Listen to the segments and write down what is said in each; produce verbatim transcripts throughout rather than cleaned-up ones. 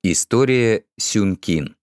История Сюнкин.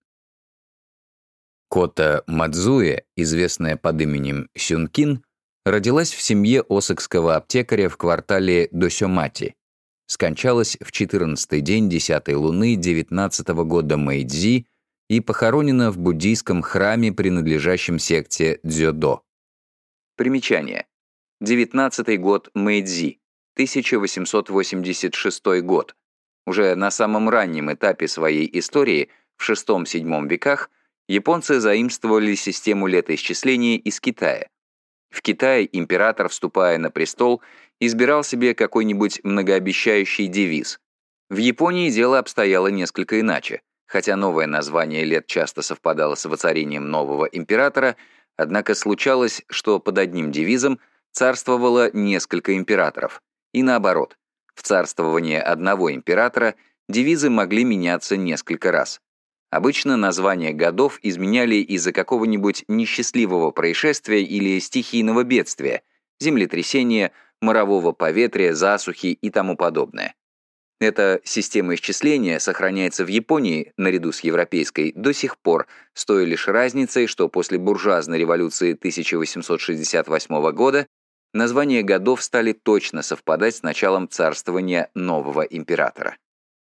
Кота Мадзуэ, известная под именем Сюнкин, родилась в семье осакского аптекаря в квартале Досёмати. Скончалась в четырнадцатый день десятой луны девятнадцатого года Мэйдзи и похоронена в буддийском храме, принадлежащем секте Дзёдо. Примечание. девятнадцатый год Мэйдзи, тысяча восемьсот восемьдесят шестой год. Уже на самом раннем этапе своей истории, в шестом-седьмом веках, японцы заимствовали систему летоисчисления из Китая. В Китае император, вступая на престол, избирал себе какой-нибудь многообещающий девиз. В Японии дело обстояло несколько иначе. Хотя новое название лет часто совпадало с воцарением нового императора, однако случалось, что под одним девизом царствовало несколько императоров. И наоборот, в царствовании одного императора девизы могли меняться несколько раз. Обычно названия годов изменяли из-за какого-нибудь несчастливого происшествия или стихийного бедствия, землетрясения, морового поветрия, засухи и тому подобное. Эта система исчисления сохраняется в Японии, наряду с европейской, до сих пор, с той лишь разницей, что после буржуазной революции тысяча восемьсот шестьдесят восьмого года названия годов стали точно совпадать с началом царствования нового императора.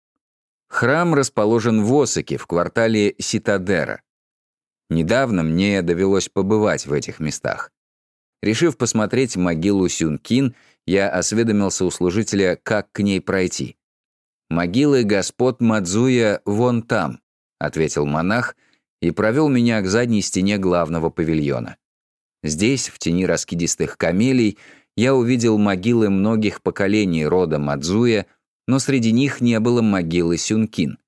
Храм расположен в Осаке, в квартале Ситадера. Недавно мне довелось побывать в этих местах. Решив посмотреть могилу Сюнкин, я осведомился у служителя, как к ней пройти. «Могилы господ Мадзуя вон там», — ответил монах и провел меня к задней стене главного павильона. Здесь, в тени раскидистых камелий, я увидел могилы многих поколений рода Мадзуя, но среди них не было могилы Сюнкин.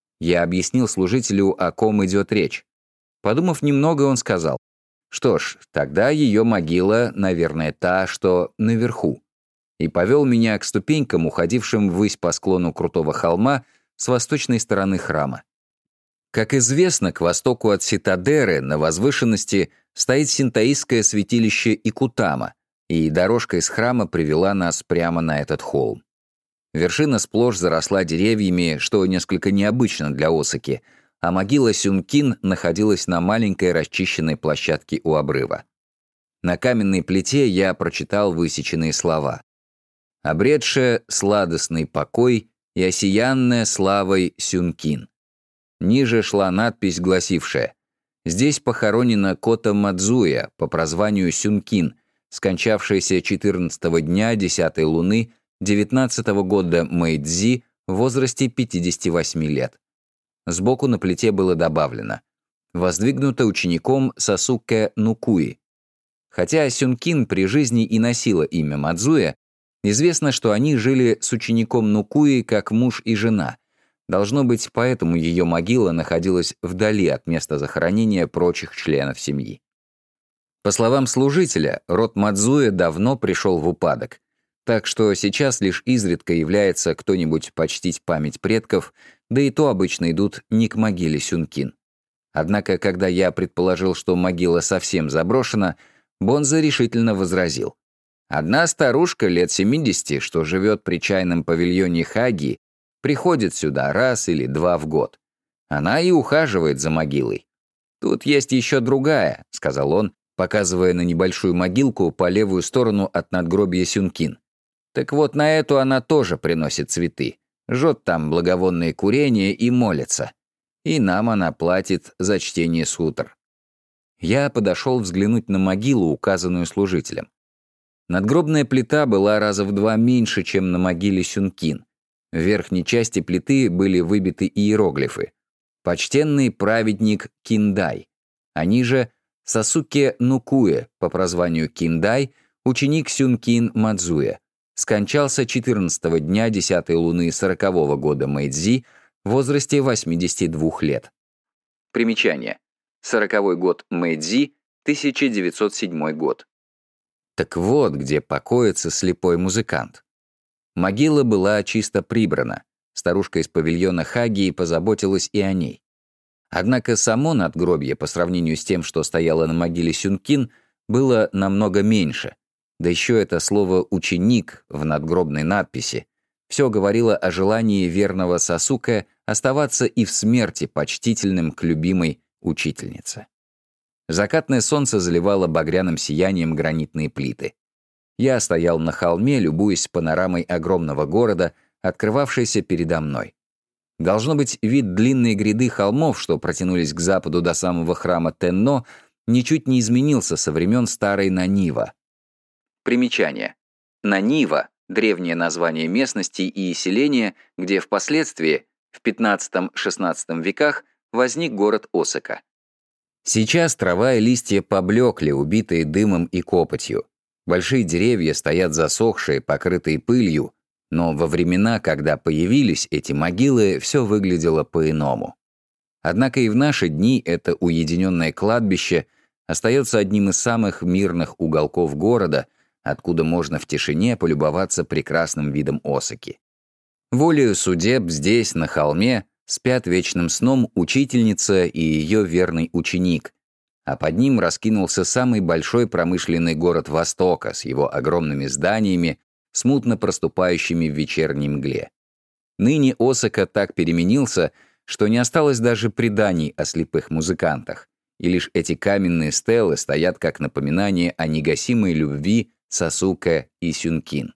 Я объяснил служителю, о ком идет речь. Подумав немного, он сказал: «Что ж, тогда ее могила, наверное, та, что наверху», и повел меня к ступенькам, уходившим ввысь по склону крутого холма с восточной стороны храма. Как известно, к востоку от Ситадеры на возвышенности стоит синтоистское святилище Икутама, и дорожка из храма привела нас прямо на этот холм. Вершина сплошь заросла деревьями, что несколько необычно для Осаки, а могила Сюнкин находилась на маленькой расчищенной площадке у обрыва. На каменной плите я прочитал высеченные слова: «Обретшая сладостный покой и осиянная славой Сюнкин». Ниже шла надпись, гласившая: «Здесь похоронена Кота Мадзуя по прозванию Сюнкин, скончавшаяся четырнадцатого дня десятой луны девятнадцатого года Мэйдзи в возрасте пятидесяти восьми лет». Сбоку на плите было добавлено: «Воздвигнута учеником Сасуке Нукуи». Хотя Сюнкин при жизни и носила имя Мадзуя, известно, что они жили с учеником Нукуи как муж и жена. Должно быть, поэтому ее могила находилась вдали от места захоронения прочих членов семьи. По словам служителя, род Мадзуя давно пришел в упадок, так что сейчас лишь изредка является кто-нибудь почтить память предков, да и то обычно идут не к могиле Сюнкин. Однако, когда я предположил, что могила совсем заброшена, Бонза решительно возразил: «Одна старушка лет семидесяти, что живет при чайном павильоне Хаги, приходит сюда раз или два в год. Она и ухаживает за могилой. Тут есть еще другая», — сказал он, показывая на небольшую могилку по левую сторону от надгробия Сюнкин. «Так вот, на эту она тоже приносит цветы, жжет там благовонные курения и молится. И нам она платит за чтение сутр». Я подошел взглянуть на могилу, указанную служителем. Надгробная плита была раза в два меньше, чем на могиле Сюнкин. В верхней части плиты были выбиты иероглифы: «Почтенный праведник Киндай», а ниже «Сасуке Нукуэ» по прозванию Киндай, ученик Сюнкин Мадзуя, скончался четырнадцатого дня десятой луны сорокового года Мэйдзи в возрасте восьмидесяти двух лет. Примечание. Сороковой год Мэйдзи, тысяча девятьсот седьмой год. Так вот, где покоится слепой музыкант. Могила была чисто прибрана. Старушка из павильона Хаги позаботилась и о ней. Однако само надгробье, по сравнению с тем, что стояло на могиле Сюнкин, было намного меньше. Да еще это слово «ученик» в надгробной надписи. Все говорило о желании верного Сасуке оставаться и в смерти почтительным к любимой учительнице. Закатное солнце заливало багряным сиянием гранитные плиты. Я стоял на холме, любуясь панорамой огромного города, открывавшейся передо мной. Должно быть, вид длинной гряды холмов, что протянулись к западу до самого храма Тенно, ничуть не изменился со времен старой Нанива. Примечание. Нанива — древнее название местности и селения, где впоследствии, в пятнадцатом-шестнадцатом веках, возник город Осака. Сейчас трава и листья поблекли, убитые дымом и копотью. Большие деревья стоят засохшие, покрытые пылью, но во времена, когда появились эти могилы, все выглядело по-иному. Однако и в наши дни это уединенное кладбище остается одним из самых мирных уголков города, откуда можно в тишине полюбоваться прекрасным видом Осаки. Волею судеб здесь, на холме, спят вечным сном учительница и ее верный ученик, а под ним раскинулся самый большой промышленный город Востока с его огромными зданиями, смутно проступающими в вечерней мгле. Ныне Осака так переменился, что не осталось даже преданий о слепых музыкантах, и лишь эти каменные стелы стоят как напоминание о негасимой любви Сасуке и Сюнкин.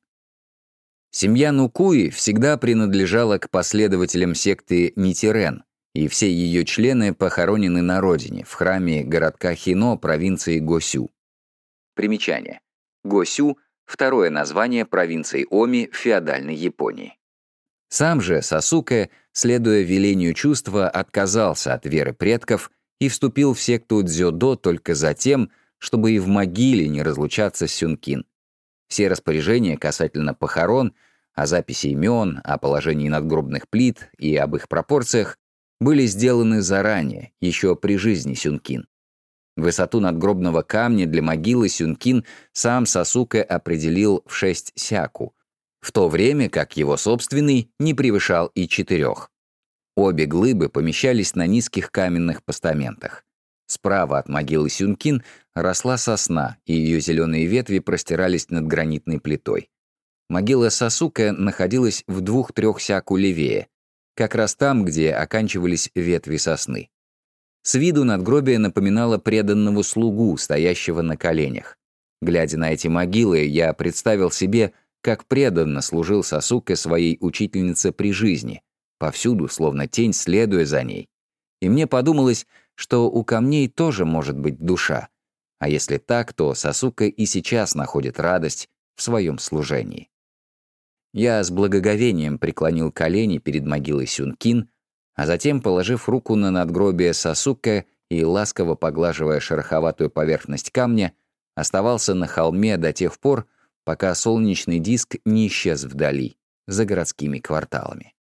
Семья Нукуи всегда принадлежала к последователям секты Нитирен, и все ее члены похоронены на родине, в храме городка Хино провинции Госю. Примечание. Госю — второе название провинции Оми в феодальной Японии. Сам же Сасуке, следуя велению чувства, отказался от веры предков и вступил в секту дзюдо только за тем, чтобы и в могиле не разлучаться с Сюнкин. Все распоряжения касательно похорон, о записи имен, о положении надгробных плит и об их пропорциях были сделаны заранее, еще при жизни Сюнкин. Высоту надгробного камня для могилы Сюнкин сам Сасуке определил в шесть сяку, в то время как его собственный не превышал и четырех. Обе глыбы помещались на низких каменных постаментах. Справа от могилы Сюнкин росла сосна, и ее зеленые ветви простирались над гранитной плитой. Могила Сасуке находилась в двух-трех сяку левее, как раз там, где оканчивались ветви сосны. С виду надгробие напоминало преданного слугу, стоящего на коленях. Глядя на эти могилы, я представил себе, как преданно служил Сасуке своей учительнице при жизни, повсюду, словно тень, следуя за ней. И мне подумалось, что у камней тоже может быть душа, а если так, то Сасуке и сейчас находит радость в своем служении. Я с благоговением преклонил колени перед могилой Сюнкин, а затем, положив руку на надгробие Сасуке и ласково поглаживая шероховатую поверхность камня, оставался на холме до тех пор, пока солнечный диск не исчез вдали, за городскими кварталами.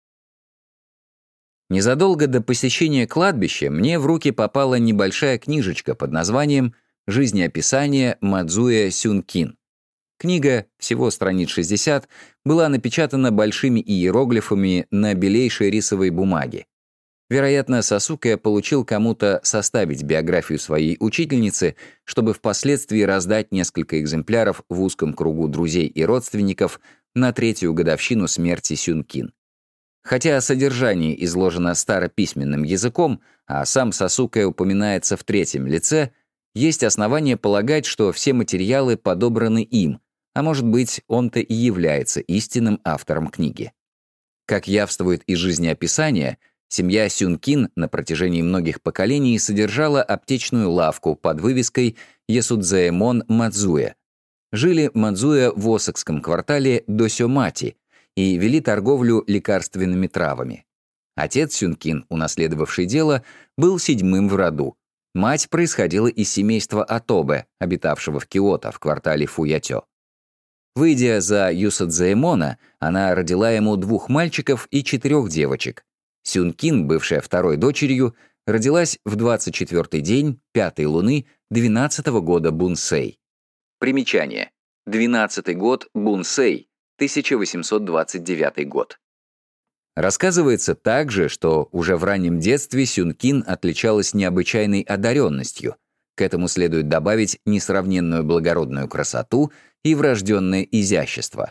Незадолго до посещения кладбища мне в руки попала небольшая книжечка под названием «Жизнеописание Мадзуэ Сюнкин». Книга, всего страниц шестьдесят, была напечатана большими иероглифами на белейшей рисовой бумаге. Вероятно, Сасуке получил кому-то составить биографию своей учительницы, чтобы впоследствии раздать несколько экземпляров в узком кругу друзей и родственников на третью годовщину смерти Сюнкин. Хотя содержание изложено старописьменным языком, а сам Сасуке упоминается в третьем лице, есть основания полагать, что все материалы подобраны им, а может быть, он-то и является истинным автором книги. Как явствует из жизнеописания, семья Сюнкин на протяжении многих поколений содержала аптечную лавку под вывеской «Ясудзаэмон Мадзуэ». Жили Мадзуэ в Осакском квартале Досёмати и вели торговлю лекарственными травами. Отец Сюнкин, унаследовавший дело, был седьмым в роду. Мать происходила из семейства Атобе, обитавшего в Киото, в квартале Фуятё. Выйдя за Юсадзаэмона, она родила ему двух мальчиков и четырех девочек. Сюнкин, бывшая второй дочерью, родилась в двадцать четвёртый день пятой луны двенадцатого года Бунсэй. Примечание. двенадцатый год Бунсэй, тысяча восемьсот двадцать девятый год. Рассказывается также, что уже в раннем детстве Сюнкин отличалась необычайной одаренностью. К этому следует добавить несравненную благородную красоту и врожденное изящество.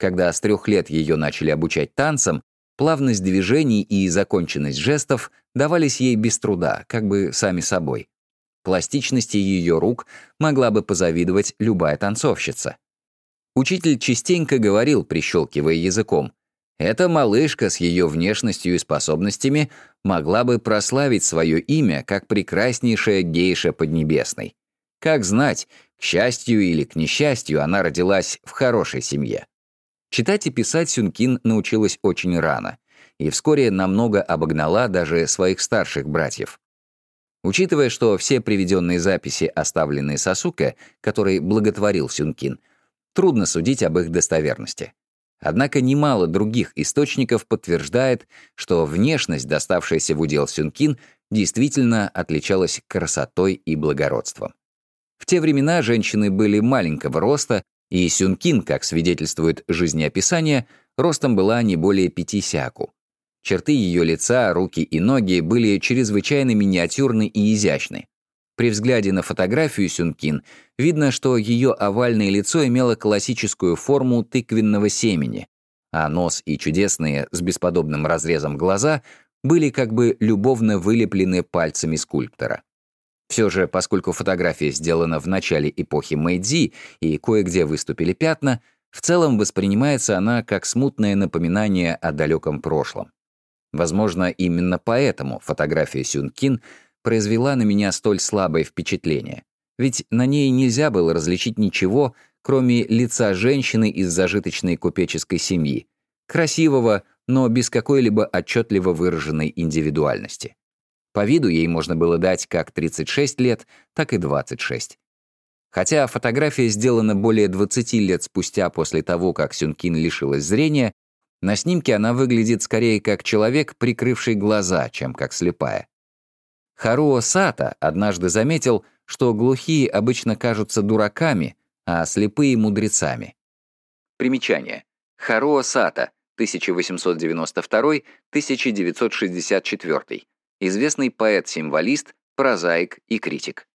Когда с трех лет ее начали обучать танцам, плавность движений и законченность жестов давались ей без труда, как бы сами собой. Пластичности ее рук могла бы позавидовать любая танцовщица. Учитель частенько говорил, прищелкивая языком, «Эта малышка с ее внешностью и способностями могла бы прославить свое имя как прекраснейшая гейша Поднебесной. Как знать, к счастью или к несчастью, она родилась в хорошей семье». Читать и писать Сюнкин научилась очень рано и вскоре намного обогнала даже своих старших братьев. Учитывая, что все приведенные записи, оставленные Сасуке, который благотворил Сюнкин, трудно судить об их достоверности. Однако немало других источников подтверждает, что внешность, доставшаяся в удел Сюнкин, действительно отличалась красотой и благородством. В те времена женщины были маленького роста, и Сюнкин, как свидетельствует жизнеописание, ростом была не более пяти сяку. Черты ее лица, руки и ноги были чрезвычайно миниатюрны и изящны. При взгляде на фотографию Сюнкин видно, что ее овальное лицо имело классическую форму тыквенного семени, а нос и чудесные с бесподобным разрезом глаза были как бы любовно вылеплены пальцами скульптора. Все же, поскольку фотография сделана в начале эпохи Мэйдзи и кое-где выступили пятна, в целом воспринимается она как смутное напоминание о далеком прошлом. Возможно, именно поэтому фотография Сюнкин произвела на меня столь слабое впечатление, ведь на ней нельзя было различить ничего, кроме лица женщины из зажиточной купеческой семьи, красивого, но без какой-либо отчетливо выраженной индивидуальности. По виду ей можно было дать как тридцать шесть лет, так и двадцать шесть. Хотя фотография сделана более двадцати лет спустя после того, как Сюнкин лишилась зрения, на снимке она выглядит скорее как человек, прикрывший глаза, чем как слепая. Харуо Сато однажды заметил, что глухие обычно кажутся дураками, а слепые — мудрецами. Примечание. Харуо Сато, тысяча восемьсот девяносто второй — тысяча девятьсот шестьдесят четвёртый, известный поэт-символист, прозаик и критик.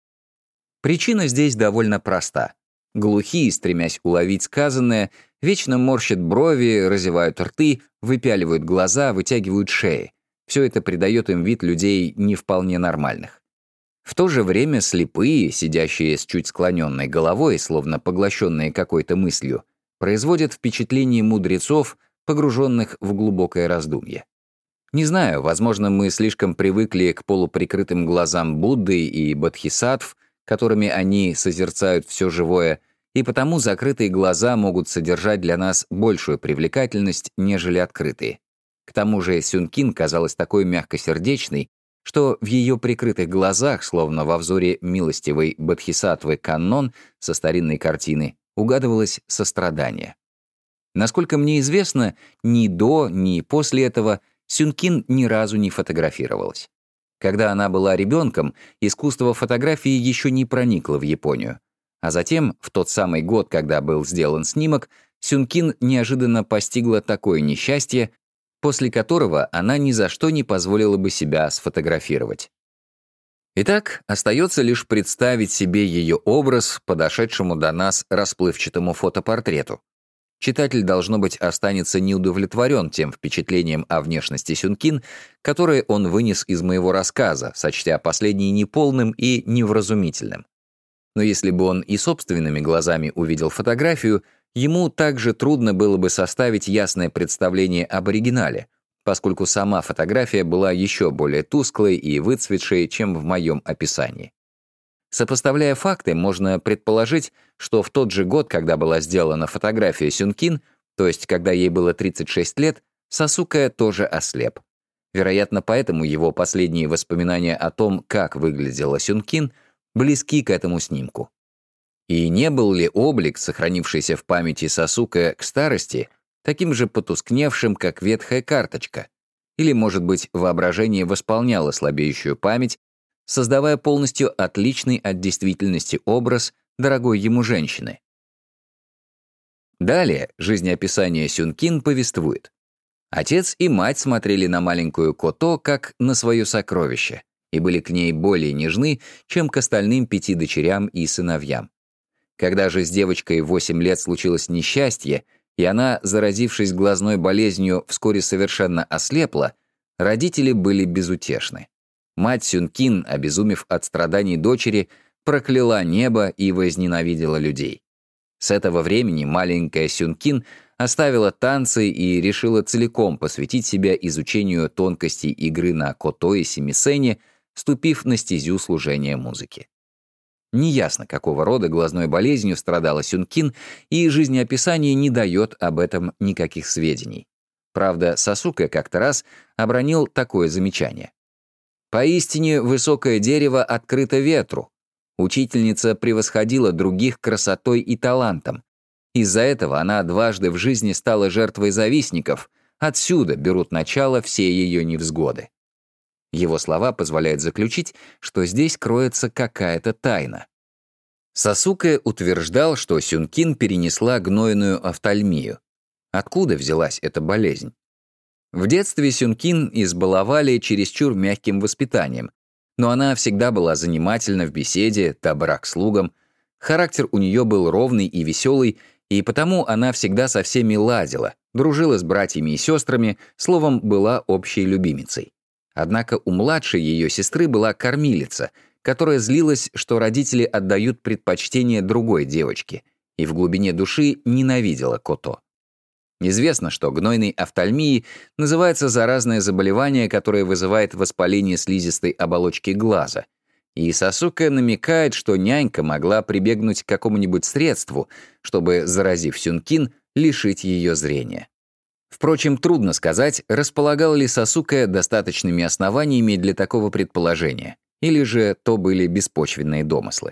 Причина здесь довольно проста. Глухие, стремясь уловить сказанное, вечно морщат брови, разевают рты, выпяливают глаза, вытягивают шеи. Все это придает им вид людей не вполне нормальных. В то же время слепые, сидящие с чуть склоненной головой, словно поглощенные какой-то мыслью, производят впечатление мудрецов, погруженных в глубокое раздумье. Не знаю, возможно, мы слишком привыкли к полуприкрытым глазам Будды и бодхисаттв, которыми они созерцают все живое, и потому закрытые глаза могут содержать для нас большую привлекательность, нежели открытые. К тому же Сюнкин казалась такой мягкосердечной, что в ее прикрытых глазах, словно во взоре милостивой бодхисаттвы Каннон со старинной картины, угадывалось сострадание. Насколько мне известно, ни до, ни после этого Сюнкин ни разу не фотографировалась. Когда она была ребенком, искусство фотографии еще не проникло в Японию. А затем, в тот самый год, когда был сделан снимок, Сюнкин неожиданно постигло такое несчастье, после которого она ни за что не позволила бы себя сфотографировать. Итак, остается лишь представить себе ее образ, подошедшему до нас расплывчатому фотопортрету. Читатель, должно быть, останется неудовлетворен тем впечатлением о внешности Сюнкин, которое он вынес из моего рассказа, сочтя последний неполным и невразумительным. Но если бы он и собственными глазами увидел фотографию, ему также трудно было бы составить ясное представление об оригинале, поскольку сама фотография была еще более тусклой и выцветшей, чем в моем описании. Сопоставляя факты, можно предположить, что в тот же год, когда была сделана фотография Сюнкин, то есть когда ей было тридцать шесть лет, Сасуке тоже ослеп. Вероятно, поэтому его последние воспоминания о том, как выглядела Сюнкин, близки к этому снимку. И не был ли облик, сохранившийся в памяти Сасуке к старости, таким же потускневшим, как ветхая карточка? Или, может быть, воображение восполняло слабеющую память, создавая полностью отличный от действительности образ дорогой ему женщины? Далее жизнеописание Сюнкин повествует. Отец и мать смотрели на маленькую Кото как на свое сокровище и были к ней более нежны, чем к остальным пяти дочерям и сыновьям. Когда же с девочкой в восемь лет случилось несчастье, и она, заразившись глазной болезнью, вскоре совершенно ослепла, родители были безутешны. Мать Сюнкин, обезумев от страданий дочери, прокляла небо и возненавидела людей. С этого времени маленькая Сюнкин оставила танцы и решила целиком посвятить себя изучению тонкостей игры на кото и семисене, ступив на стезю служения музыки. Неясно, какого рода глазной болезнью страдала Сюнкин, и жизнеописание не дает об этом никаких сведений. Правда, Сасуке как-то раз обронил такое замечание. «Поистине высокое дерево открыто ветру. Учительница превосходила других красотой и талантом. Из-за этого она дважды в жизни стала жертвой завистников. Отсюда берут начало все ее невзгоды». Его слова позволяют заключить, что здесь кроется какая-то тайна. Сасуке утверждал, что Сюнкин перенесла гнойную офтальмию. Откуда взялась эта болезнь? В детстве Сюнкин избаловали чересчур мягким воспитанием, но она всегда была занимательна в беседе, добра к слугам. Характер у нее был ровный и веселый, и потому она всегда со всеми ладила, дружила с братьями и сестрами, словом, была общей любимицей. Однако у младшей ее сестры была кормилица, которая злилась, что родители отдают предпочтение другой девочке, и в глубине души ненавидела Кото. Известно, что гнойной офтальмией называется заразное заболевание, которое вызывает воспаление слизистой оболочки глаза. И Сасуке намекает, что нянька могла прибегнуть к какому-нибудь средству, чтобы, заразив Сюнкин, лишить ее зрения. Впрочем, трудно сказать, располагал ли Сасуке достаточными основаниями для такого предположения, или же то были беспочвенные домыслы.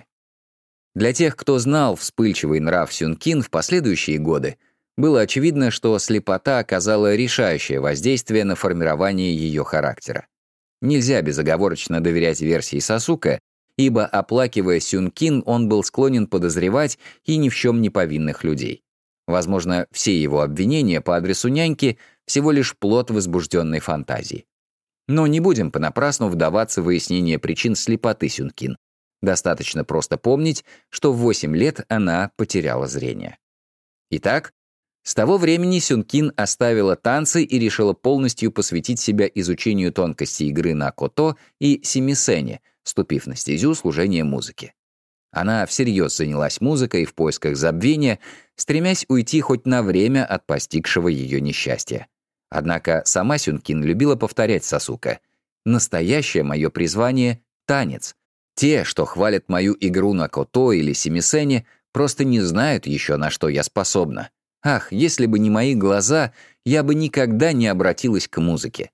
Для тех, кто знал вспыльчивый нрав Сюнкин в последующие годы, было очевидно, что слепота оказала решающее воздействие на формирование ее характера. Нельзя безоговорочно доверять версии Сасуке, ибо, оплакивая Сюнкин, он был склонен подозревать и ни в чем не повинных людей. Возможно, все его обвинения по адресу няньки всего лишь плод возбужденной фантазии. Но не будем понапрасну вдаваться в выяснение причин слепоты Сюнкин. Достаточно просто помнить, что в восемь лет она потеряла зрение. Итак, с того времени Сюнкин оставила танцы и решила полностью посвятить себя изучению тонкостей игры на кото и семисене, ступив на стезю служения музыки. Она всерьез занялась музыкой в поисках забвения, стремясь уйти хоть на время от постигшего ее несчастья. Однако сама Сюнкин любила повторять Сасуке: «Настоящее мое призвание — танец. Те, что хвалят мою игру на кото или семисене, просто не знают еще, на что я способна. Ах, если бы не мои глаза, я бы никогда не обратилась к музыке».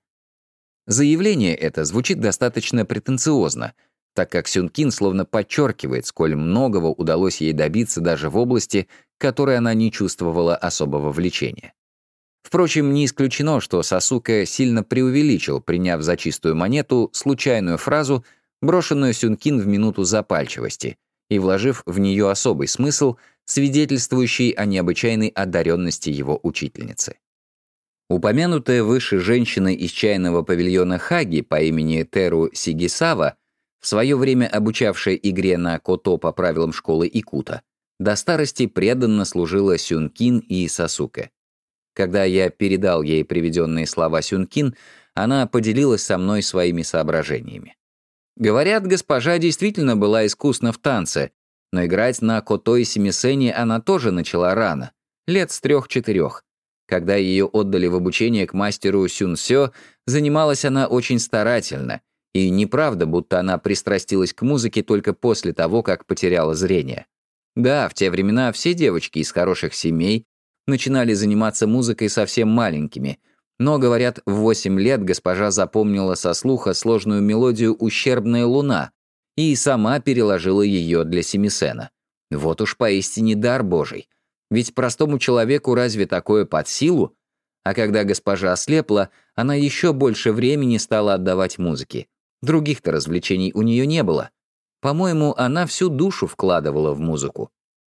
Заявление это звучит достаточно претенциозно, так как Сюнкин словно подчеркивает, сколь многого удалось ей добиться даже в области, которой она не чувствовала особого влечения. Впрочем, не исключено, что Сасуке сильно преувеличил, приняв за чистую монету случайную фразу, брошенную Сюнкин в минуту запальчивости, и вложив в нее особый смысл, свидетельствующий о необычайной одаренности его учительницы. Упомянутая выше женщина из чайного павильона Хаги по имени Теру Сигисава, в свое время обучавшая игре на кото по правилам школы Икута, до старости преданно служила Сюнкин и Сасуке. Когда я передал ей приведенные слова Сюнкин, она поделилась со мной своими соображениями. Говорят, госпожа действительно была искусна в танце, но играть на кото и семисене она тоже начала рано, лет с трех-четырех. Когда ее отдали в обучение к мастеру Сюнсё, занималась она очень старательно, и неправда, будто она пристрастилась к музыке только после того, как потеряла зрение. Да, в те времена все девочки из хороших семей начинали заниматься музыкой совсем маленькими, но, говорят, в восемь лет госпожа запомнила со слуха сложную мелодию «Ущербная луна» и сама переложила ее для семисена. Вот уж поистине дар Божий. Ведь простому человеку разве такое под силу? А когда госпожа ослепла, она еще больше времени стала отдавать музыке. Других-то развлечений у нее не было. По-моему, она всю душу вкладывала в музыку.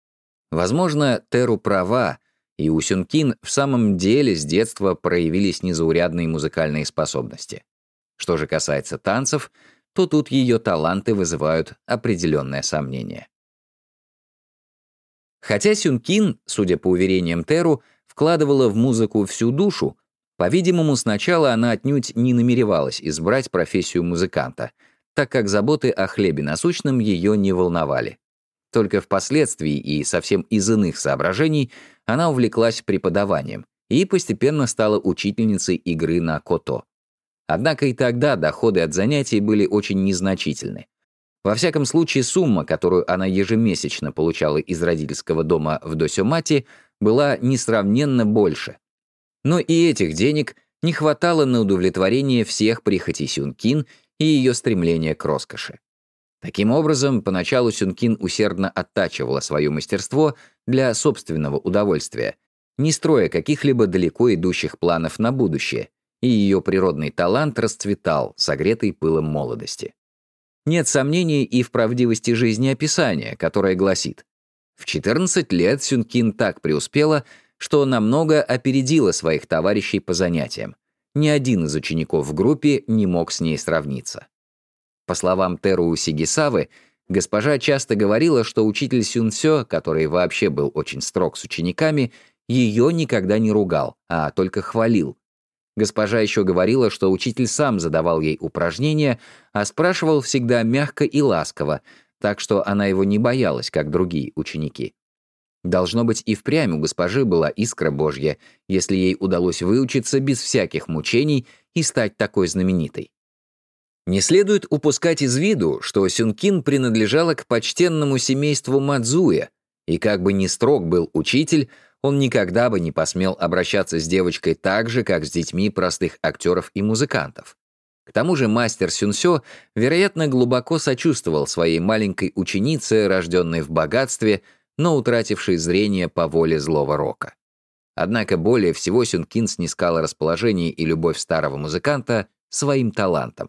Возможно, Теру права, и у Сюнкин в самом деле с детства проявились незаурядные музыкальные способности. Что же касается танцев, то тут ее таланты вызывают определенное сомнение. Хотя Сюнкин, судя по уверениям Теру, в вкладывала в музыку всю душу, по-видимому, сначала она отнюдь не намеревалась избрать профессию музыканта, так как заботы о хлебе насущном ее не волновали. Только впоследствии и совсем из иных соображений она увлеклась преподаванием и постепенно стала учительницей игры на кото. Однако и тогда доходы от занятий были очень незначительны. Во всяком случае, сумма, которую она ежемесячно получала из родительского дома в Досёмати, была несравненно больше. Но и этих денег не хватало на удовлетворение всех прихотей Сюнкин и ее стремления к роскоши. Таким образом, поначалу Сюнкин усердно оттачивала свое мастерство для собственного удовольствия, не строя каких-либо далеко идущих планов на будущее, и ее природный талант расцветал, согретый пылом молодости. Нет сомнений и в правдивости жизнеописания, которое гласит: в четырнадцать лет Сюнкин так преуспела, что намного опередила своих товарищей по занятиям. Ни один из учеников в группе не мог с ней сравниться. По словам Теру Сигисавы, госпожа часто говорила, что учитель Сюнсё, который вообще был очень строг с учениками, ее никогда не ругал, а только хвалил. Госпожа еще говорила, что учитель сам задавал ей упражнения, а спрашивал всегда мягко и ласково, так что она его не боялась, как другие ученики. Должно быть, и впрямь у госпожи была искра Божья, если ей удалось выучиться без всяких мучений и стать такой знаменитой. Не следует упускать из виду, что Сюнкин принадлежала к почтенному семейству Мадзуэ, и как бы ни строг был учитель, он никогда бы не посмел обращаться с девочкой так же, как с детьми простых актеров и музыкантов. К тому же мастер Сюнсё, вероятно, глубоко сочувствовал своей маленькой ученице, рожденной в богатстве, но утратившей зрение по воле злого рока. Однако более всего Сюнкин снискала расположение и любовь старого музыканта своим талантом.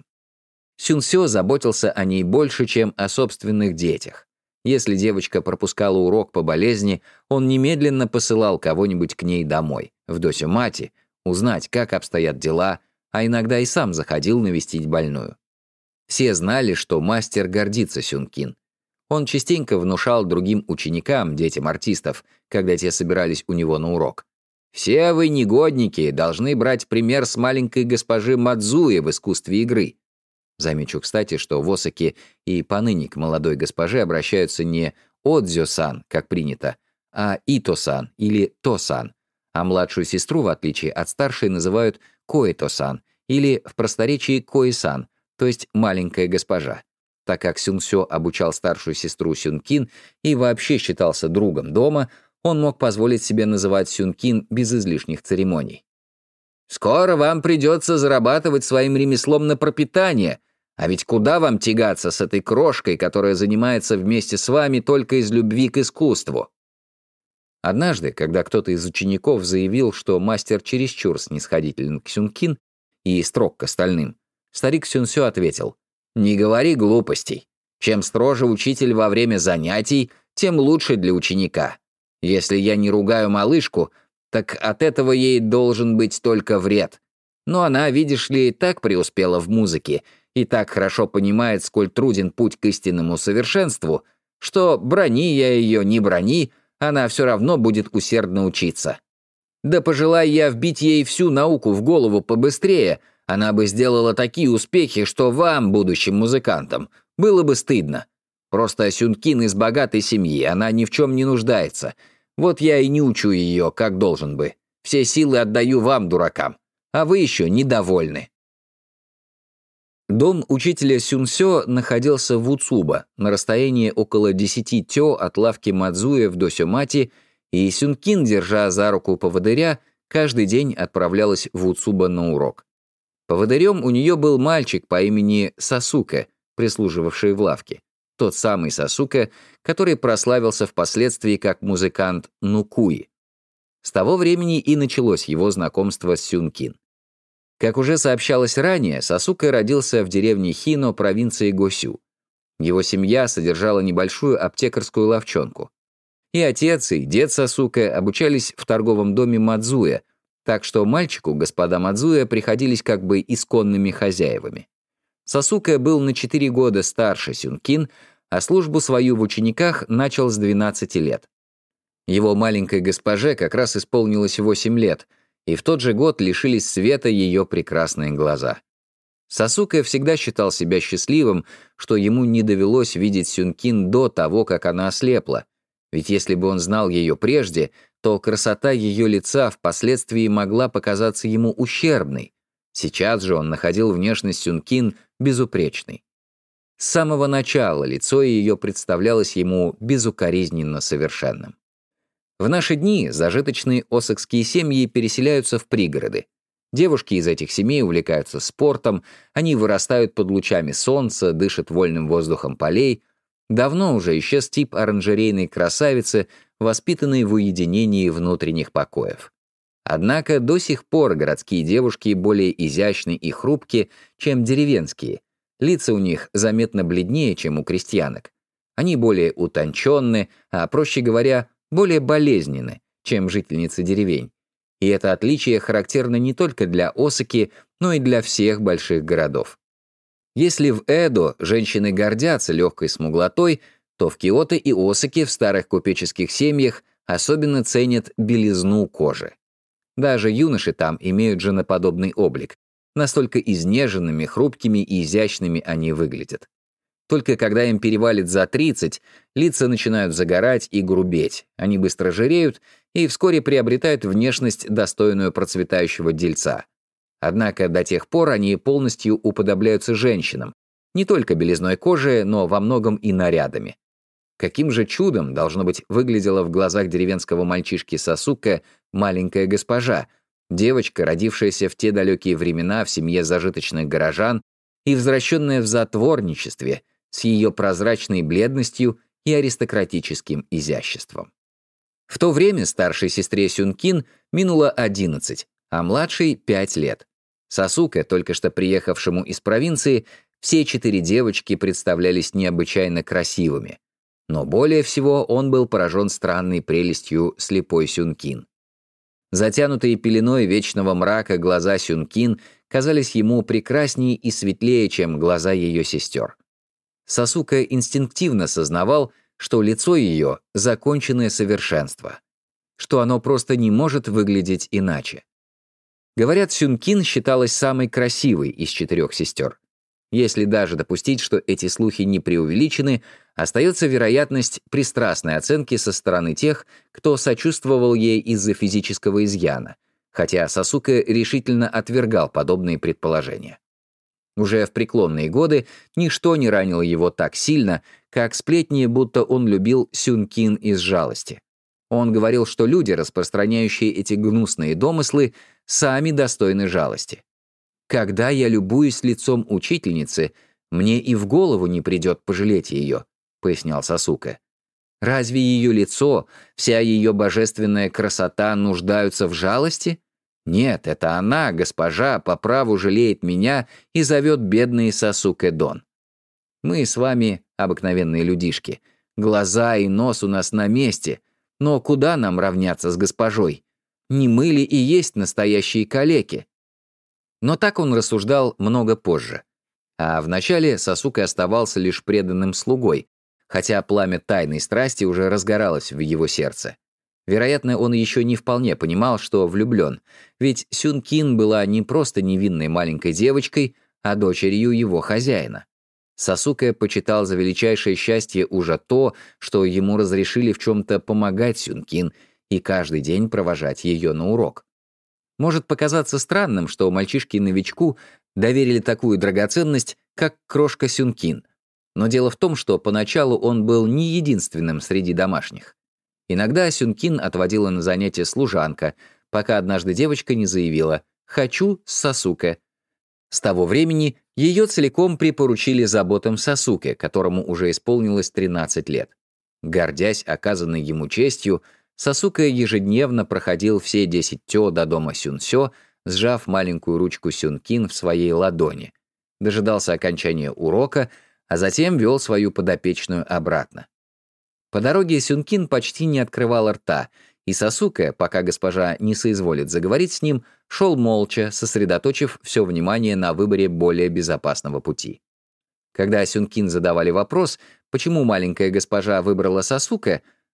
Сюнсё заботился о ней больше, чем о собственных детях. Если девочка пропускала урок по болезни, он немедленно посылал кого-нибудь к ней домой, в Досёмати, узнать, как обстоят дела, а иногда и сам заходил навестить больную. Все знали, что мастер гордится Сюнкин. Он частенько внушал другим ученикам, детям артистов, когда те собирались у него на урок: «Все вы, негодники, должны брать пример с маленькой госпожи Мадзуэ в искусстве игры». Замечу, кстати, что в Осаке и поныне к молодой госпоже обращаются не Одзё-сан, как принято, а Ито-сан или То-сан, а младшую сестру, в отличие от старшей, называют Коэ-то-сан или в просторечии Коэ-сан, то есть маленькая госпожа. Так как Сюнсё обучал старшую сестру Сюнкин и вообще считался другом дома, он мог позволить себе называть Сюнкин без излишних церемоний. «Скоро вам придется зарабатывать своим ремеслом на пропитание, а ведь куда вам тягаться с этой крошкой, которая занимается вместе с вами только из любви к искусству?» Однажды, когда кто-то из учеников заявил, что мастер чересчур снисходителен к Сюнкин и строг к остальным, старик Сюнсё ответил: «Не говори глупостей. Чем строже учитель во время занятий, тем лучше для ученика. Если я не ругаю малышку, так от этого ей должен быть только вред. Но она, видишь ли, так преуспела в музыке и так хорошо понимает, сколь труден путь к истинному совершенству, что брони я ее, не брони, она все равно будет усердно учиться. Да пожелай я вбить ей всю науку в голову побыстрее, она бы сделала такие успехи, что вам, будущим музыкантам, было бы стыдно. Просто Сюнкин из богатой семьи, она ни в чем не нуждается. Вот я и не учу ее, как должен бы. Все силы отдаю вам, дуракам, а вы еще недовольны». Дом учителя Сюнсё находился в Уцуба, на расстоянии около десяти тё от лавки Мадзуэ в Досёмати, и Сюнкин, держа за руку поводыря, каждый день отправлялась в Уцуба на урок. Поводырем у нее был мальчик по имени Сасуке, прислуживавший в лавке. Тот самый Сасуке, который прославился впоследствии как музыкант Нукуи. С того времени и началось его знакомство с Сюнкин. Как уже сообщалось ранее, Сасуке родился в деревне Хино провинции Госю. Его семья содержала небольшую аптекарскую лавчонку. И отец, и дед Сасуке обучались в торговом доме Мадзуэ, так что мальчику господа Мадзуэ приходились как бы исконными хозяевами. Сасуке был на четыре года старше Сюнкин, а службу свою в учениках начал с двенадцати лет. Его маленькой госпоже как раз исполнилось восемь лет, и в тот же год лишились света ее прекрасные глаза. Сасуке всегда считал себя счастливым, что ему не довелось видеть Сюнкин до того, как она ослепла, ведь если бы он знал ее прежде, то красота ее лица впоследствии могла показаться ему ущербной. Сейчас же он находил внешность Сюнкин безупречной. С самого начала лицо ее представлялось ему безукоризненно совершенным. В наши дни зажиточные осакские семьи переселяются в пригороды. Девушки из этих семей увлекаются спортом, они вырастают под лучами солнца, дышат вольным воздухом полей. Давно уже исчез тип оранжерейной красавицы, воспитанной в уединении внутренних покоев. Однако до сих пор городские девушки более изящны и хрупки, чем деревенские. Лица у них заметно бледнее, чем у крестьянок. Они более утонченны, а, проще говоря, более болезненны, чем жительницы деревень. И это отличие характерно не только для Осаки, но и для всех больших городов. Если в Эдо женщины гордятся легкой смуглотой, то в Киото и Осаке в старых купеческих семьях особенно ценят белизну кожи. Даже юноши там имеют женоподобный облик. Настолько изнеженными, хрупкими и изящными они выглядят. Только когда им перевалит за тридцать, лица начинают загорать и грубеть, они быстро жиреют и вскоре приобретают внешность, достойную процветающего дельца. Однако до тех пор они полностью уподобляются женщинам, не только белизной кожи, но во многом и нарядами. Каким же чудом, должно быть, выглядела в глазах деревенского мальчишки Сасуке маленькая госпожа, девочка, родившаяся в те далекие времена в семье зажиточных горожан и возвращенная в затворничестве, с ее прозрачной бледностью и аристократическим изяществом. В то время старшей сестре Сюнкин минуло одиннадцать, а младшей — пять лет. Сасуке, только что приехавшему из провинции, все четыре девочки представлялись необычайно красивыми. Но более всего он был поражен странной прелестью слепой Сюнкин. Затянутые пеленой вечного мрака глаза Сюнкин казались ему прекраснее и светлее, чем глаза ее сестер. Сасуке инстинктивно сознавал, что лицо ее — законченное совершенство, что оно просто не может выглядеть иначе. Говорят, Сюнкин считалась самой красивой из четырех сестер. Если даже допустить, что эти слухи не преувеличены, остается вероятность пристрастной оценки со стороны тех, кто сочувствовал ей из-за физического изъяна, хотя Сасуке решительно отвергал подобные предположения. Уже в преклонные годы ничто не ранило его так сильно, как сплетни, будто он любил Сюнкин из жалости. Он говорил, что люди, распространяющие эти гнусные домыслы, сами достойны жалости. «Когда я любуюсь лицом учительницы, мне и в голову не придет пожалеть ее», — пояснял Сасуке. «Разве ее лицо, вся ее божественная красота нуждаются в жалости? Нет, это она, госпожа, по праву жалеет меня и зовет бедный Сасуке Дон. Мы с вами обыкновенные людишки. Глаза и нос у нас на месте, но куда нам равняться с госпожой? Не мы ли и есть настоящие калеки?» Но так он рассуждал много позже. А вначале Сасуке оставался лишь преданным слугой, хотя пламя тайной страсти уже разгоралось в его сердце. Вероятно, он еще не вполне понимал, что влюблен, ведь Сюнкин была не просто невинной маленькой девочкой, а дочерью его хозяина. Сасуке почитал за величайшее счастье уже то, что ему разрешили в чем-то помогать Сюнкин и каждый день провожать ее на урок. Может показаться странным, что мальчишке-новичку доверили такую драгоценность, как крошка Сюнкин, но дело в том, что поначалу он был не единственным среди домашних. Иногда Сюнкин отводила на занятия служанка, пока однажды девочка не заявила «хочу с Сасуке». С того времени ее целиком припоручили заботам Сасуке, которому уже исполнилось тринадцать лет. Гордясь оказанной ему честью, Сасуке ежедневно проходил все десять тё до дома Сюнсё, сжав маленькую ручку Сюнкин в своей ладони, дожидался окончания урока, а затем вел свою подопечную обратно. По дороге Сюнкин почти не открывал рта, и Сасуке, пока госпожа не соизволит заговорить с ним, шел молча, сосредоточив все внимание на выборе более безопасного пути. Когда Сюнкин задавали вопрос, почему маленькая госпожа выбрала Сасуке,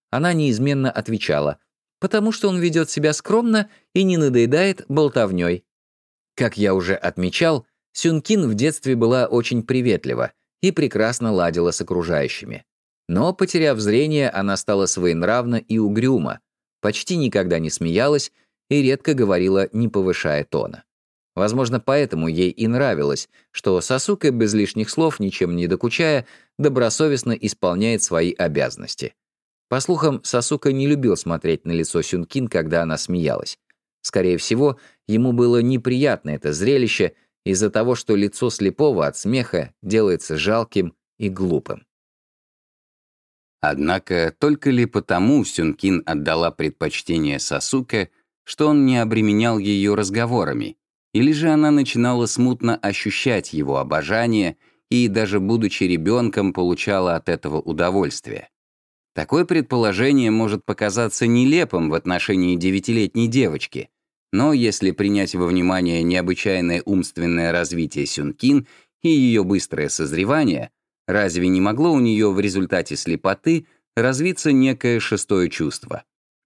она неизменно отвечала: «Потому что он ведет себя скромно и не надоедает болтовней». Как я уже отмечал, Сюнкин в детстве была очень приветлива и прекрасно ладила с окружающими. Но, потеряв зрение, она стала своенравна и угрюма, почти никогда не смеялась и редко говорила, не повышая тона. Возможно, поэтому ей и нравилось, что Сасуке без лишних слов, ничем не докучая, добросовестно исполняет свои обязанности. По слухам, Сасуке не любил смотреть на лицо Сюнкин, когда она смеялась. Скорее всего, ему было неприятно это зрелище из-за того, что лицо слепого от смеха делается жалким и глупым. Однако только ли потому Сюнкин отдала предпочтение Сасуке, что он не обременял ее разговорами, или же она начинала смутно ощущать его обожание и, даже будучи ребенком, получала от этого удовольствие. Такое предположение может показаться нелепым в отношении девятилетней девочки, но если принять во внимание необычайное умственное развитие Сюнкин и ее быстрое созревание, разве не могло у нее в результате слепоты развиться некое шестое чувство?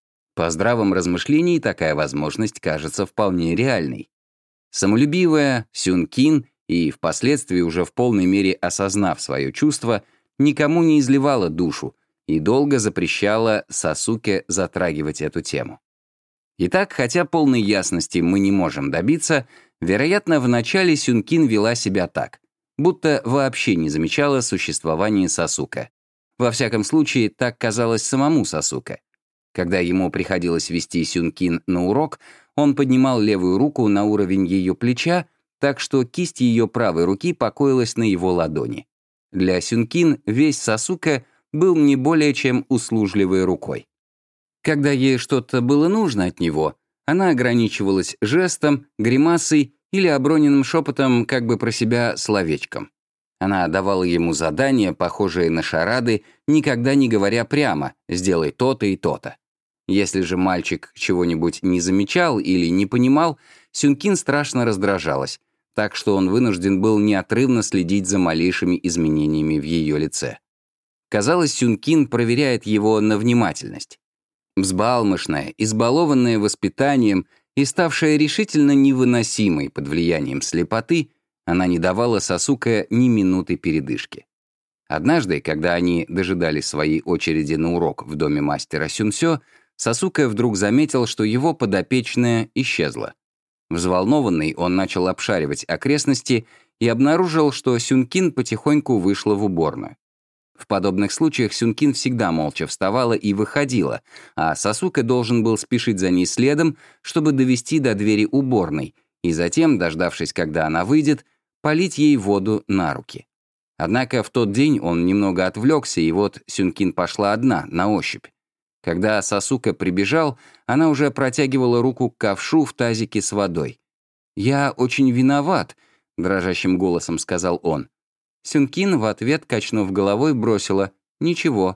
По здравом размышлении такая возможность кажется вполне реальной. Самолюбивая Сюнкин и впоследствии уже в полной мере осознав свое чувство, никому не изливала душу и долго запрещала Сасуке затрагивать эту тему. Итак, хотя полной ясности мы не можем добиться, вероятно, вначале Сюнкин вела себя так, будто вообще не замечала существования Сасуке. Во всяком случае, так казалось самому Сасуке. Когда ему приходилось вести Сюнкин на урок, он поднимал левую руку на уровень ее плеча, так что кисть ее правой руки покоилась на его ладони. Для Сюнкин весь Сасуке был не более чем услужливой рукой. Когда ей что-то было нужно от него, она ограничивалась жестом, гримасой или оброненным шепотом, как бы про себя словечком. Она давала ему задания, похожие на шарады, никогда не говоря прямо «сделай то-то и то-то». Если же мальчик чего-нибудь не замечал или не понимал, Сюнкин страшно раздражалась, так что он вынужден был неотрывно следить за малейшими изменениями в ее лице. Казалось, Сюнкин проверяет его на внимательность. Взбалмошная, избалованная воспитанием и ставшая решительно невыносимой под влиянием слепоты, она не давала Сасуке ни минуты передышки. Однажды, когда они дожидались своей очереди на урок в доме мастера Сюнсё, Сасуке вдруг заметил, что его подопечная исчезла. Взволнованный, он начал обшаривать окрестности и обнаружил, что Сюнкин потихоньку вышла в уборную. В подобных случаях Сюнкин всегда молча вставала и выходила, а Сасуке должен был спешить за ней следом, чтобы довести до двери уборной, и затем, дождавшись, когда она выйдет, полить ей воду на руки. Однако в тот день он немного отвлекся, и вот Сюнкин пошла одна, на ощупь. Когда Сасуке прибежал, она уже протягивала руку к ковшу в тазике с водой. «Я очень виноват», — дрожащим голосом сказал он. Сюнкин в ответ, качнув головой, бросила «ничего».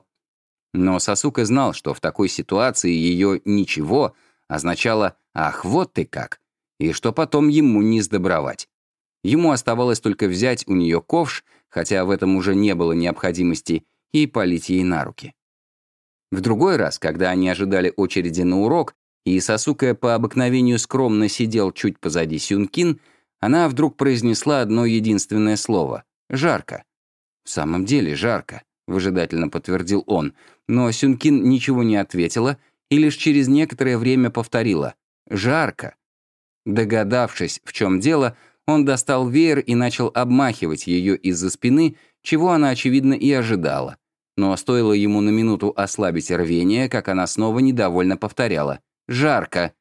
Но Сасуке знал, что в такой ситуации ее «ничего» означало «ах, вот ты как», и что потом ему не сдобровать. Ему оставалось только взять у нее ковш, хотя в этом уже не было необходимости, и полить ей на руки. В другой раз, когда они ожидали очереди на урок, и Сасуке по обыкновению скромно сидел чуть позади Сюнкин, она вдруг произнесла одно единственное слово — «жарко». «В самом деле жарко», — выжидательно подтвердил он, но Сюнкин ничего не ответила и лишь через некоторое время повторила «жарко». Догадавшись, в чем дело, он достал веер и начал обмахивать ее из-за спины, чего она, очевидно, и ожидала. Но стоило ему на минуту ослабить рвение, как она снова недовольно повторяла «жарко».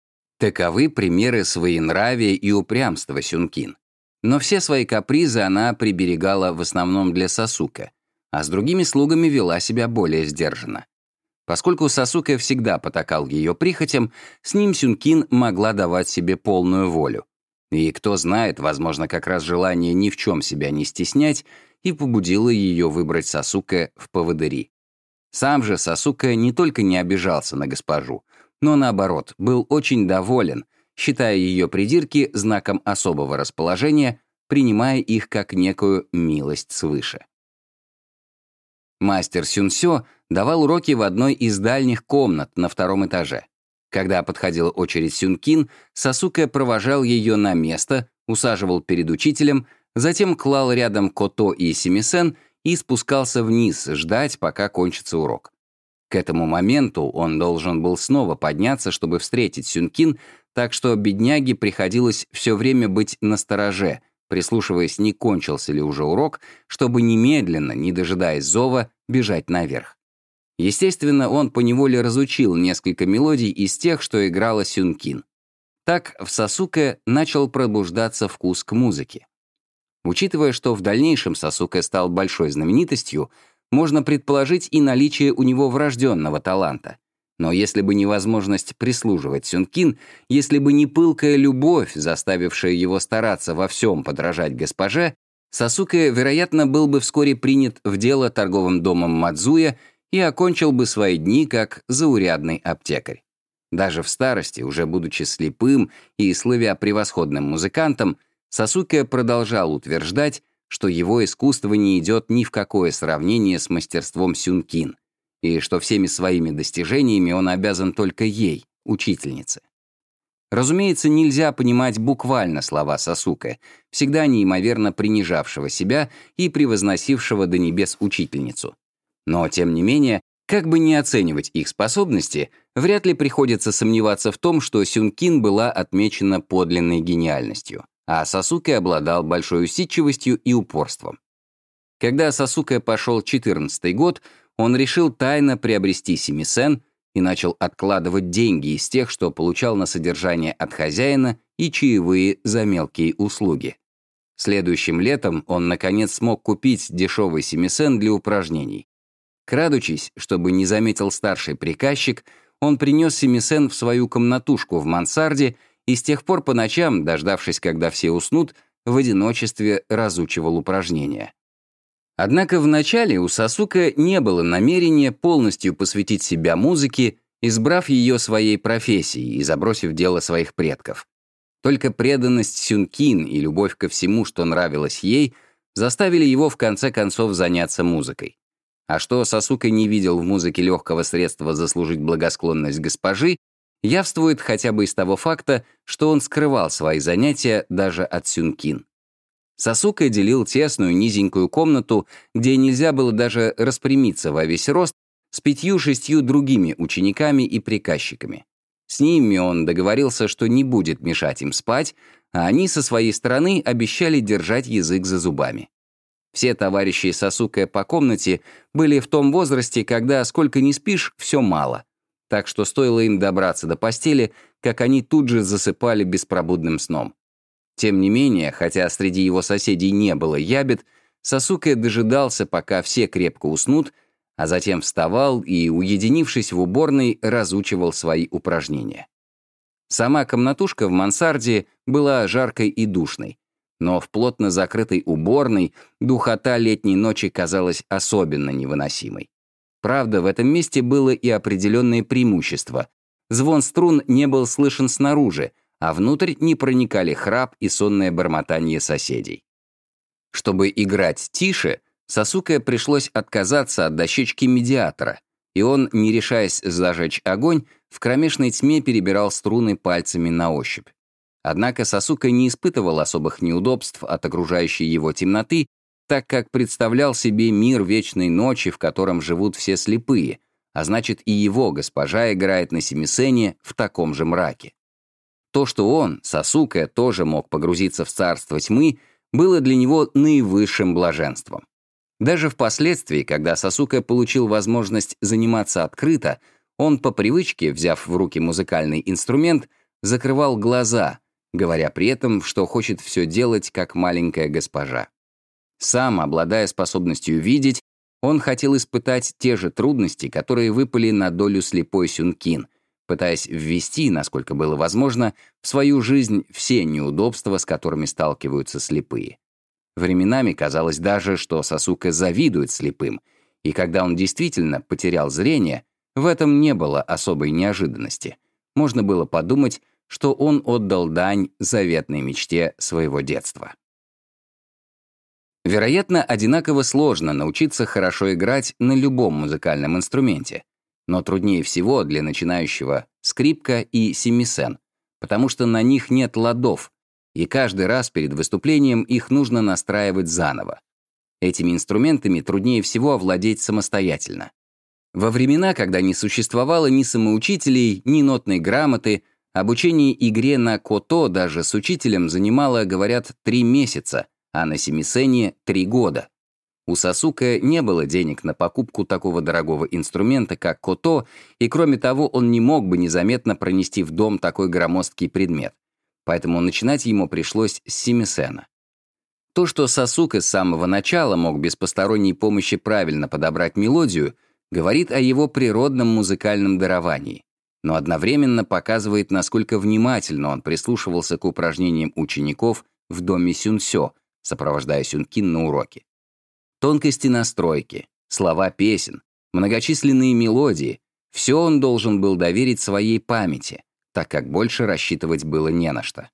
Таковы примеры своенравия и упрямства Сюнкин. Но все свои капризы она приберегала в основном для Сасуке, а с другими слугами вела себя более сдержанно. Поскольку Сасуке всегда потакал ее прихотям, с ним Сюнкин могла давать себе полную волю. И кто знает, возможно, как раз желание ни в чем себя не стеснять и побудило ее выбрать Сасуке в поводыри. Сам же Сасуке не только не обижался на госпожу, но, наоборот, был очень доволен, считая ее придирки знаком особого расположения, принимая их как некую милость свыше. Мастер Сюнсё давал уроки в одной из дальних комнат на втором этаже. Когда подходила очередь Сюнкин, Сасуке провожал ее на место, усаживал перед учителем, затем клал рядом Кото и Симисен и спускался вниз ждать, пока кончится урок. К этому моменту он должен был снова подняться, чтобы встретить Сюнкин, так что бедняге приходилось все время быть настороже, прислушиваясь, не кончился ли уже урок, чтобы немедленно, не дожидаясь зова, бежать наверх. Естественно, он поневоле разучил несколько мелодий из тех, что играла Сюнкин. Так в Сасуке начал пробуждаться вкус к музыке. Учитывая, что в дальнейшем Сасуке стал большой знаменитостью, можно предположить и наличие у него врожденного таланта. Но если бы не возможность прислуживать Сюнкин, если бы не пылкая любовь, заставившая его стараться во всем подражать госпоже, Сасуке, вероятно, был бы вскоре принят в дело торговым домом Мадзуя и окончил бы свои дни как заурядный аптекарь. Даже в старости, уже будучи слепым и слывя превосходным музыкантом, Сасуке продолжал утверждать, что его искусство не идет ни в какое сравнение с мастерством Сюнкин, и что всеми своими достижениями он обязан только ей, учительнице. Разумеется, нельзя понимать буквально слова Сасуке, всегда неимоверно принижавшего себя и превозносившего до небес учительницу. Но, тем не менее, как бы ни оценивать их способности, вряд ли приходится сомневаться в том, что Сюнкин была отмечена подлинной гениальностью, а Сасуке обладал большой усидчивостью и упорством. Когда Сасуке пошел четырнадцатый год, он решил тайно приобрести Симисен и начал откладывать деньги из тех, что получал на содержание от хозяина и чаевые за мелкие услуги. Следующим летом он, наконец, смог купить дешевый Симисен для упражнений. Крадучись, чтобы не заметил старший приказчик, он принес Симисен в свою комнатушку в мансарде и с тех пор по ночам, дождавшись, когда все уснут, в одиночестве разучивал упражнения. Однако вначале у Сасуке не было намерения полностью посвятить себя музыке, избрав ее своей профессией и забросив дело своих предков. Только преданность Сюнкин и любовь ко всему, что нравилось ей, заставили его в конце концов заняться музыкой. А что Сасуке не видел в музыке легкого средства заслужить благосклонность госпожи, явствует хотя бы из того факта, что он скрывал свои занятия даже от Сюнкин. Сасуке делил тесную низенькую комнату, где нельзя было даже распрямиться во весь рост, с пятью-шестью другими учениками и приказчиками. С ними он договорился, что не будет мешать им спать, а они со своей стороны обещали держать язык за зубами. Все товарищи Сасуке по комнате были в том возрасте, когда сколько ни спишь, все мало. Так что стоило им добраться до постели, как они тут же засыпали беспробудным сном. Тем не менее, хотя среди его соседей не было ябед, Сасуке дожидался, пока все крепко уснут, а затем вставал и, уединившись в уборной, разучивал свои упражнения. Сама комнатушка в мансарде была жаркой и душной, но в плотно закрытой уборной духота летней ночи казалась особенно невыносимой. Правда, в этом месте было и определенное преимущество. Звон струн не был слышен снаружи, а внутрь не проникали храп и сонное бормотание соседей. Чтобы играть тише, Сасуке пришлось отказаться от дощечки медиатора, и он, не решаясь зажечь огонь, в кромешной тьме перебирал струны пальцами на ощупь. Однако Сасуке не испытывал особых неудобств от окружающей его темноты, так как представлял себе мир вечной ночи, в котором живут все слепые, а значит и его госпожа играет на семисене в таком же мраке. То, что он, Сасуке, тоже мог погрузиться в царство тьмы, было для него наивысшим блаженством. Даже впоследствии, когда Сасуке получил возможность заниматься открыто, он по привычке, взяв в руки музыкальный инструмент, закрывал глаза, говоря при этом, что хочет все делать как маленькая госпожа. Сам, обладая способностью видеть, он хотел испытать те же трудности, которые выпали на долю слепой Сюнкин, пытаясь ввести, насколько было возможно, в свою жизнь все неудобства, с которыми сталкиваются слепые. Временами казалось даже, что Сасуке завидует слепым, и когда он действительно потерял зрение, в этом не было особой неожиданности. Можно было подумать, что он отдал дань заветной мечте своего детства. Вероятно, одинаково сложно научиться хорошо играть на любом музыкальном инструменте, но труднее всего для начинающего скрипка и семисен, потому что на них нет ладов, и каждый раз перед выступлением их нужно настраивать заново. Этими инструментами труднее всего овладеть самостоятельно. Во времена, когда не существовало ни самоучителей, ни нотной грамоты, обучение игре на кото даже с учителем занимало, говорят, три месяца, а на семисене — три года. У Сасуке не было денег на покупку такого дорогого инструмента, как кото, и кроме того, он не мог бы незаметно пронести в дом такой громоздкий предмет. Поэтому начинать ему пришлось с семисена. То, что Сасуке с самого начала мог без посторонней помощи правильно подобрать мелодию, говорит о его природном музыкальном даровании, но одновременно показывает, насколько внимательно он прислушивался к упражнениям учеников в доме сюнсё, сопровождая сюнкин на уроке. Тонкости настройки, слова песен, многочисленные мелодии — все он должен был доверить своей памяти, так как больше рассчитывать было не на что.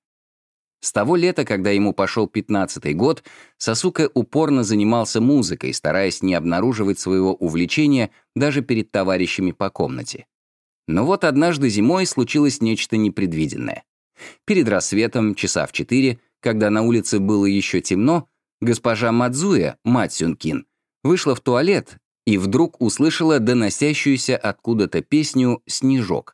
С того лета, когда ему пошел пятнадцатый год, Сасуке упорно занимался музыкой, стараясь не обнаруживать своего увлечения даже перед товарищами по комнате. Но вот однажды зимой случилось нечто непредвиденное. Перед рассветом, часа в четыре, когда на улице было еще темно, госпожа Мадзуэ, мать Сюнкин, вышла в туалет и вдруг услышала доносящуюся откуда-то песню «Снежок».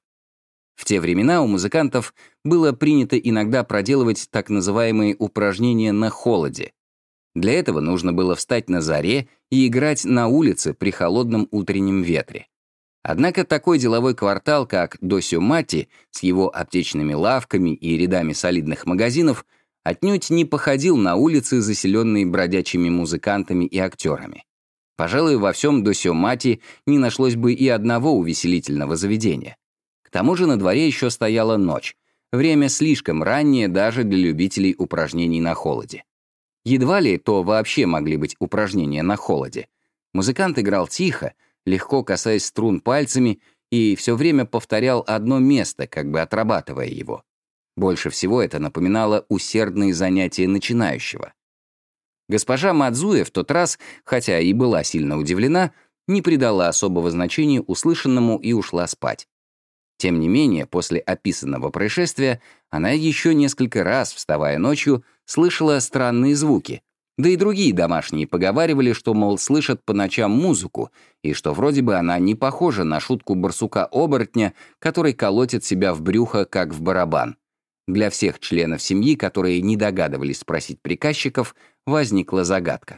В те времена у музыкантов было принято иногда проделывать так называемые упражнения на холоде. Для этого нужно было встать на заре и играть на улице при холодном утреннем ветре. Однако такой деловой квартал, как Досё-Мати, с его аптечными лавками и рядами солидных магазинов, отнюдь не походил на улицы, заселенные бродячими музыкантами и актерами. Пожалуй, во всем Досё-Мати не нашлось бы и одного увеселительного заведения. К тому же на дворе еще стояла ночь, время слишком раннее даже для любителей упражнений на холоде. Едва ли то вообще могли быть упражнения на холоде. Музыкант играл тихо, легко касаясь струн пальцами, и все время повторял одно место, как бы отрабатывая его. Больше всего это напоминало усердные занятия начинающего. Госпожа Мадзуэ в тот раз, хотя и была сильно удивлена, не придала особого значения услышанному и ушла спать. Тем не менее, после описанного происшествия она еще несколько раз, вставая ночью, слышала странные звуки, да и другие домашние поговаривали, что, мол, слышат по ночам музыку, и что вроде бы она не похожа на шутку барсука-оборотня, который колотит себя в брюхо, как в барабан. Для всех членов семьи, которые не догадывались спросить приказчиков, возникла загадка.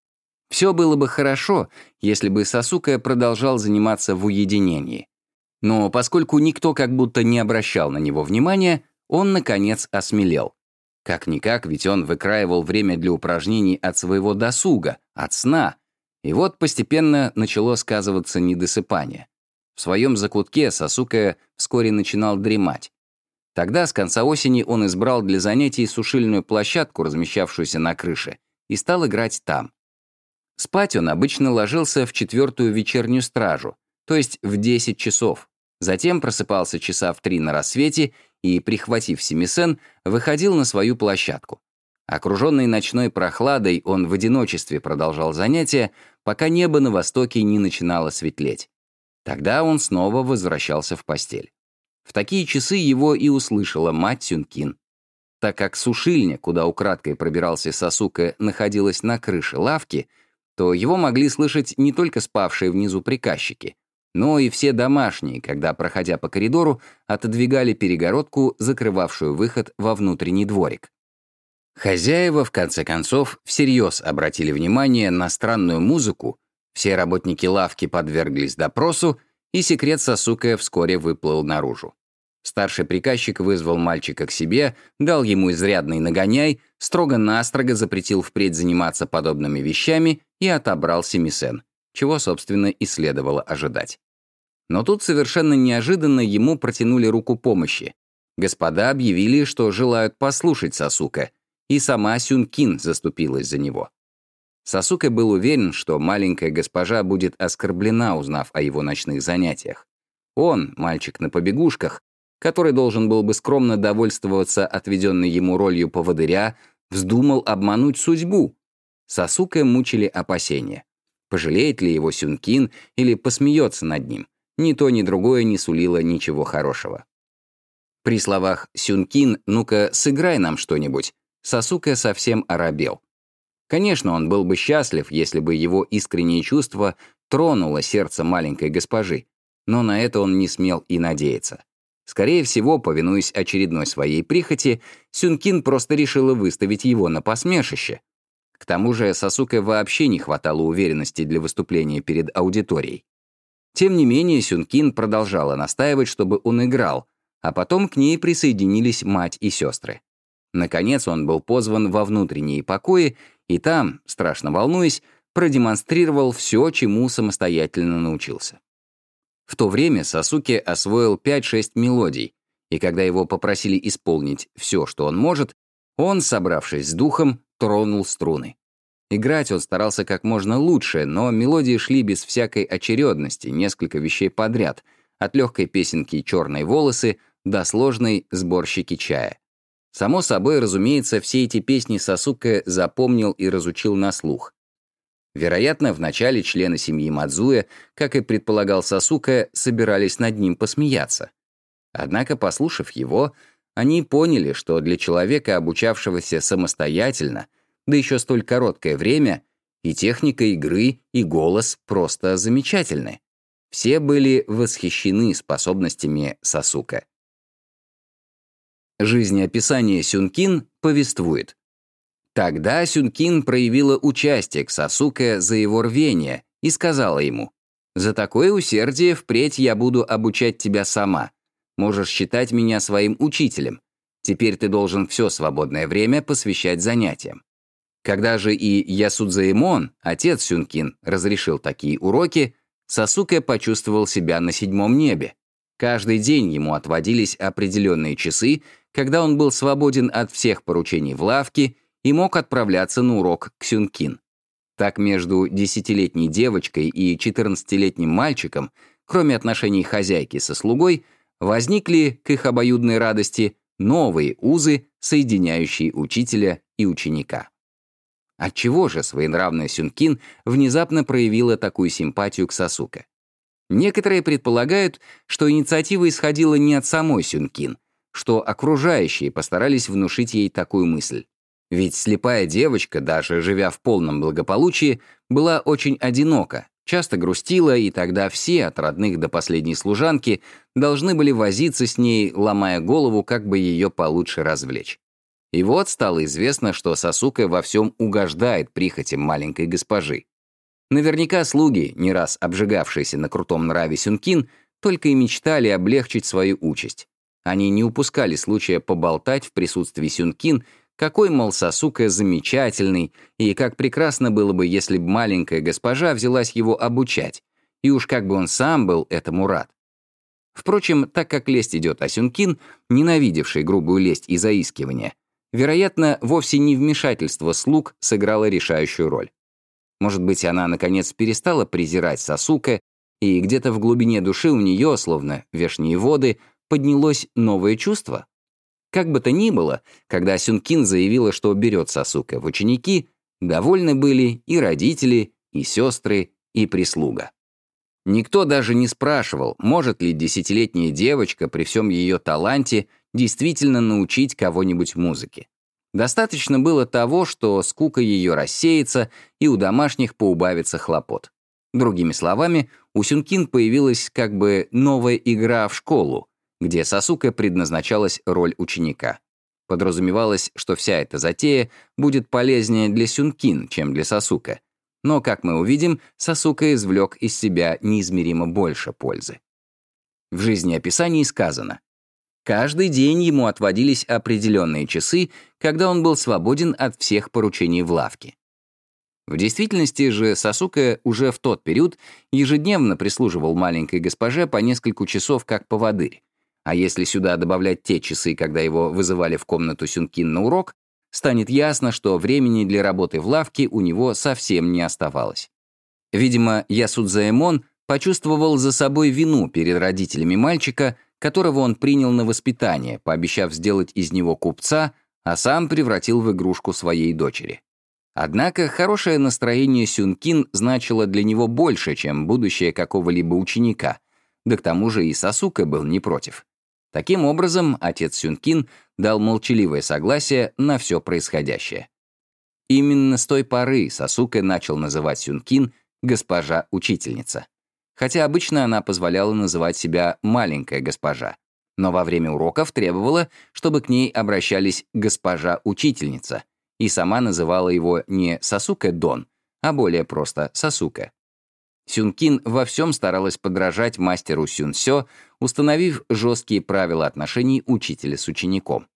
Все было бы хорошо, если бы Сасуке продолжал заниматься в уединении. Но поскольку никто как будто не обращал на него внимания, он, наконец, осмелел. Как-никак, ведь он выкраивал время для упражнений от своего досуга, от сна. И вот постепенно начало сказываться недосыпание. В своем закутке Сасуке вскоре начинал дремать. Тогда, с конца осени, он избрал для занятий сушильную площадку, размещавшуюся на крыше, и стал играть там. Спать он обычно ложился в четвертую вечернюю стражу, то есть в десять часов. Затем просыпался часа в три на рассвете и, прихватив семисен, выходил на свою площадку. Окруженный ночной прохладой, он в одиночестве продолжал занятия, пока небо на востоке не начинало светлеть. Тогда он снова возвращался в постель. В такие часы его и услышала мать Сюнкин. Так как сушильня, куда украдкой пробирался Сасуке, находилась на крыше лавки, то его могли слышать не только спавшие внизу приказчики, но и все домашние, когда, проходя по коридору, отодвигали перегородку, закрывавшую выход во внутренний дворик. Хозяева, в конце концов, всерьез обратили внимание на странную музыку, все работники лавки подверглись допросу, и секрет Сасуке вскоре выплыл наружу. Старший приказчик вызвал мальчика к себе, дал ему изрядный нагоняй, строго-настрого запретил впредь заниматься подобными вещами и отобрал семисен, чего, собственно, и следовало ожидать. Но тут совершенно неожиданно ему протянули руку помощи. Господа объявили, что желают послушать Сасуке, и сама Сюнкин заступилась за него. Сасуке был уверен, что маленькая госпожа будет оскорблена, узнав о его ночных занятиях. Он, мальчик на побегушках, который должен был бы скромно довольствоваться отведенной ему ролью поводыря, вздумал обмануть судьбу. Сасуке мучили опасения. Пожалеет ли его Сюнкин или посмеется над ним? Ни то, ни другое не сулило ничего хорошего. При словах «Сюнкин, ну-ка, сыграй нам что-нибудь», Сасуке совсем оробел. Конечно, он был бы счастлив, если бы его искреннее чувство тронуло сердце маленькой госпожи, но на это он не смел и надеяться. Скорее всего, повинуясь очередной своей прихоти, Сюнкин просто решила выставить его на посмешище. К тому же Сасуке вообще не хватало уверенности для выступления перед аудиторией. Тем не менее, Сюнкин продолжала настаивать, чтобы он играл, а потом к ней присоединились мать и сестры. Наконец он был позван во внутренние покои, и там, страшно волнуясь, продемонстрировал все, чему самостоятельно научился. В то время Сасуке освоил пять-шесть мелодий, и когда его попросили исполнить все, что он может, он, собравшись с духом, тронул струны. Играть он старался как можно лучше, но мелодии шли без всякой очередности, несколько вещей подряд, от легкой песенки «Черные волосы» до сложной «Сборщики чая». Само собой, разумеется, все эти песни Сасуке запомнил и разучил на слух. Вероятно, вначале члены семьи Мадзуэ, как и предполагал Сасуке, собирались над ним посмеяться. Однако, послушав его, они поняли, что для человека, обучавшегося самостоятельно, да еще столь короткое время, и техника игры, и голос просто замечательны. Все были восхищены способностями Сасуке. Жизнеописание Сюнкин повествует. Тогда Сюнкин проявила участие к Сасуке за его рвение и сказала ему: «За такое усердие впредь я буду обучать тебя сама. Можешь считать меня своим учителем. Теперь ты должен все свободное время посвящать занятиям». Когда же и Ясудзаэмон, отец Сюнкин, разрешил такие уроки, Сасуке почувствовал себя на седьмом небе. Каждый день ему отводились определенные часы, когда он был свободен от всех поручений в лавке и мог отправляться на урок к Сюнкин. Так между десятилетней девочкой и четырнадцатилетним мальчиком, кроме отношений хозяйки со слугой, возникли, к их обоюдной радости, новые узы, соединяющие учителя и ученика. Отчего же своенравная Сюнкин внезапно проявила такую симпатию к Сасуке? Некоторые предполагают, что инициатива исходила не от самой Сюнкин, что окружающие постарались внушить ей такую мысль. Ведь слепая девочка, даже живя в полном благополучии, была очень одинока, часто грустила, и тогда все, от родных до последней служанки, должны были возиться с ней, ломая голову, как бы ее получше развлечь. И вот стало известно, что Сасуке во всем угождает прихотям маленькой госпожи. Наверняка слуги, не раз обжигавшиеся на крутом нраве Сюнкин, только и мечтали облегчить свою участь. Они не упускали случая поболтать в присутствии Сюнкин, какой, мол, Сасуке замечательный, и как прекрасно было бы, если бы маленькая госпожа взялась его обучать, и уж как бы он сам был этому рад. Впрочем, так как лесть идет о Сюнкин, ненавидевшей грубую лесть и заискивание, вероятно, вовсе не вмешательство слуг сыграло решающую роль. Может быть, она, наконец, перестала презирать Сасуке, и где-то в глубине души у нее, словно вешние воды, поднялось новое чувство? Как бы то ни было, когда Сюнкин заявила, что берет Сасуке в ученики, довольны были и родители, и сестры, и прислуга. Никто даже не спрашивал, может ли десятилетняя девочка при всем ее таланте действительно научить кого-нибудь музыке. Достаточно было того, что скука ее рассеется, и у домашних поубавится хлопот. Другими словами, у Сюнкин появилась как бы новая игра в школу, где Сасуке предназначалась роль ученика. Подразумевалось, что вся эта затея будет полезнее для Сюнкин, чем для Сасуке. Но, как мы увидим, Сасуке извлек из себя неизмеримо больше пользы. В жизнеописании сказано: каждый день ему отводились определенные часы, когда он был свободен от всех поручений в лавке. В действительности же Сасуке уже в тот период ежедневно прислуживал маленькой госпоже по несколько часов как поводырь. А если сюда добавлять те часы, когда его вызывали в комнату Сюнкин на урок, станет ясно, что времени для работы в лавке у него совсем не оставалось. Видимо, Ясудзаэмон почувствовал за собой вину перед родителями мальчика, которого он принял на воспитание, пообещав сделать из него купца, а сам превратил в игрушку своей дочери. Однако хорошее настроение Сюнкин значило для него больше, чем будущее какого-либо ученика, да к тому же и Сасуке был не против. Таким образом, отец Сюнкин дал молчаливое согласие на все происходящее. Именно с той поры Сасуке начал называть Сюнкин «госпожа учительница». Хотя обычно она позволяла называть себя «маленькая госпожа», но во время уроков требовала, чтобы к ней обращались «госпожа учительница», и сама называла его не Сасуке-дон, а более просто Сасуке. Сюнкин во всем старалась подражать мастеру Сюнсё, установив жесткие правила отношений учителя с учеником.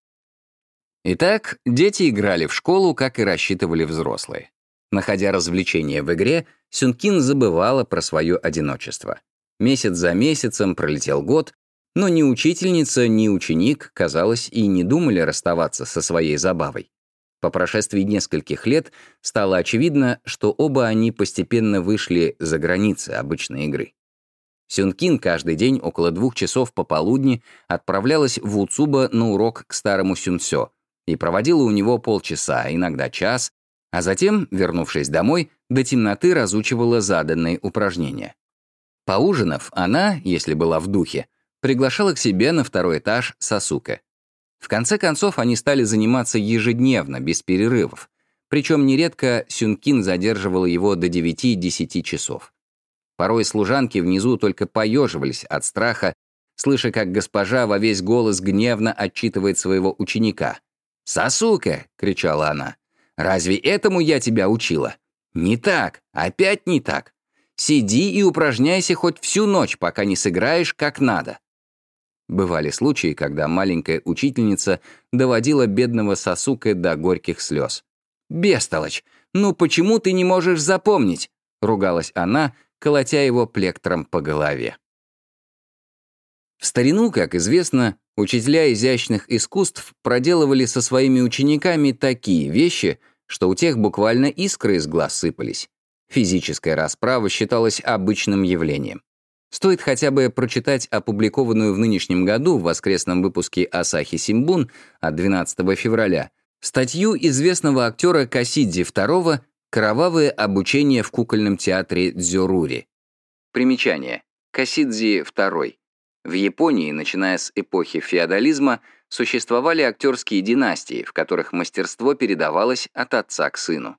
Итак, дети играли в школу, как и рассчитывали взрослые. Находя развлечения в игре, Сюнкин забывала про свое одиночество. Месяц за месяцем пролетел год, но ни учительница, ни ученик, казалось, и не думали расставаться со своей забавой. По прошествии нескольких лет стало очевидно, что оба они постепенно вышли за границы обычной игры. Сюнкин каждый день около двух часов пополудни отправлялась в Уцуба на урок к старому Сюнсё и проводила у него полчаса, иногда час, а затем, вернувшись домой, до темноты разучивала заданные упражнения. Поужинав, она, если была в духе, приглашала к себе на второй этаж Сасуке. В конце концов, они стали заниматься ежедневно, без перерывов. Причем нередко Сюнкин задерживала его до девяти-десяти часов. Порой служанки внизу только поеживались от страха, слыша, как госпожа во весь голос гневно отчитывает своего ученика. «Сасуке!» — кричала она. «Разве этому я тебя учила? Не так, опять не так. Сиди и упражняйся хоть всю ночь, пока не сыграешь как надо». Бывали случаи, когда маленькая учительница доводила бедного Сасуке до горьких слез. «Бестолочь! Ну почему ты не можешь запомнить?» — ругалась она, колотя его плектром по голове. В старину, как известно, учителя изящных искусств проделывали со своими учениками такие вещи, что у тех буквально искры из глаз сыпались. Физическая расправа считалась обычным явлением. Стоит хотя бы прочитать опубликованную в нынешнем году в воскресном выпуске «Асахи Симбун» от двенадцатого февраля статью известного актера Касидзи второго «Кровавое обучение в кукольном театре Дзёрури». Примечание. Касидзи второй. В Японии, начиная с эпохи феодализма, существовали актерские династии, в которых мастерство передавалось от отца к сыну.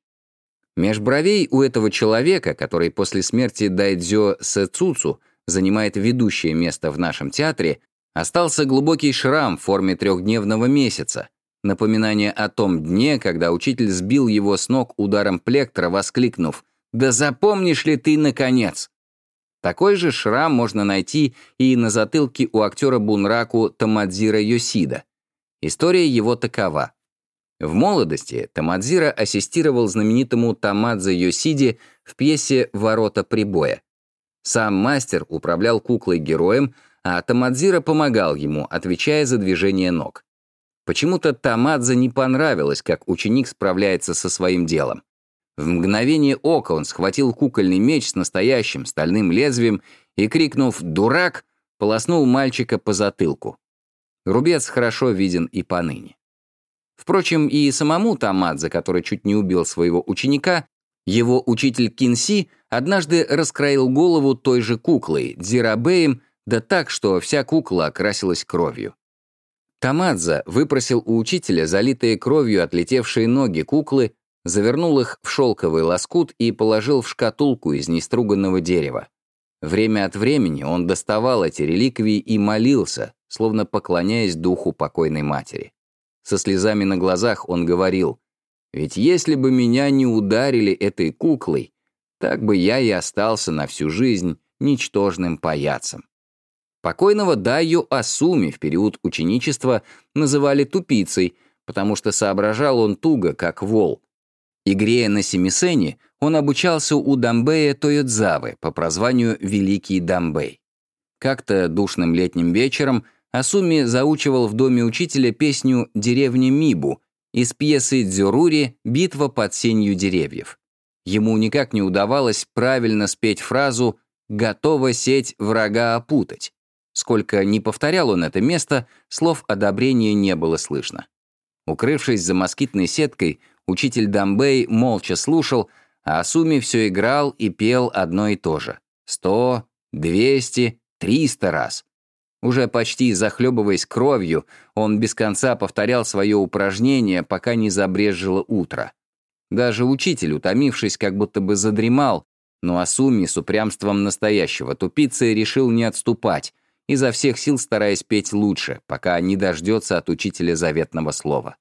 Меж бровей у этого человека, который после смерти Дайдзё Сэцуцу занимает ведущее место в нашем театре, остался глубокий шрам в форме трехдневного месяца, напоминание о том дне, когда учитель сбил его с ног ударом плектра, воскликнув «Да запомнишь ли ты, наконец!». Такой же шрам можно найти и на затылке у актера бунраку Тамадзира Йосида. История его такова. В молодости Тамадзира ассистировал знаменитому Тамадзе Йосиде в пьесе «Ворота прибоя». Сам мастер управлял куклой-героем, а Тамадзира помогал ему, отвечая за движение ног. Почему-то Тамадзе не понравилось, как ученик справляется со своим делом. В мгновение ока он схватил кукольный меч с настоящим стальным лезвием и, крикнув «Дурак!», полоснул мальчика по затылку. Рубец хорошо виден и поныне. Впрочем, и самому Тамадзе, который чуть не убил своего ученика, его учитель Кинси однажды раскроил голову той же куклой, дзирабеем, да так, что вся кукла окрасилась кровью. Тамадзе выпросил у учителя залитые кровью отлетевшие ноги куклы, завернул их в шелковый лоскут и положил в шкатулку из неструганного дерева. Время от времени он доставал эти реликвии и молился, словно поклоняясь духу покойной матери. Со слезами на глазах он говорил: «Ведь если бы меня не ударили этой куклой, так бы я и остался на всю жизнь ничтожным паяцем». Покойного Дайо Асуми в период ученичества называли тупицей, потому что соображал он туго, как вол. Игре на семисене он обучался у Дамбэя Тойодзавы по прозванию «Великий Дамбэй». Как-то душным летним вечером Асуми заучивал в доме учителя песню «Деревня Мибу» из пьесы Дзёрури «Битва под сенью деревьев». Ему никак не удавалось правильно спеть фразу «Готова сеть врага опутать». Сколько ни повторял он это место, слов одобрения не было слышно. Укрывшись за москитной сеткой, Учитель Дамбэй молча слушал, а Асуми все играл и пел одно и то же. Сто, двести, триста раз. Уже почти захлебываясь кровью, он без конца повторял свое упражнение, пока не забрежило утро. Даже учитель, утомившись, как будто бы задремал, но Асуми с упрямством настоящего тупицы решил не отступать, изо всех сил стараясь петь лучше, пока не дождется от учителя заветного слова.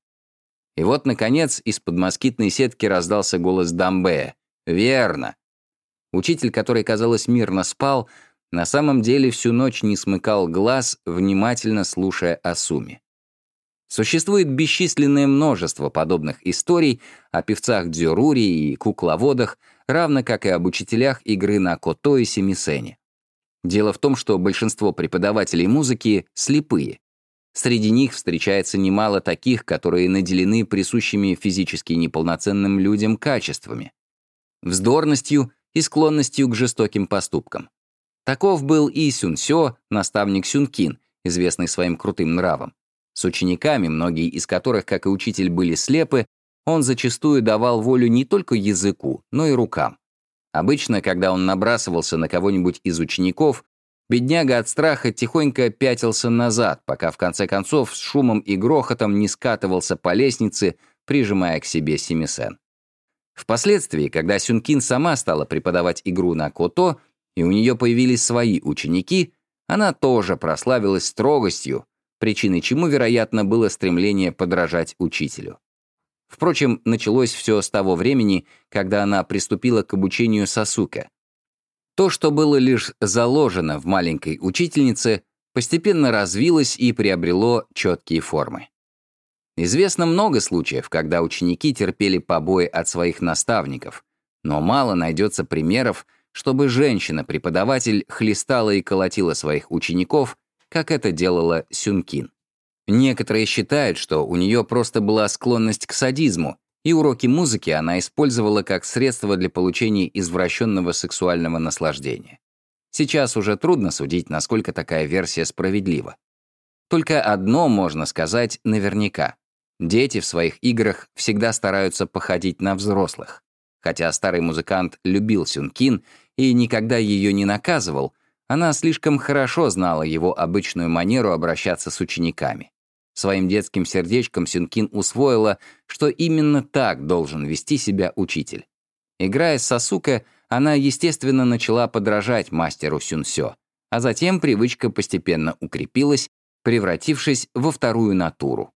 И вот, наконец, из-под москитной сетки раздался голос Дамбэя. «Верно!» Учитель, который, казалось, мирно спал, на самом деле всю ночь не смыкал глаз, внимательно слушая Асуми. Существует бесчисленное множество подобных историй о певцах дзюрури и кукловодах, равно как и об учителях игры на кото и семисене. Дело в том, что большинство преподавателей музыки слепые. Среди них встречается немало таких, которые наделены присущими физически неполноценным людям качествами, вздорностью и склонностью к жестоким поступкам. Таков был и Сюнсё, наставник Сюнкин, известный своим крутым нравом. С учениками, многие из которых, как и учитель, были слепы, он зачастую давал волю не только языку, но и рукам. Обычно, когда он набрасывался на кого-нибудь из учеников, бедняга от страха тихонько пятился назад, пока в конце концов с шумом и грохотом не скатывался по лестнице, прижимая к себе семисен. Впоследствии, когда Сюнкин сама стала преподавать игру на кото, и у нее появились свои ученики, она тоже прославилась строгостью, причиной чему, вероятно, было стремление подражать учителю. Впрочем, началось все с того времени, когда она приступила к обучению Сасуке. То, что было лишь заложено в маленькой учительнице, постепенно развилось и приобрело четкие формы. Известно много случаев, когда ученики терпели побои от своих наставников, но мало найдется примеров, чтобы женщина-преподаватель хлестала и колотила своих учеников, как это делала Сюнкин. Некоторые считают, что у нее просто была склонность к садизму, и уроки музыки она использовала как средство для получения извращенного сексуального наслаждения. Сейчас уже трудно судить, насколько такая версия справедлива. Только одно можно сказать наверняка. Дети в своих играх всегда стараются походить на взрослых. Хотя старый музыкант любил Сюнкин и никогда ее не наказывал, она слишком хорошо знала его обычную манеру обращаться с учениками. Своим детским сердечком Сюнкин усвоила, что именно так должен вести себя учитель. Играя с Сасуке, она, естественно, начала подражать мастеру Сюнсё, а затем привычка постепенно укрепилась, превратившись во вторую натуру.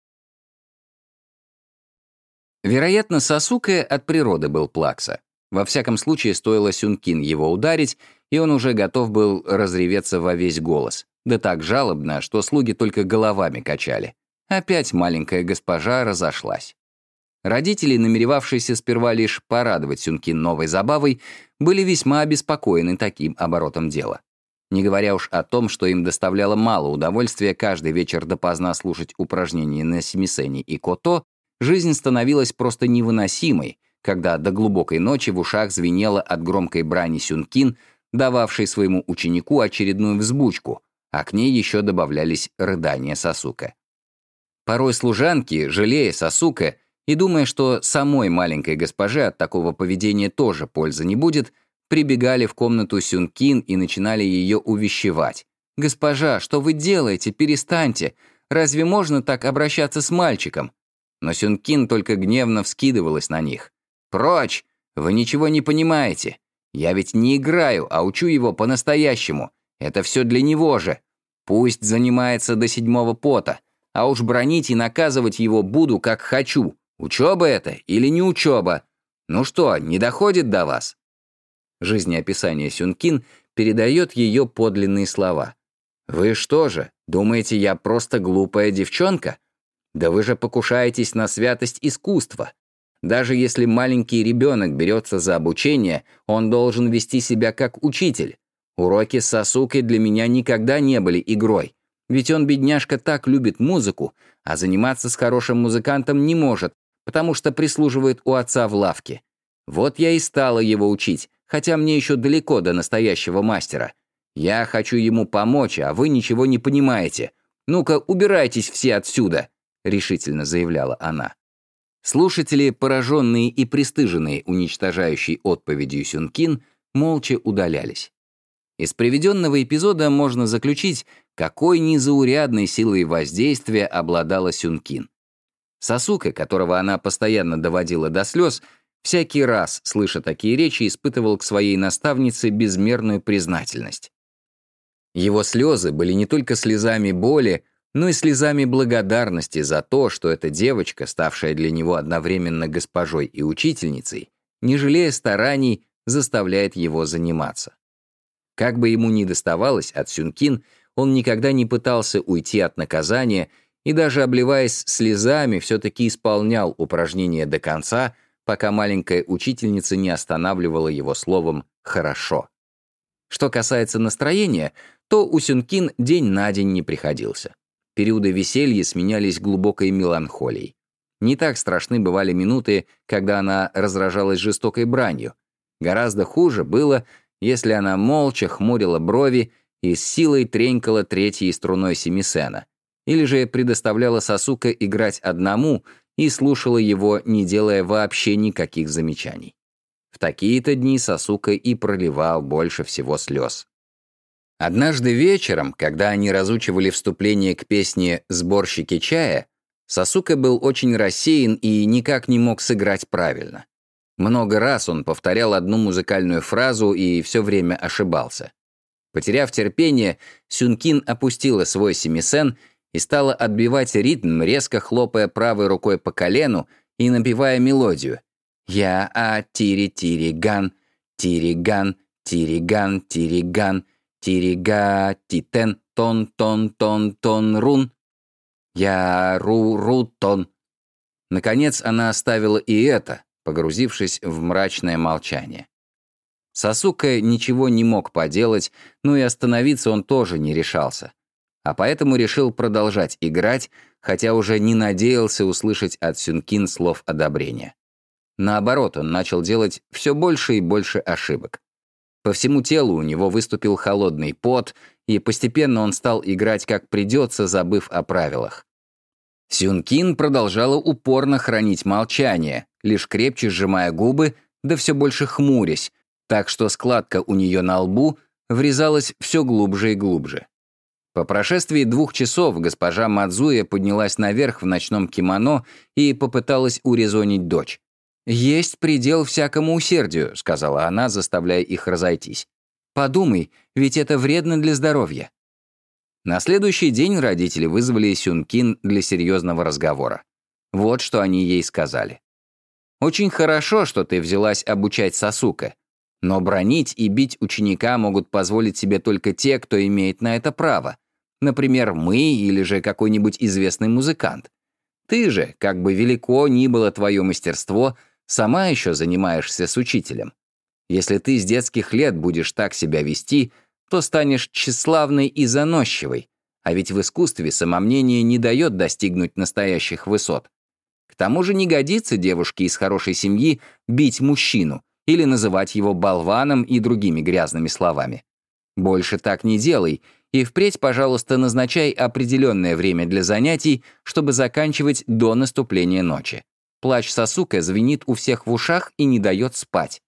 Вероятно, Сасуке от природы был плакса. Во всяком случае, стоило Сюнкин его ударить, и он уже готов был разреветься во весь голос, да так жалобно, что слуги только головами качали. Опять маленькая госпожа разошлась. Родители, намеревавшиеся сперва лишь порадовать Сюнкин новой забавой, были весьма обеспокоены таким оборотом дела. Не говоря уж о том, что им доставляло мало удовольствия каждый вечер допоздна слушать упражнения на семисене и кото, жизнь становилась просто невыносимой, когда до глубокой ночи в ушах звенело от громкой брани Сюнкин, дававшей своему ученику очередную взбучку, а к ней еще добавлялись рыдания Сасуке. Порой служанки, жалея Сасуке и думая, что самой маленькой госпоже от такого поведения тоже пользы не будет, прибегали в комнату Сюнкин и начинали ее увещевать. «Госпожа, что вы делаете? Перестаньте! Разве можно так обращаться с мальчиком?» Но Сюнкин только гневно вскидывалась на них. «Прочь! Вы ничего не понимаете! Я ведь не играю, а учу его по-настоящему. Это все для него же. Пусть занимается до седьмого пота, а уж бранить и наказывать его буду, как хочу. Учеба это или не учеба? Ну что, не доходит до вас?» Жизнеописание Сюнкин передает ее подлинные слова. «Вы что же, думаете, я просто глупая девчонка? Да вы же покушаетесь на святость искусства. Даже если маленький ребенок берется за обучение, он должен вести себя как учитель. Уроки с Сасукой для меня никогда не были игрой. Ведь он, бедняжка, так любит музыку, а заниматься с хорошим музыкантом не может, потому что прислуживает у отца в лавке. Вот я и стала его учить, хотя мне еще далеко до настоящего мастера. Я хочу ему помочь, а вы ничего не понимаете. Ну-ка, убирайтесь все отсюда», — решительно заявляла она. Слушатели, пораженные и пристыженные уничтожающей отповедью Сюнкин, молча удалялись. Из приведенного эпизода можно заключить, какой незаурядной силой воздействия обладала Сюнкин. Сасуке, которого она постоянно доводила до слез, всякий раз, слыша такие речи, испытывал к своей наставнице безмерную признательность. Его слезы были не только слезами боли, но и слезами благодарности за то, что эта девочка, ставшая для него одновременно госпожой и учительницей, не жалея стараний, заставляет его заниматься. Как бы ему ни доставалось от Сюнкин, он никогда не пытался уйти от наказания и даже обливаясь слезами, все-таки исполнял упражнения до конца, пока маленькая учительница не останавливала его словом «хорошо». Что касается настроения, то у Сюнкин день на день не приходился. Периоды веселья сменялись глубокой меланхолией. Не так страшны бывали минуты, когда она разражалась жестокой бранью. Гораздо хуже было, если она молча хмурила брови и с силой тренькала третьей струной семисена, или же предоставляла Сасуке играть одному и слушала его, не делая вообще никаких замечаний. В такие-то дни Сасуке и проливал больше всего слез. Однажды вечером, когда они разучивали вступление к песне «Сборщики чая», Сасуке был очень рассеян и никак не мог сыграть правильно. Много раз он повторял одну музыкальную фразу и все время ошибался. Потеряв терпение, Сюнкин опустила свой семисен и стала отбивать ритм, резко хлопая правой рукой по колену и напевая мелодию. «Я а тири-тири-ган, тири-ган, тири-ган, тири-ган, тирига, титен, тон-тон-тон-тон-рун. Я ру-ру-тон». Наконец она оставила и это, погрузившись в мрачное молчание. Сасуке ничего не мог поделать, но и остановиться он тоже не решался. А поэтому решил продолжать играть, хотя уже не надеялся услышать от Сюнкин слов одобрения. Наоборот, он начал делать все больше и больше ошибок. По всему телу у него выступил холодный пот, и постепенно он стал играть как придется, забыв о правилах. Сюнкин продолжала упорно хранить молчание, лишь крепче сжимая губы, да все больше хмурясь, так что складка у нее на лбу врезалась все глубже и глубже. По прошествии двух часов госпожа Мадзуэ поднялась наверх в ночном кимоно и попыталась урезонить дочь. «Есть предел всякому усердию», — сказала она, заставляя их разойтись. «Подумай, ведь это вредно для здоровья». На следующий день родители вызвали Сюнкин для серьезного разговора. Вот что они ей сказали. «Очень хорошо, что ты взялась обучать Сасуке, но бранить и бить ученика могут позволить себе только те, кто имеет на это право. Например, мы или же какой-нибудь известный музыкант. Ты же, как бы велико ни было твое мастерство, сама еще занимаешься с учителем. Если ты с детских лет будешь так себя вести, то станешь тщеславной и заносчивой, а ведь в искусстве самомнение не дает достигнуть настоящих высот. К тому же не годится девушке из хорошей семьи бить мужчину или называть его болваном и другими грязными словами. Больше так не делай, и впредь, пожалуйста, назначай определенное время для занятий, чтобы заканчивать до наступления ночи. Плач Сасуке звенит у всех в ушах и не дает спать».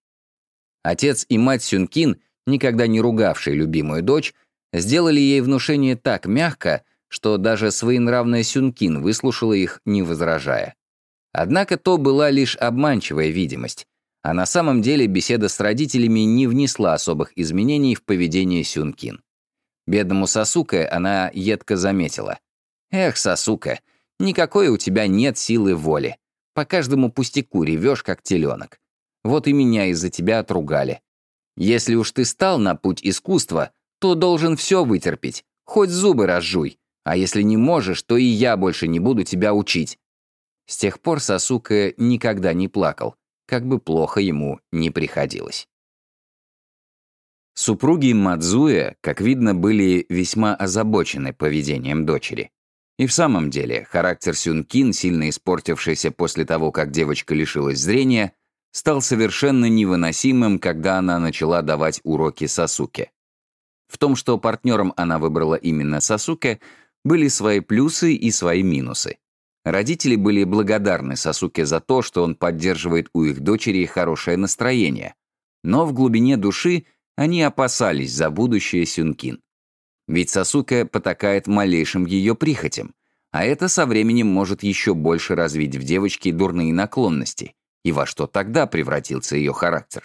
Отец и мать Сюнкин, никогда не ругавшие любимую дочь, сделали ей внушение так мягко, что даже своенравная Сюнкин выслушала их, не возражая. Однако то была лишь обманчивая видимость, а на самом деле беседа с родителями не внесла особых изменений в поведение Сюнкин. Бедному Сасуке она едко заметила. «Эх, Сасуке, никакой у тебя нет силы воли. По каждому пустяку ревешь, как теленок. Вот и меня из-за тебя отругали. Если уж ты стал на путь искусства, то должен все вытерпеть, хоть зубы разжуй, а если не можешь, то и я больше не буду тебя учить». С тех пор Сасуке никогда не плакал, как бы плохо ему ни приходилось. Супруги Мадзуэ, как видно, были весьма озабочены поведением дочери. И в самом деле, характер Сюнкин, сильно испортившийся после того, как девочка лишилась зрения, стал совершенно невыносимым, когда она начала давать уроки Сасуке. В том, что партнером она выбрала именно Сасуке, были свои плюсы и свои минусы. Родители были благодарны Сасуке за то, что он поддерживает у их дочери хорошее настроение, но в глубине души они опасались за будущее Сюнкин. Ведь Сасуке потакает малейшим ее прихотям, а это со временем может еще больше развить в девочке дурные наклонности, и во что тогда превратился ее характер.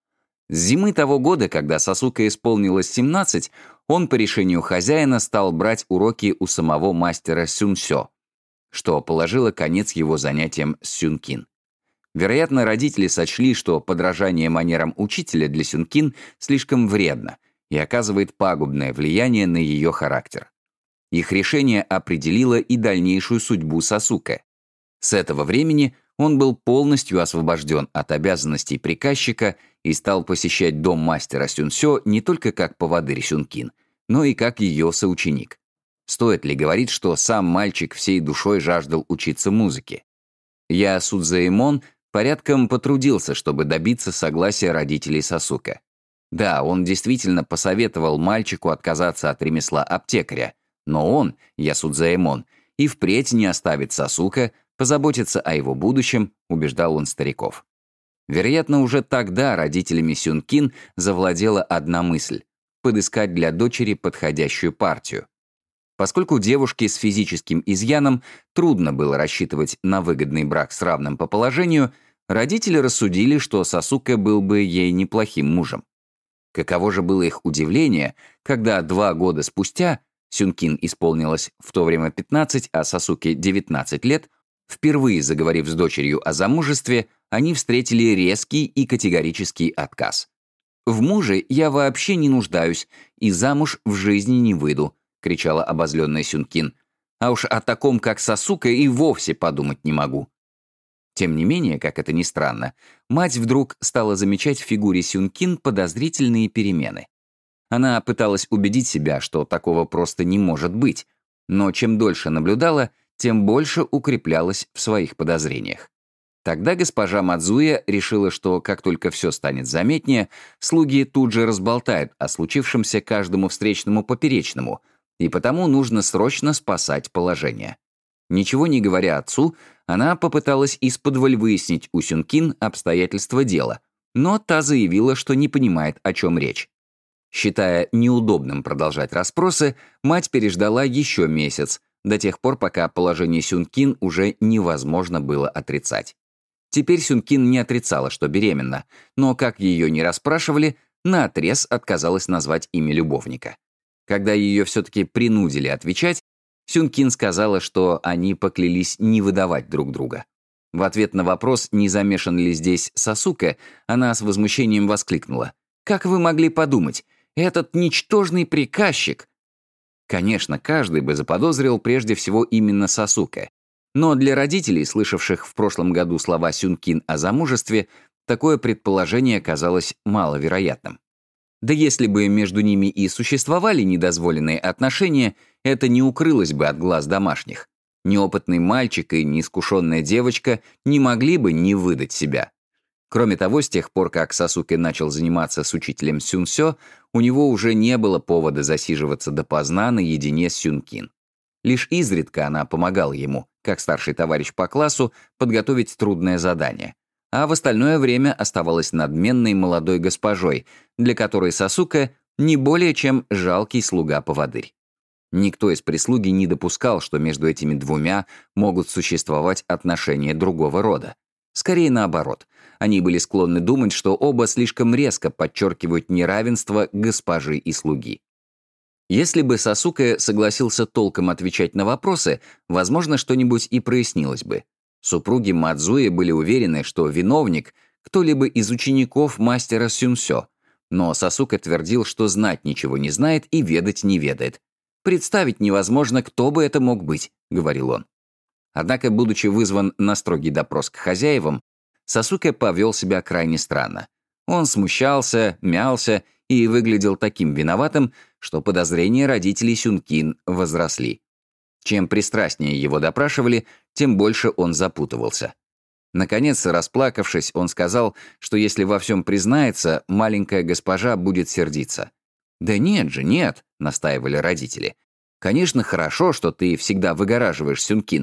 С зимы того года, когда Сасуке исполнилось семнадцать, он по решению хозяина стал брать уроки у самого мастера Сюнсё, что положило конец его занятиям с Сюнкин. Вероятно, родители сочли, что подражание манерам учителя для Сюнкин слишком вредно и оказывает пагубное влияние на ее характер. Их решение определило и дальнейшую судьбу Сасуке. С этого времени он был полностью освобожден от обязанностей приказчика и стал посещать дом мастера Сюнсё не только как поводырь Сюнкин, но и как ее соученик. Стоит ли говорить, что сам мальчик всей душой жаждал учиться музыке? Я Судзаэмон порядком потрудился, чтобы добиться согласия родителей Сасуке. Да, он действительно посоветовал мальчику отказаться от ремесла аптекаря, но он, Ясудзаэмон, и впредь не оставит Сасуке, позаботиться о его будущем, убеждал он стариков. Вероятно, уже тогда родителями Сюнкин завладела одна мысль — подыскать для дочери подходящую партию. Поскольку девушке с физическим изъяном трудно было рассчитывать на выгодный брак с равным по положению, родители рассудили, что Сасуке был бы ей неплохим мужем. Каково же было их удивление, когда два года спустя, Сюнкин исполнилось в то время пятнадцать, а Сасуке девятнадцать лет, впервые заговорив с дочерью о замужестве, они встретили резкий и категорический отказ. «В муже я вообще не нуждаюсь и замуж в жизни не выйду», — кричала обозленная Сюнкин. «А уж о таком, как Сасуке, и вовсе подумать не могу». Тем не менее, как это ни странно, мать вдруг стала замечать в фигуре Сюнкин подозрительные перемены. Она пыталась убедить себя, что такого просто не может быть, но чем дольше наблюдала, тем больше укреплялась в своих подозрениях. Тогда госпожа Мадзуя решила, что как только все станет заметнее, слуги тут же разболтают о случившемся каждому встречному поперечному, и потому нужно срочно спасать положение. Ничего не говоря отцу, она попыталась исподволь выяснить у Сюнкин обстоятельства дела, но та заявила, что не понимает, о чем речь. Считая неудобным продолжать расспросы, мать переждала еще месяц, до тех пор, пока положение Сюнкин уже невозможно было отрицать. Теперь Сюнкин не отрицала, что беременна, но, как ее не расспрашивали, наотрез отказалась назвать имя любовника. Когда ее все-таки принудили отвечать, Сюнкин сказала, что они поклялись не выдавать друг друга. В ответ на вопрос, не замешан ли здесь Сасуке, она с возмущением воскликнула: «Как вы могли подумать? Этот ничтожный приказчик!» Конечно, каждый бы заподозрил прежде всего именно Сасуке. Но для родителей, слышавших в прошлом году слова Сюнкин о замужестве, такое предположение казалось маловероятным. Да если бы между ними и существовали недозволенные отношения, это не укрылось бы от глаз домашних. Неопытный мальчик и неискушенная девочка не могли бы не выдать себя. Кроме того, с тех пор, как Сасуке начал заниматься с учителем Сюнсё, у него уже не было повода засиживаться допоздна наедине с Сюнкин. Лишь изредка она помогала ему, как старший товарищ по классу, подготовить трудное задание, а в остальное время оставалась надменной молодой госпожой, для которой Сасуке не более чем жалкий слуга-поводырь. Никто из прислуги не допускал, что между этими двумя могут существовать отношения другого рода. Скорее наоборот, они были склонны думать, что оба слишком резко подчеркивают неравенство госпожи и слуги. Если бы Сасуке согласился толком отвечать на вопросы, возможно, что-нибудь и прояснилось бы. Супруги Мадзуи были уверены, что виновник — кто-либо из учеников мастера Сюнсё, но Сасуке твердил, что знать ничего не знает и ведать не ведает. «Представить невозможно, кто бы это мог быть», — говорил он. Однако, будучи вызван на строгий допрос к хозяевам, Сасуке повел себя крайне странно. Он смущался, мялся и выглядел таким виноватым, что подозрения родителей Сюнкин возросли. Чем пристрастнее его допрашивали, тем больше он запутывался. Наконец, расплакавшись, он сказал, что если во всем признается, маленькая госпожа будет сердиться. «Да нет же, нет», — настаивали родители. «Конечно, хорошо, что ты всегда выгораживаешь Сюнкин,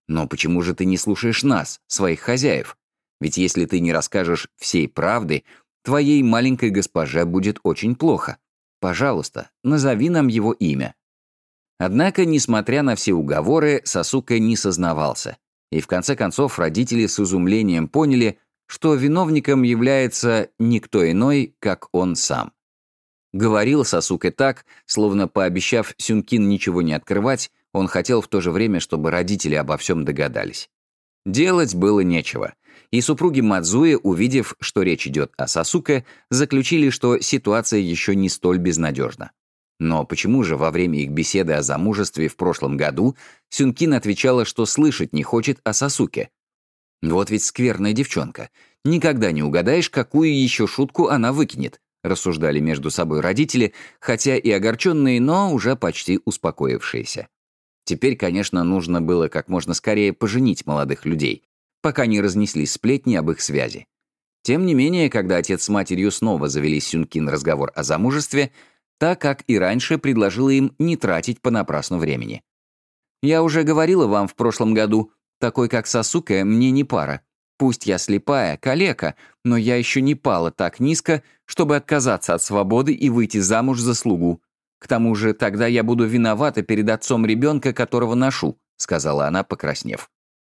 «Но почему же ты не слушаешь нас, своих хозяев? Ведь если ты не расскажешь всей правды, твоей маленькой госпоже будет очень плохо. Пожалуйста, назови нам его имя». Однако, несмотря на все уговоры, Сасуке не сознавался. И в конце концов родители с изумлением поняли, что виновником является никто иной, как он сам. Говорил Сасуке так, словно пообещав Сюнкин ничего не открывать, он хотел в то же время, чтобы родители обо всем догадались. Делать было нечего. И супруги Мадзуэ, увидев, что речь идет о Сасуке, заключили, что ситуация еще не столь безнадежна. Но почему же во время их беседы о замужестве в прошлом году Сюнкин отвечала, что слышать не хочет о Сасуке? Вот ведь скверная девчонка. Никогда не угадаешь, какую еще шутку она выкинет, рассуждали между собой родители, хотя и огорченные, но уже почти успокоившиеся. Теперь, конечно, нужно было как можно скорее поженить молодых людей, пока не разнеслись сплетни об их связи. Тем не менее, когда отец с матерью снова завели с Сюнкин разговор о замужестве, так как и раньше предложила им не тратить понапрасну времени. «Я уже говорила вам в прошлом году, такой как Сасуке мне не пара. Пусть я слепая, калека, но я еще не пала так низко, чтобы отказаться от свободы и выйти замуж за слугу. К тому же тогда я буду виновата перед отцом ребенка, которого ношу», сказала она, покраснев.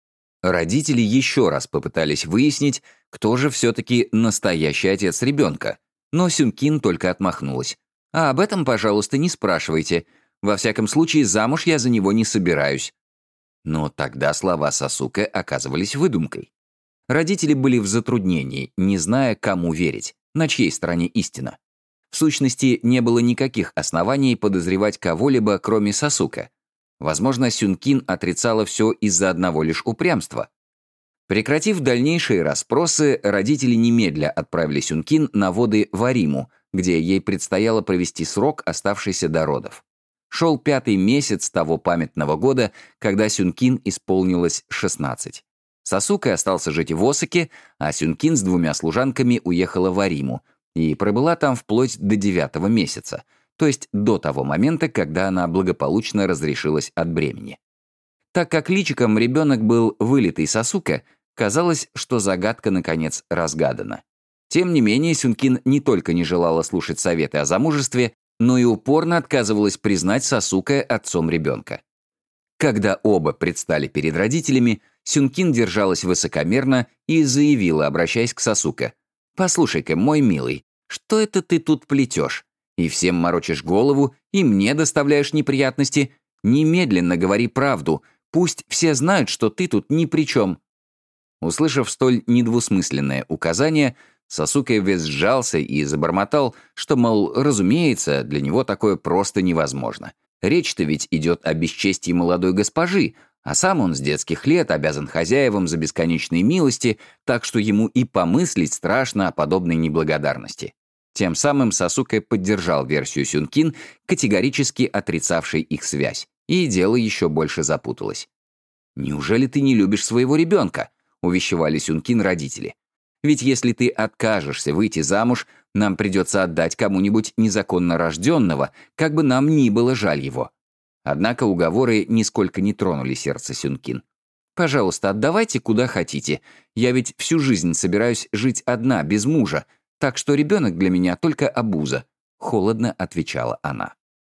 Родители еще раз попытались выяснить, кто же все-таки настоящий отец ребенка, но Сюнкин только отмахнулась. «А об этом, пожалуйста, не спрашивайте. Во всяком случае, замуж я за него не собираюсь». Но тогда слова Сасуке оказывались выдумкой. Родители были в затруднении, не зная, кому верить, на чьей стороне истина. В сущности, не было никаких оснований подозревать кого-либо, кроме Сасуке. Возможно, Сюнкин отрицала все из-за одного лишь упрямства. Прекратив дальнейшие расспросы, родители немедля отправили Сюнкин на воды Вариму, где ей предстояло провести срок, оставшийся до родов. Шел пятый месяц того памятного года, когда Сюнкин исполнилось шестнадцать. Сасуке остался жить в Осаке, а Сюнкин с двумя служанками уехала в Вариму и пробыла там вплоть до девятого месяца, то есть до того момента, когда она благополучно разрешилась от бремени. Так как личиком ребенок был вылитый Сасуке, казалось, что загадка, наконец, разгадана. Тем не менее, Сюнкин не только не желала слушать советы о замужестве, но и упорно отказывалась признать Сасуке отцом ребенка. Когда оба предстали перед родителями, Сюнкин держалась высокомерно и заявила, обращаясь к Сасуке: «Послушай-ка, мой милый, что это ты тут плетешь? И всем морочишь голову, и мне доставляешь неприятности. Немедленно говори правду, пусть все знают, что ты тут ни при чем». Услышав столь недвусмысленное указание, Сасуке весь сжался и забормотал, что, мол, разумеется, для него такое просто невозможно. Речь-то ведь идет о бесчестии молодой госпожи, а сам он с детских лет обязан хозяевам за бесконечные милости, так что ему и помыслить страшно о подобной неблагодарности. Тем самым Сасуке поддержал версию Сюнкин, категорически отрицавшей их связь, и дело еще больше запуталось. «Неужели ты не любишь своего ребенка?» — увещевали Сюнкин родители. «Ведь если ты откажешься выйти замуж, нам придется отдать кому-нибудь незаконно рожденного, как бы нам ни было жаль его». Однако уговоры нисколько не тронули сердце Сюнкин. «Пожалуйста, отдавайте куда хотите. Я ведь всю жизнь собираюсь жить одна, без мужа, так что ребенок для меня только обуза», — холодно отвечала она.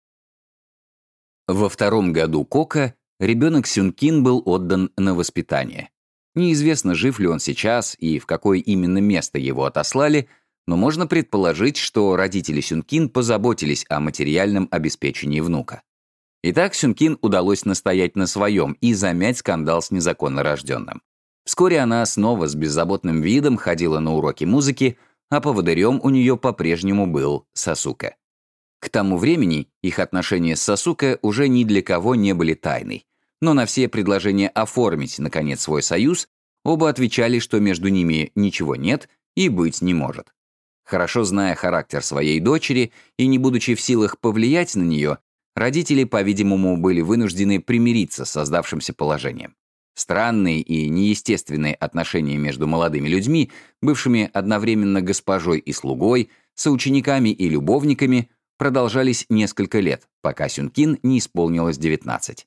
Во втором году Кока ребенок Сюнкин был отдан на воспитание. Неизвестно, жив ли он сейчас и в какое именно место его отослали, но можно предположить, что родители Сюнкин позаботились о материальном обеспечении внука. Итак, Сюнкин удалось настоять на своем и замять скандал с незаконно рожденным. Вскоре она снова с беззаботным видом ходила на уроки музыки, а поводырем у нее по-прежнему был Сасуке. К тому времени их отношения с Сасуке уже ни для кого не были тайной, но на все предложения оформить, наконец, свой союз оба отвечали, что между ними ничего нет и быть не может. Хорошо зная характер своей дочери и не будучи в силах повлиять на нее, родители, по-видимому, были вынуждены примириться с создавшимся положением. Странные и неестественные отношения между молодыми людьми, бывшими одновременно госпожой и слугой, соучениками и любовниками, продолжались несколько лет, пока Сюнкин не исполнилось девятнадцать.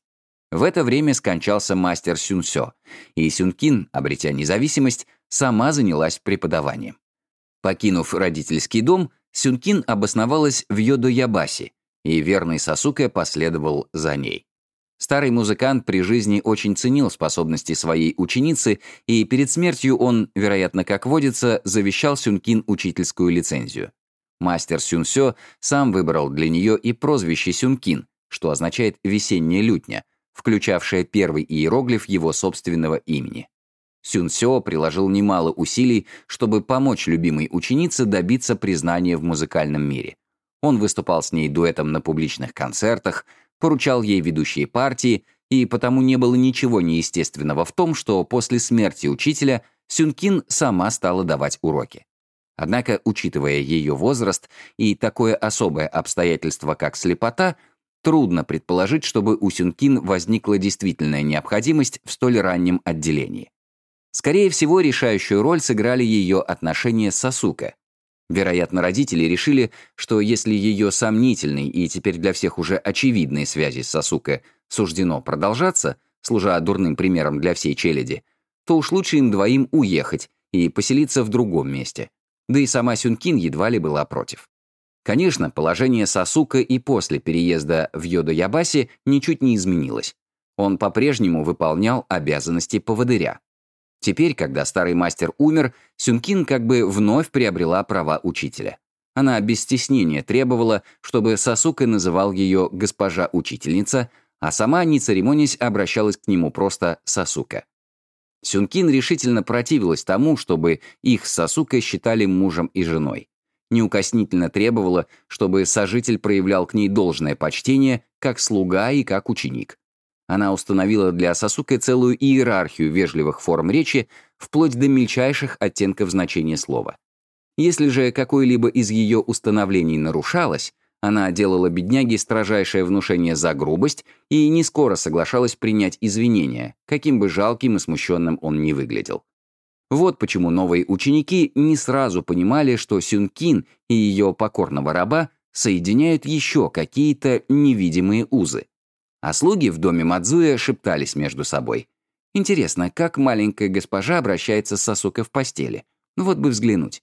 В это время скончался мастер Сюнсё, и Сюнкин, обретя независимость, сама занялась преподаванием. Покинув родительский дом, Сюнкин обосновалась в Йодоябаси, и верный Сасуке последовал за ней. Старый музыкант при жизни очень ценил способности своей ученицы, и перед смертью он, вероятно, как водится, завещал Сюнкин учительскую лицензию. Мастер Сюнсё сам выбрал для нее и прозвище Сюнкин, что означает «весенняя лютня», включавшее первый иероглиф его собственного имени. Сюнсё приложил немало усилий, чтобы помочь любимой ученице добиться признания в музыкальном мире. Он выступал с ней дуэтом на публичных концертах, поручал ей ведущие партии, и потому не было ничего неестественного в том, что после смерти учителя Сюнкин сама стала давать уроки. Однако, учитывая ее возраст и такое особое обстоятельство, как слепота, трудно предположить, чтобы у Сюнкин возникла действительная необходимость в столь раннем отделении. Скорее всего, решающую роль сыграли ее отношения с Сасуке. Вероятно, родители решили, что если ее сомнительной и теперь для всех уже очевидной связи с Сасуке суждено продолжаться, служа дурным примером для всей челяди, то уж лучше им двоим уехать и поселиться в другом месте. Да и сама Сюнкин едва ли была против. Конечно, положение Сасуке и после переезда в Йодоябаси ничуть не изменилось. Он по-прежнему выполнял обязанности поводыря. Теперь, когда старый мастер умер, Сюнкин как бы вновь приобрела права учителя. Она без стеснения требовала, чтобы Сасуке называл ее «госпожа-учительница», а сама, не церемонясь, обращалась к нему просто «Сасуке». Сюнкин решительно противилась тому, чтобы их с Сасуке считали мужем и женой. Неукоснительно требовала, чтобы сожитель проявлял к ней должное почтение как слуга и как ученик. Она установила для Сасуке целую иерархию вежливых форм речи, вплоть до мельчайших оттенков значения слова. Если же какое-либо из ее установлений нарушалось, она делала бедняге строжайшее внушение за грубость и не скоро соглашалась принять извинения, каким бы жалким и смущенным он ни выглядел. Вот почему новые ученики не сразу понимали, что Сюнкин и ее покорного раба соединяют еще какие-то невидимые узы. А слуги в доме Мадзуэ шептались между собой. Интересно, как маленькая госпожа обращается с Сасуке в постели? Ну вот бы взглянуть.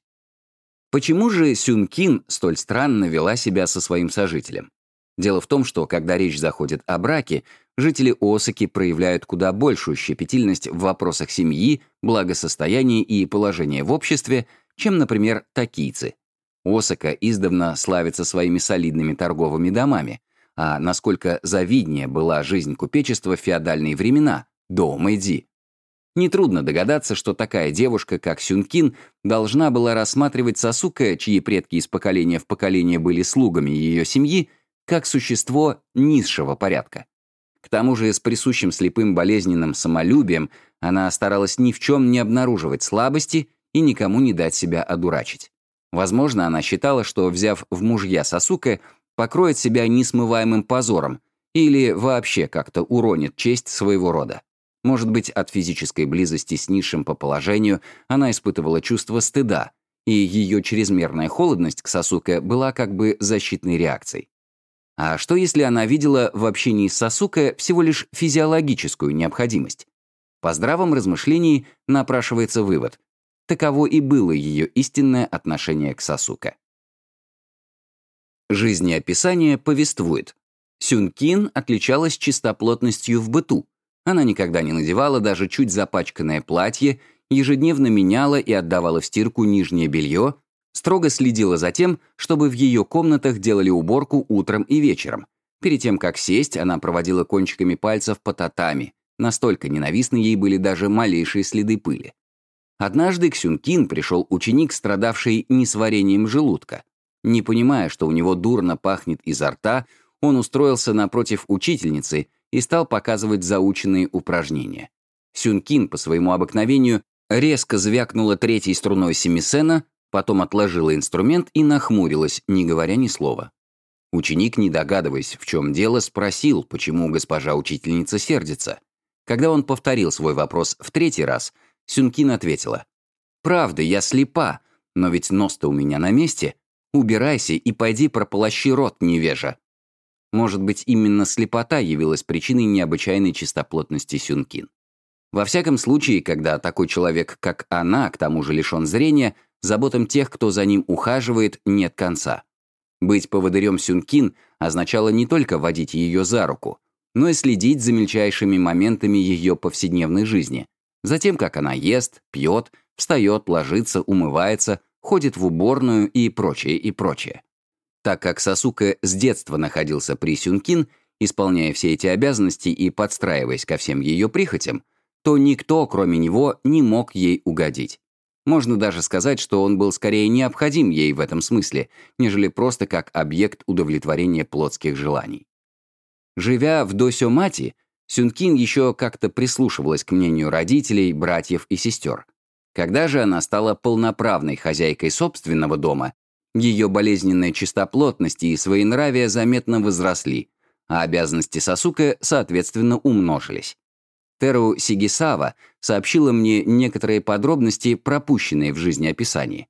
Почему же Сюнкин столь странно вела себя со своим сожителем? Дело в том, что когда речь заходит о браке, жители Осаки проявляют куда большую щепетильность в вопросах семьи, благосостояния и положения в обществе, чем, например, токийцы. Осака издавна славится своими солидными торговыми домами, а насколько завиднее была жизнь купечества в феодальные времена, до Мэйдзи. Нетрудно догадаться, что такая девушка, как Сюнкин, должна была рассматривать Сасуке, чьи предки из поколения в поколение были слугами ее семьи, как существо низшего порядка. К тому же с присущим слепым болезненным самолюбием она старалась ни в чем не обнаруживать слабости и никому не дать себя одурачить. Возможно, она считала, что, взяв в мужья Сасуке, покроет себя несмываемым позором или вообще как-то уронит честь своего рода. Может быть, от физической близости с низшим по положению она испытывала чувство стыда, и ее чрезмерная холодность к Сасуке была как бы защитной реакцией. А что если она видела в общении с Сасуке всего лишь физиологическую необходимость? По здравом размышлении напрашивается вывод. Таково и было ее истинное отношение к Сасуке. Жизнеописание повествует. Сюнкин отличалась чистоплотностью в быту. Она никогда не надевала даже чуть запачканное платье, ежедневно меняла и отдавала в стирку нижнее белье, строго следила за тем, чтобы в ее комнатах делали уборку утром и вечером. Перед тем, как сесть, она проводила кончиками пальцев по татами. Настолько ненавистны ей были даже малейшие следы пыли. Однажды к Сюнкин пришел ученик, страдавший несварением желудка. Не понимая, что у него дурно пахнет изо рта, он устроился напротив учительницы и стал показывать заученные упражнения. Сюнкин по своему обыкновению резко звякнула третьей струной семисена, потом отложила инструмент и нахмурилась, не говоря ни слова. Ученик, не догадываясь, в чем дело, спросил, почему госпожа учительница сердится. Когда он повторил свой вопрос в третий раз, Сюнкин ответила: «Правда, я слепа, но ведь нос-то у меня на месте. Убирайся и пойди прополощи рот, невежа». Может быть, именно слепота явилась причиной необычайной чистоплотности Сюнкин. Во всяком случае, когда такой человек, как она, к тому же лишен зрения, заботам тех, кто за ним ухаживает, нет конца. Быть поводырем Сюнкин означало не только водить ее за руку, но и следить за мельчайшими моментами ее повседневной жизни, за тем, как она ест, пьет, встает, ложится, умывается, ходит в уборную и прочее, и прочее. Так как Сасуке с детства находился при Сюнкин, исполняя все эти обязанности и подстраиваясь ко всем ее прихотям, то никто, кроме него, не мог ей угодить. Можно даже сказать, что он был скорее необходим ей в этом смысле, нежели просто как объект удовлетворения плотских желаний. Живя в Досё-мати, Сюнкин еще как-то прислушивалась к мнению родителей, братьев и сестер. Когда же она стала полноправной хозяйкой собственного дома, ее болезненная чистоплотность и своенравие заметно возросли, а обязанности Сасуке, соответственно, умножились. Теру Сигисава сообщила мне некоторые подробности, пропущенные в жизнеописании.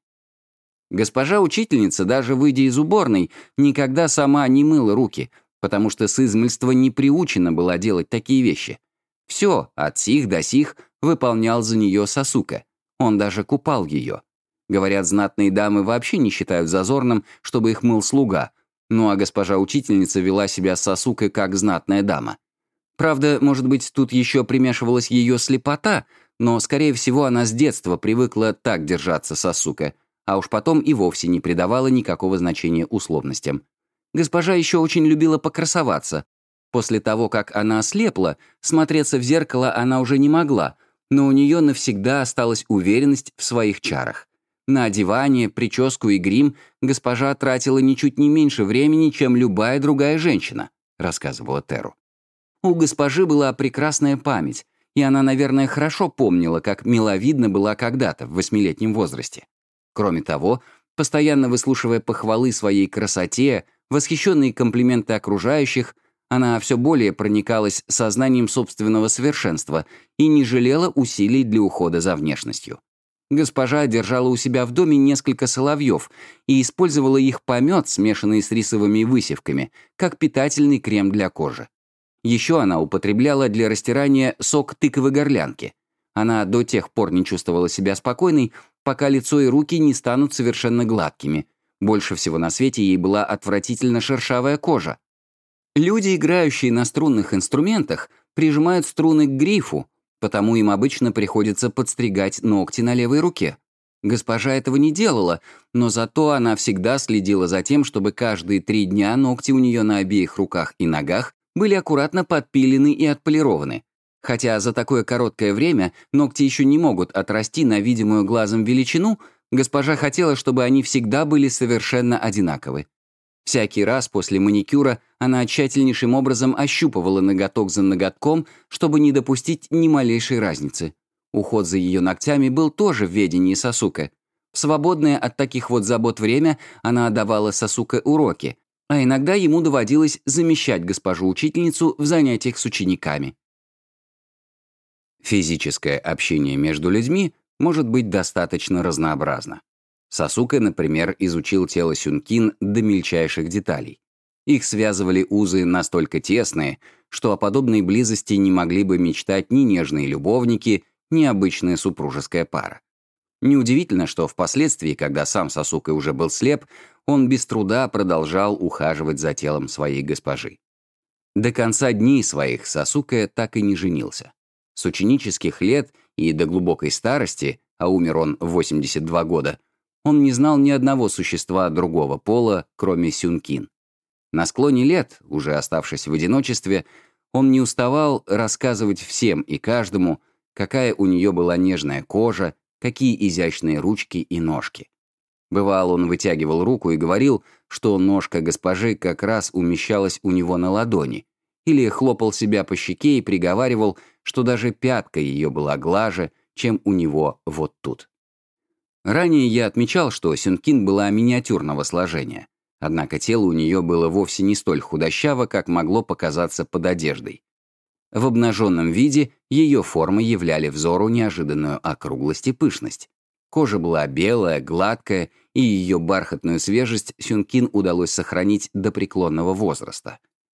Госпожа-учительница, даже выйдя из уборной, никогда сама не мыла руки, потому что с измальства не приучена была делать такие вещи. Все, от сих до сих, выполнял за нее Сасуке. Он даже купал ее. Говорят, знатные дамы вообще не считают зазорным, чтобы их мыл слуга, ну а госпожа-учительница вела себя с Сасуке как знатная дама. Правда, может быть, тут еще примешивалась ее слепота, но, скорее всего, она с детства привыкла так держаться Сасуке, а уж потом и вовсе не придавала никакого значения условностям. Госпожа еще очень любила покрасоваться. После того, как она ослепла, смотреться в зеркало она уже не могла, но у нее навсегда осталась уверенность в своих чарах. На одевание, прическу и грим госпожа тратила ничуть не меньше времени, чем любая другая женщина, рассказывала Теру. У госпожи была прекрасная память, и она, наверное, хорошо помнила, как миловидна была когда-то, в восьмилетнем возрасте. Кроме того, постоянно выслушивая похвалы своей красоте, восхищенные комплименты окружающих, она все более проникалась сознанием собственного совершенства и не жалела усилий для ухода за внешностью. Госпожа держала у себя в доме несколько соловьев и использовала их помет, смешанный с рисовыми высевками, как питательный крем для кожи. Еще она употребляла для растирания сок тыковой горлянки. Она до тех пор не чувствовала себя спокойной, пока лицо и руки не станут совершенно гладкими. Больше всего на свете ей была отвратительно шершавая кожа. Люди, играющие на струнных инструментах, прижимают струны к грифу, потому им обычно приходится подстригать ногти на левой руке. Госпожа этого не делала, но зато она всегда следила за тем, чтобы каждые три дня ногти у нее на обеих руках и ногах были аккуратно подпилены и отполированы. Хотя за такое короткое время ногти еще не могут отрасти на видимую глазом величину, госпожа хотела, чтобы они всегда были совершенно одинаковы. Всякий раз после маникюра она тщательнейшим образом ощупывала ноготок за ноготком, чтобы не допустить ни малейшей разницы. Уход за ее ногтями был тоже в ведении Сасуке. В свободное от таких вот забот время она отдавала Сасуке уроки, а иногда ему доводилось замещать госпожу-учительницу в занятиях с учениками. Физическое общение между людьми может быть достаточно разнообразно. Сасуке, например, изучил тело Сюнкин до мельчайших деталей. Их связывали узы настолько тесные, что о подобной близости не могли бы мечтать ни нежные любовники, ни обычная супружеская пара. Неудивительно, что впоследствии, когда сам Сасуке уже был слеп, он без труда продолжал ухаживать за телом своей госпожи. До конца дней своих Сасуке так и не женился. С ученических лет и до глубокой старости, а умер он в восемьдесят два года, он не знал ни одного существа другого пола, кроме Сюнкин. На склоне лет, уже оставшись в одиночестве, он не уставал рассказывать всем и каждому, какая у нее была нежная кожа, какие изящные ручки и ножки. Бывало, он вытягивал руку и говорил, что ножка госпожи как раз умещалась у него на ладони, или хлопал себя по щеке и приговаривал, что даже пятка ее была глаже, чем у него вот тут. Ранее я отмечал, что Сюнкин была миниатюрного сложения, однако тело у нее было вовсе не столь худощаво, как могло показаться под одеждой. В обнаженном виде ее формы являли взору неожиданную округлость и пышность. Кожа была белая, гладкая, и ее бархатную свежесть Сюнкин удалось сохранить до преклонного возраста.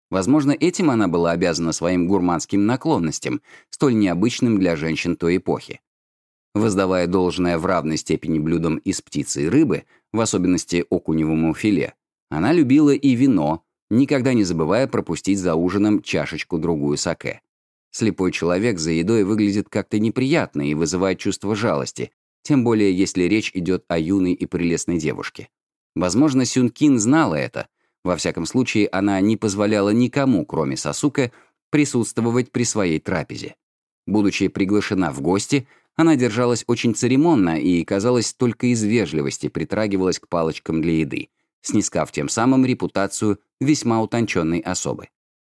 Возможно, этим она была обязана своим гурманским наклонностям, столь необычным для женщин той эпохи. Воздавая должное в равной степени блюдам из птицы и рыбы, в особенности окуневому филе, она любила и вино, никогда не забывая пропустить за ужином чашечку-другую саке. Слепой человек за едой выглядит как-то неприятно и вызывает чувство жалости, тем более если речь идет о юной и прелестной девушке. Возможно, Сюнкин знала это. Во всяком случае, она не позволяла никому, кроме Сасуке, присутствовать при своей трапезе. Будучи приглашена в гости, она держалась очень церемонно и, казалось, только из вежливости притрагивалась к палочкам для еды, снискав тем самым репутацию весьма утонченной особы.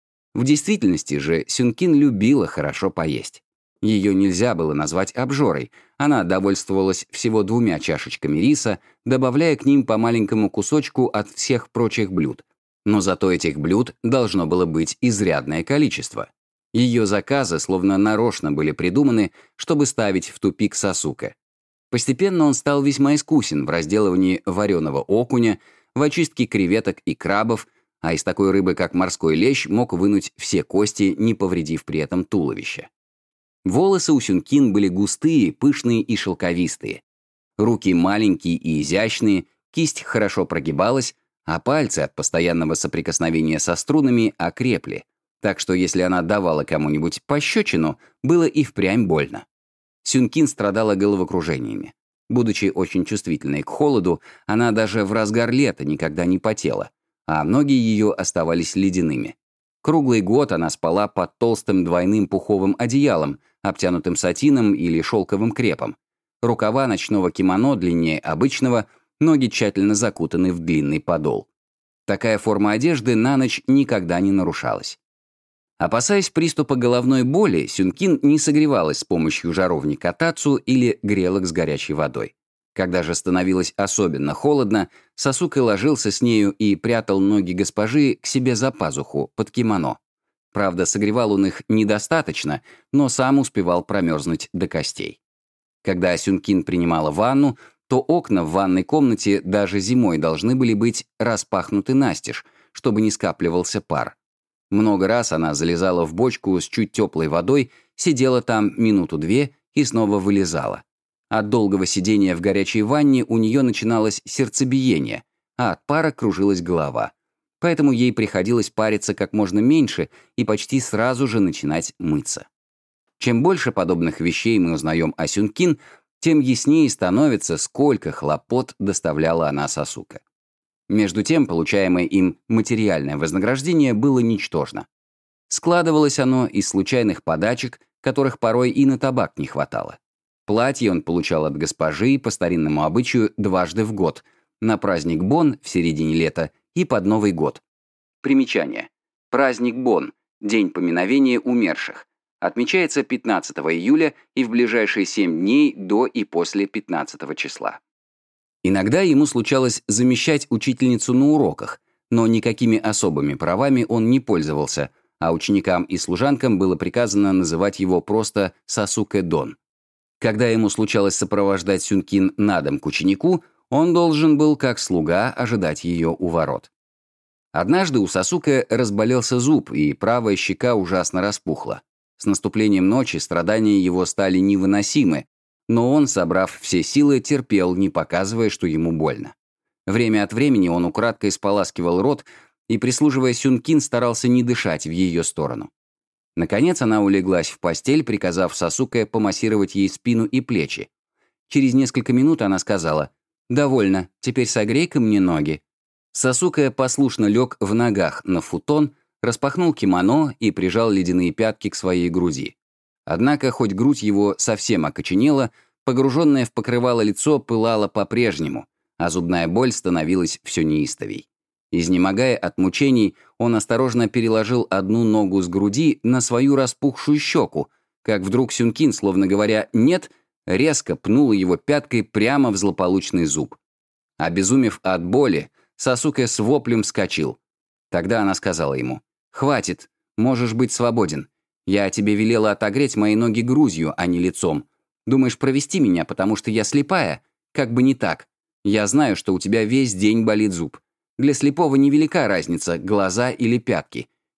В действительности же Сюнкин любила хорошо поесть. Ее нельзя было назвать обжорой, она довольствовалась всего двумя чашечками риса, добавляя к ним по маленькому кусочку от всех прочих блюд. Но зато этих блюд должно было быть изрядное количество. Ее заказы словно нарочно были придуманы, чтобы ставить в тупик Сасуке. Постепенно он стал весьма искусен в разделывании вареного окуня, в очистке креветок и крабов, а из такой рыбы, как морской лещ, мог вынуть все кости, не повредив при этом туловище. Волосы у Сюнкин были густые, пышные и шелковистые. Руки маленькие и изящные, кисть хорошо прогибалась, а пальцы от постоянного соприкосновения со струнами окрепли, так что если она давала кому-нибудь пощечину, было и впрямь больно. Сюнкин страдала головокружениями. Будучи очень чувствительной к холоду, она даже в разгар лета никогда не потела, а ноги ее оставались ледяными. Круглый год она спала под толстым двойным пуховым одеялом, обтянутым сатином или шелковым крепом. Рукава ночного кимоно длиннее обычного, ноги тщательно закутаны в длинный подол. Такая форма одежды на ночь никогда не нарушалась. Опасаясь приступа головной боли, Сюнкин не согревалась с помощью жаровника тацу или грелок с горячей водой. Когда же становилось особенно холодно, Сасуке ложился с нею и прятал ноги госпожи к себе за пазуху, под кимоно. Правда, согревал он их недостаточно, но сам успевал промерзнуть до костей. Когда Сюнкин принимала ванну, то окна в ванной комнате даже зимой должны были быть распахнуты настежь, чтобы не скапливался пар. Много раз она залезала в бочку с чуть теплой водой, сидела там минуту-две и снова вылезала. От долгого сидения в горячей ванне у нее начиналось сердцебиение, а от пара кружилась голова. Поэтому ей приходилось париться как можно меньше и почти сразу же начинать мыться. Чем больше подобных вещей мы узнаем о Сюнкин, тем яснее становится, сколько хлопот доставляла она Сасуке. Между тем, получаемое им материальное вознаграждение было ничтожно. Складывалось оно из случайных подачек, которых порой и на табак не хватало. Платье он получал от госпожи по старинному обычаю дважды в год, на праздник Бон в середине лета и под Новый год. Примечание. Праздник Бон, день поминовения умерших, отмечается пятнадцатого июля и в ближайшие семь дней до и после пятнадцатого числа. Иногда ему случалось замещать учительницу на уроках, но никакими особыми правами он не пользовался, а ученикам и служанкам было приказано называть его просто Сасуке-дон. Когда ему случалось сопровождать Сюнкин на дом к ученику, он должен был, как слуга, ожидать ее у ворот. Однажды у Сасуке разболелся зуб, и правая щека ужасно распухла. С наступлением ночи страдания его стали невыносимы, но он, собрав все силы, терпел, не показывая, что ему больно. Время от времени он украдкой споласкивал рот и, прислуживая Сюнкин, старался не дышать в ее сторону. Наконец она улеглась в постель, приказав Сасуке помассировать ей спину и плечи. Через несколько минут она сказала: «Довольно, теперь согрей-ка мне ноги». Сасуке послушно лег в ногах на футон, распахнул кимоно и прижал ледяные пятки к своей груди. Однако, хоть грудь его совсем окоченела, погруженное в покрывало лицо пылало по-прежнему, а зубная боль становилась все неистовей. Изнемогая от мучений, он осторожно переложил одну ногу с груди на свою распухшую щеку, как вдруг Сюнкин, словно говоря «нет», резко пнула его пяткой прямо в злополучный зуб. Обезумев от боли, Сасуке с воплем вскочил. Тогда она сказала ему: «Хватит, можешь быть свободен. Я тебе велела отогреть мои ноги грудью, а не лицом. Думаешь провести меня, потому что я слепая? Как бы не так. Я знаю, что у тебя весь день болит зуб. Для слепого невелика разница, глаза или пятки.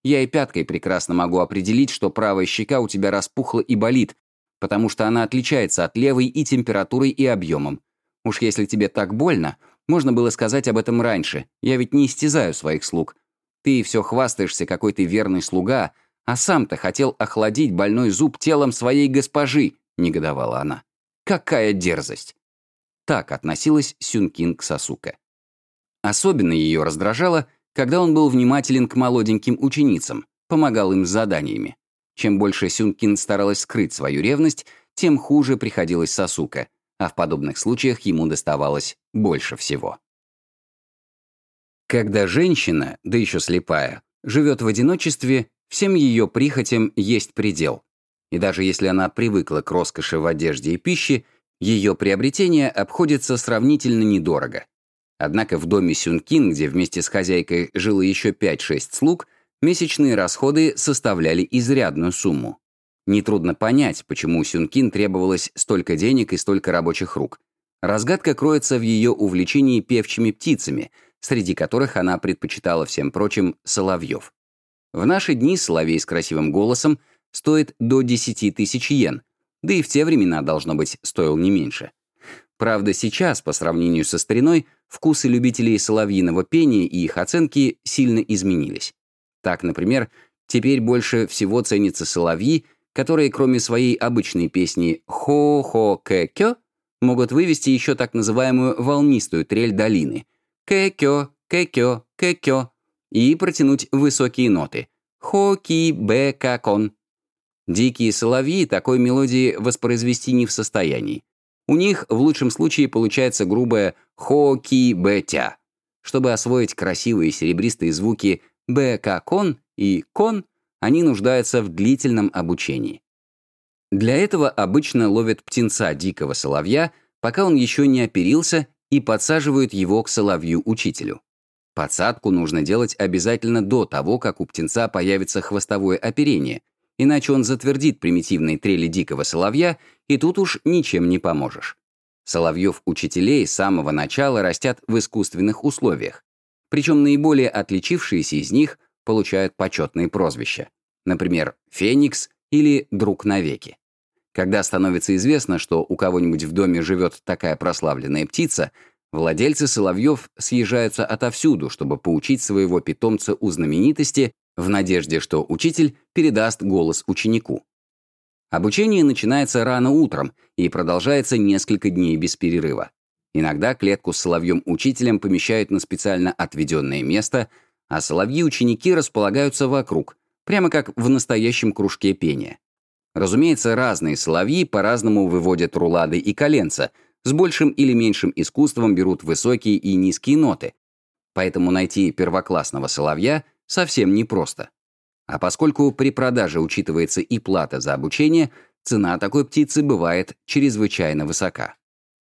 Я и пяткой прекрасно могу определить, что правая щека у тебя распухла и болит, потому что она отличается от левой и температурой, и объемом. Уж если тебе так больно, можно было сказать об этом раньше, я ведь не истязаю своих слуг. Ты все хвастаешься, какой ты верный слуга, а сам-то хотел охладить больной зуб телом своей госпожи», — негодовала она. «Какая дерзость!» Так относилась Сюнкин к Сасуке. Особенно ее раздражало, когда он был внимателен к молоденьким ученицам, помогал им с заданиями. Чем больше Сюнкин старалась скрыть свою ревность, тем хуже приходилось Сасуке, а в подобных случаях ему доставалось больше всего. Когда женщина, да еще слепая, живет в одиночестве, всем ее прихотям есть предел. И даже если она привыкла к роскоши в одежде и пище, ее приобретение обходится сравнительно недорого. Однако в доме Сюнкин, где вместе с хозяйкой жило еще пять-шесть слуг, месячные расходы составляли изрядную сумму. Нетрудно понять, почему Сюнкин требовалось столько денег и столько рабочих рук. Разгадка кроется в ее увлечении певчими птицами, среди которых она предпочитала всем прочим соловьев. В наши дни соловей с красивым голосом стоит до десяти тысяч йен, да и в те времена, должно быть, стоил не меньше. Правда, сейчас, по сравнению со стариной, вкусы любителей соловьиного пения и их оценки сильно изменились. Так, например, теперь больше всего ценятся соловьи, которые, кроме своей обычной песни «хо-хо-кэ-кё», могут вывести еще так называемую волнистую трель долины «кэ-кё, кэ-кё, кэ-кё» и протянуть высокие ноты «хо-ки-бэ-ка-кон». Дикие соловьи такой мелодии воспроизвести не в состоянии. У них в лучшем случае получается грубое «хо-ки-бэ-тя». Чтобы освоить красивые серебристые звуки «бэ-ка-кон» и «кон», они нуждаются в длительном обучении. Для этого обычно ловят птенца дикого соловья, пока он еще не оперился, и подсаживают его к соловью-учителю. Подсадку нужно делать обязательно до того, как у птенца появится хвостовое оперение, иначе он затвердит примитивные трели дикого соловья, и тут уж ничем не поможешь. Соловьев-учителей с самого начала растят в искусственных условиях, причем наиболее отличившиеся из них получают почетные прозвища, например, «Феникс» или «Друг навеки». Когда становится известно, что у кого-нибудь в доме живет такая прославленная птица, владельцы соловьев съезжаются отовсюду, чтобы поучить своего питомца у знаменитости в надежде, что учитель передаст голос ученику. Обучение начинается рано утром и продолжается несколько дней без перерыва. Иногда клетку с соловьем-учителем помещают на специально отведенное место, а соловьи-ученики располагаются вокруг, прямо как в настоящем кружке пения. Разумеется, разные соловьи по-разному выводят рулады и коленца, с большим или меньшим искусством берут высокие и низкие ноты, поэтому найти первоклассного соловья совсем непросто. А поскольку при продаже учитывается и плата за обучение, цена такой птицы бывает чрезвычайно высока.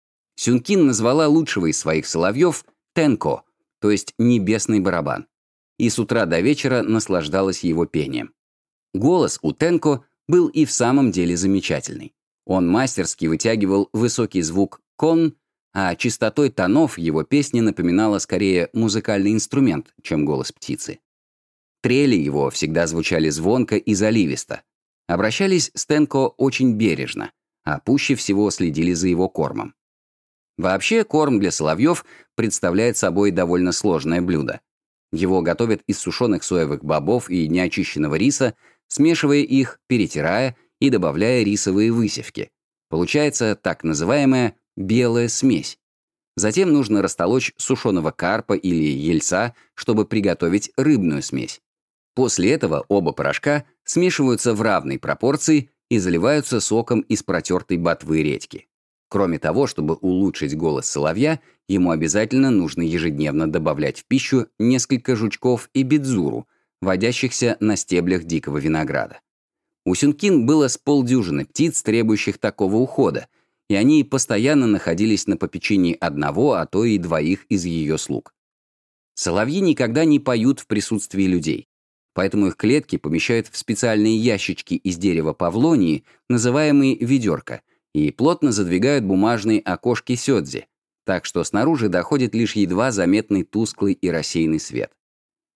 Сюнкин назвала лучшего из своих соловьев «тенко», то есть «небесный барабан», и с утра до вечера наслаждалась его пением. Голос у тенко был и в самом деле замечательный. Он мастерски вытягивал высокий звук «кон», а чистотой тонов его песня напоминала скорее музыкальный инструмент, чем голос птицы. Трели его всегда звучали звонко и заливисто. Обращались с тенко очень бережно, а пуще всего следили за его кормом. Вообще, корм для соловьев представляет собой довольно сложное блюдо. Его готовят из сушеных соевых бобов и неочищенного риса, смешивая их, перетирая и добавляя рисовые высевки. Получается так называемая белая смесь. Затем нужно растолочь сушеного карпа или ельца, чтобы приготовить рыбную смесь. После этого оба порошка смешиваются в равной пропорции и заливаются соком из протертой ботвы редьки. Кроме того, чтобы улучшить голос соловья, ему обязательно нужно ежедневно добавлять в пищу несколько жучков и бидзуру, водящихся на стеблях дикого винограда. У Сюнкин было с полдюжины птиц, требующих такого ухода, и они постоянно находились на попечении одного, а то и двоих из ее слуг. Соловьи никогда не поют в присутствии людей, поэтому их клетки помещают в специальные ящички из дерева павлонии, называемые ведерко, и плотно задвигают бумажные окошки сёдзи, так что снаружи доходит лишь едва заметный тусклый и рассеянный свет.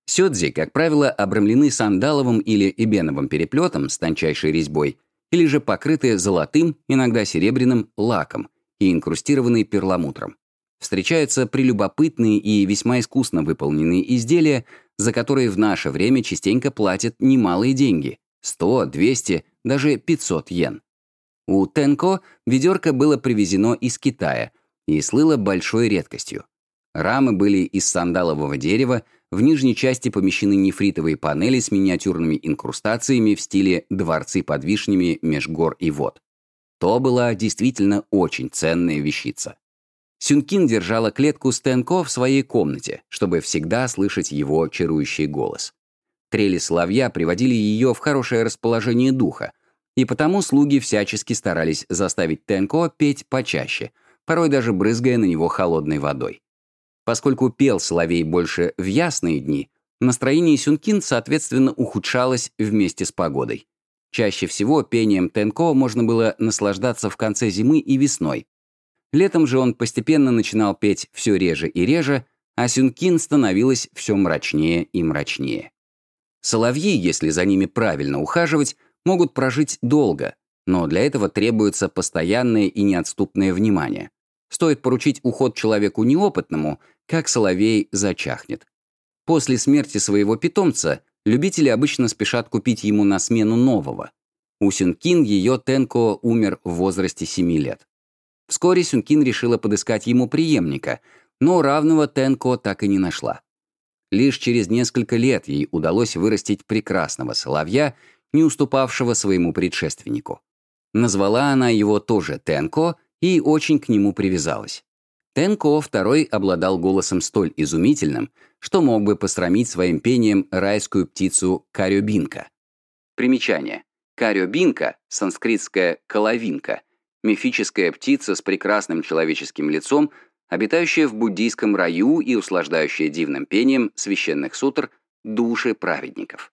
Сёдзи, как правило, обрамлены сандаловым или эбеновым переплетом с тончайшей резьбой или же покрыты золотым, иногда серебряным, лаком и инкрустированы перламутром. Встречаются прелюбопытные и весьма искусно выполненные изделия, за которые в наше время частенько платят немалые деньги – сто, двести, даже пятьсот йен. У Тенко ведерко было привезено из Китая и слыло большой редкостью. Рамы были из сандалового дерева, в нижней части помещены нефритовые панели с миниатюрными инкрустациями в стиле «дворцы под вишнями меж гор и вод». То была действительно очень ценная вещица. Сюнкин держала клетку с Тенко в своей комнате, чтобы всегда слышать его чарующий голос. Трели соловья приводили ее в хорошее расположение духа, и потому слуги всячески старались заставить Тенко петь почаще, порой даже брызгая на него холодной водой. Поскольку пел соловей больше в ясные дни, настроение Сюнкин, соответственно, ухудшалось вместе с погодой. Чаще всего пением Тенко можно было наслаждаться в конце зимы и весной. Летом же он постепенно начинал петь все реже и реже, а Сюнкин становилась все мрачнее и мрачнее. Соловьи, если за ними правильно ухаживать, могут прожить долго, но для этого требуется постоянное и неотступное внимание. Стоит поручить уход человеку неопытному, как соловей зачахнет. После смерти своего питомца любители обычно спешат купить ему на смену нового. У Сюнкин ее Тенко умер в возрасте семи лет. Вскоре Сюнкин решила подыскать ему преемника, но равного Тенко так и не нашла. Лишь через несколько лет ей удалось вырастить прекрасного соловья, не уступавшего своему предшественнику. Назвала она его тоже Тенко и очень к нему привязалась. Тенко второй обладал голосом столь изумительным, что мог бы посрамить своим пением райскую птицу карёбинка. Примечание. Карёбинка, санскритская «коловинка», мифическая птица с прекрасным человеческим лицом, обитающая в буддийском раю и услаждающая дивным пением священных сутр души праведников.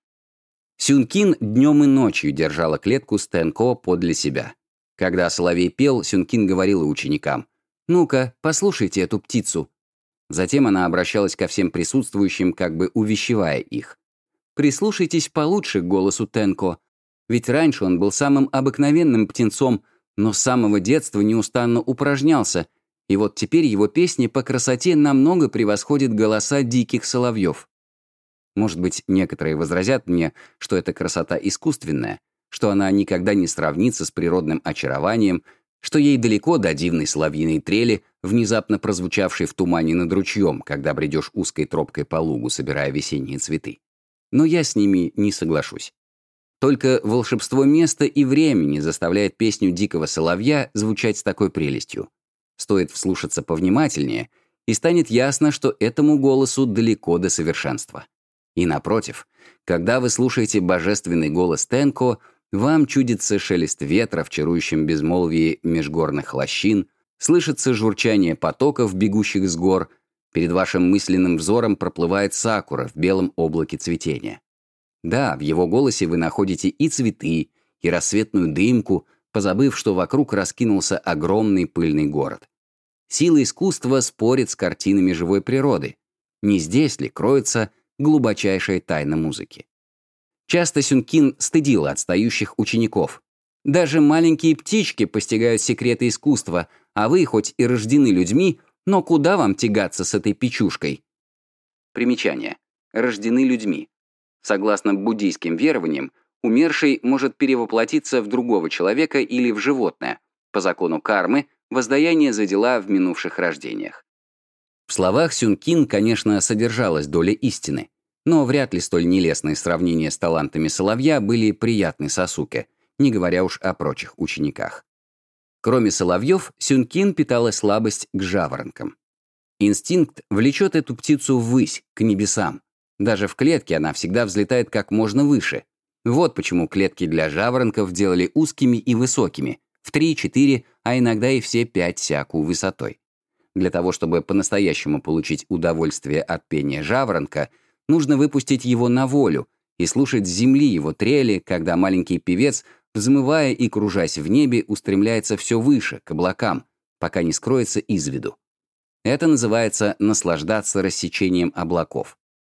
Сюнкин днем и ночью держала клетку с Тенко подле себя. Когда соловей пел, Сюнкин говорила ученикам: «Ну-ка, послушайте эту птицу». Затем она обращалась ко всем присутствующим, как бы увещевая их. «Прислушайтесь получше к голосу Тенко, ведь раньше он был самым обыкновенным птенцом, но с самого детства неустанно упражнялся, и вот теперь его песни по красоте намного превосходят голоса диких соловьев». Может быть, некоторые возразят мне, что эта красота искусственная, что она никогда не сравнится с природным очарованием, что ей далеко до дивной соловьиной трели, внезапно прозвучавшей в тумане над ручьем, когда бредешь узкой тропкой по лугу, собирая весенние цветы. Но я с ними не соглашусь. Только волшебство места и времени заставляет песню дикого соловья звучать с такой прелестью. Стоит вслушаться повнимательнее, и станет ясно, что этому голосу далеко до совершенства. И напротив, когда вы слушаете божественный голос Тенко, вам чудится шелест ветра в чарующем безмолвии межгорных лощин, слышится журчание потоков, бегущих с гор, перед вашим мысленным взором проплывает сакура в белом облаке цветения. Да, в его голосе вы находите и цветы, и рассветную дымку, позабыв, что вокруг раскинулся огромный пыльный город. Сила искусства спорит с картинами живой природы. Не здесь ли кроется глубочайшая тайна музыки? Часто Сюнкин стыдила отстающих учеников. Даже маленькие птички постигают секреты искусства, а вы хоть и рождены людьми, но куда вам тягаться с этой печушкой? Примечание. Рождены людьми. Согласно буддийским верованиям, умерший может перевоплотиться в другого человека или в животное, по закону кармы, воздаяние за дела в минувших рождениях. В словах Сюнкин, конечно, содержалась доля истины, но вряд ли столь нелестные сравнения с талантами соловья были приятны Сасуке, не говоря уж о прочих учениках. Кроме соловьев, Сюнкин питала слабость к жаворонкам. Инстинкт влечет эту птицу ввысь, к небесам. Даже в клетке она всегда взлетает как можно выше. Вот почему клетки для жаворонков делали узкими и высокими, в три-четыре, а иногда и все пять сяку высотой. Для того, чтобы по-настоящему получить удовольствие от пения жаворонка, нужно выпустить его на волю и слушать с земли его трели, когда маленький певец, взмывая и кружась в небе, устремляется все выше, к облакам, пока не скроется из виду. Это называется наслаждаться рассечением облаков.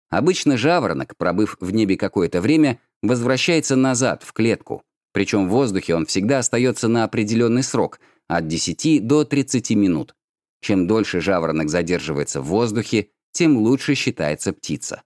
Обычно жаворонок, пробыв в небе какое-то время, возвращается назад, в клетку. Причем в воздухе он всегда остается на определенный срок, от десяти до тридцати минут. Чем дольше жаворонок задерживается в воздухе, тем лучше считается птица.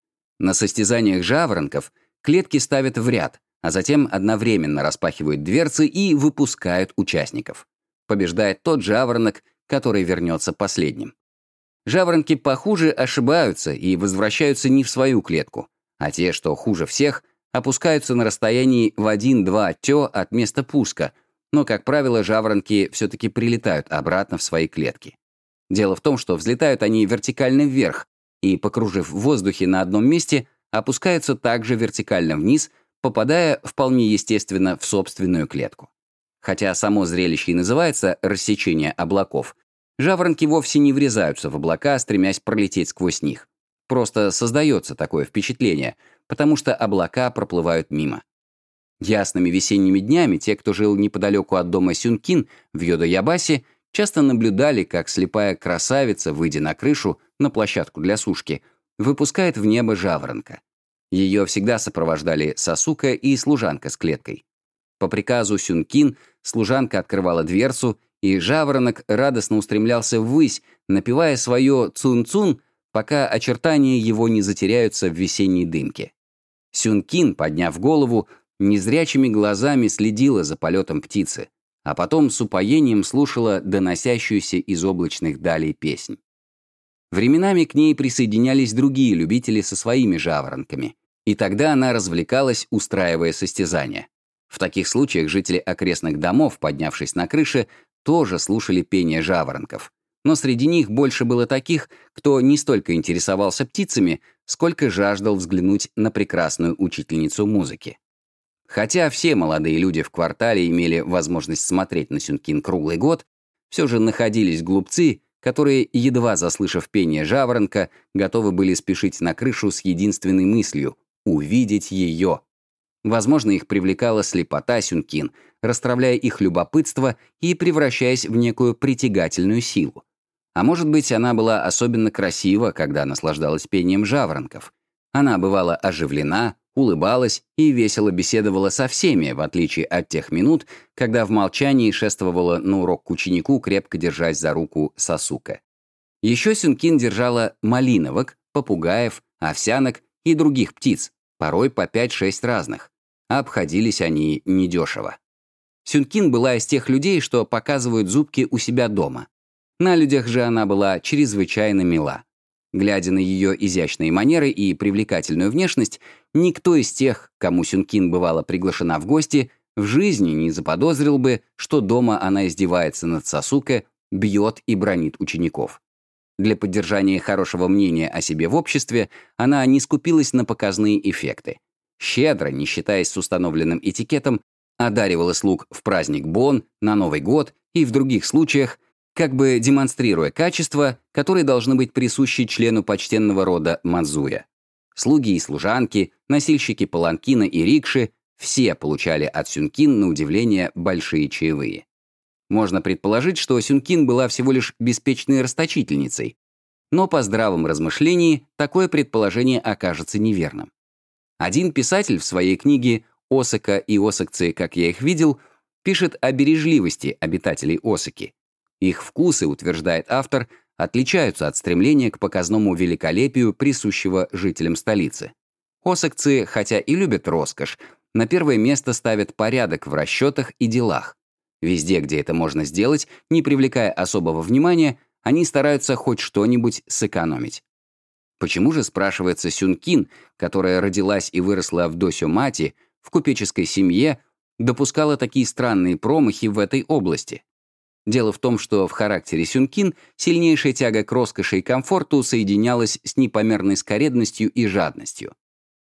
На состязаниях жаворонков клетки ставят в ряд, а затем одновременно распахивают дверцы и выпускают участников. Побеждает тот жаворонок, который вернется последним. Жаворонки похуже ошибаются и возвращаются не в свою клетку, а те, что хуже всех, опускаются на расстоянии в один-два тё от места пуска, но, как правило, жаворонки все-таки прилетают обратно в свои клетки. Дело в том, что взлетают они вертикально вверх и, покружив в воздухе на одном месте, опускаются также вертикально вниз, попадая вполне естественно в собственную клетку. Хотя само зрелище и называется «рассечение облаков», жаворонки вовсе не врезаются в облака, стремясь пролететь сквозь них. Просто создается такое впечатление, потому что облака проплывают мимо. Ясными весенними днями те, кто жил неподалеку от дома Сюнкин в Йодо-Ябасе, часто наблюдали, как слепая красавица, выйдя на крышу, на площадку для сушки, выпускает в небо жаворонка. Ее всегда сопровождали Сасука и служанка с клеткой. По приказу Сюнкин служанка открывала дверцу, и жаворонок радостно устремлялся ввысь, напевая свое «цун-цун», пока очертания его не затеряются в весенней дымке. Сюнкин, подняв голову, незрячими глазами следила за полетом птицы, а потом с упоением слушала доносящуюся из облачных далей песнь. Временами к ней присоединялись другие любители со своими жаворонками, и тогда она развлекалась, устраивая состязания. В таких случаях жители окрестных домов, поднявшись на крыше, тоже слушали пение жаворонков. Но среди них больше было таких, кто не столько интересовался птицами, сколько жаждал взглянуть на прекрасную учительницу музыки. Хотя все молодые люди в квартале имели возможность смотреть на Сюнкин круглый год, все же находились глупцы, которые, едва заслышав пение жаворонка, готовы были спешить на крышу с единственной мыслью — увидеть ее. Возможно, их привлекала слепота Сюнкин, расстравляя их любопытство и превращаясь в некую притягательную силу. А может быть, она была особенно красива, когда наслаждалась пением жаворонков. Она бывала оживлена, улыбалась и весело беседовала со всеми, в отличие от тех минут, когда в молчании шествовала на урок к ученику, крепко держась за руку Сасука. Еще Сюнкин держала малиновок, попугаев, овсянок и других птиц, порой по пять-шесть разных. А обходились они недешево. Сюнкин была из тех людей, что показывают зубки у себя дома. На людях же она была чрезвычайно мила. Глядя на ее изящные манеры и привлекательную внешность, никто из тех, кому Сюнкин бывала приглашена в гости, в жизни не заподозрил бы, что дома она издевается над Сасуке, бьет и бранит учеников. Для поддержания хорошего мнения о себе в обществе она не скупилась на показные эффекты. Щедро, не считаясь с установленным этикетом, одаривала слуг в праздник Бон, на Новый год и в других случаях, как бы демонстрируя качества, которые должны быть присущи члену почтенного рода Мадзуя. Слуги и служанки, носильщики паланкина и рикши все получали от Сюнкин, на удивление, большие чаевые. Можно предположить, что Сюнкин была всего лишь беспечной расточительницей, но по здравом размышлении такое предположение окажется неверным. Один писатель в своей книге «Осака и Осакцы, как я их видел» пишет о бережливости обитателей Осаки. Их вкусы, утверждает автор, отличаются от стремления к показному великолепию, присущего жителям столицы. Осакцы, хотя и любят роскошь, на первое место ставят порядок в расчетах и делах. Везде, где это можно сделать, не привлекая особого внимания, они стараются хоть что-нибудь сэкономить. Почему же, спрашивается, Сюнкин, которая родилась и выросла в Досё-Мати, в купеческой семье, допускала такие странные промахи в этой области? Дело в том, что в характере Сюнкин сильнейшая тяга к роскоши и комфорту соединялась с непомерной скаредностью и жадностью.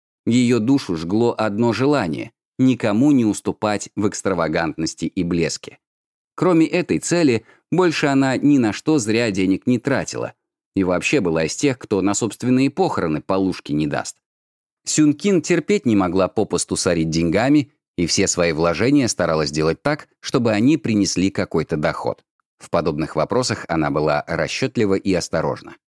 Ее душу жгло одно желание — никому не уступать в экстравагантности и блеске. Кроме этой цели, больше она ни на что зря денег не тратила, и вообще была из тех, кто на собственные похороны полушки не даст. Сюнкин терпеть не могла попусту сорить деньгами, и все свои вложения старалась делать так, чтобы они принесли какой-то доход. В подобных вопросах она была расчетлива и осторожна.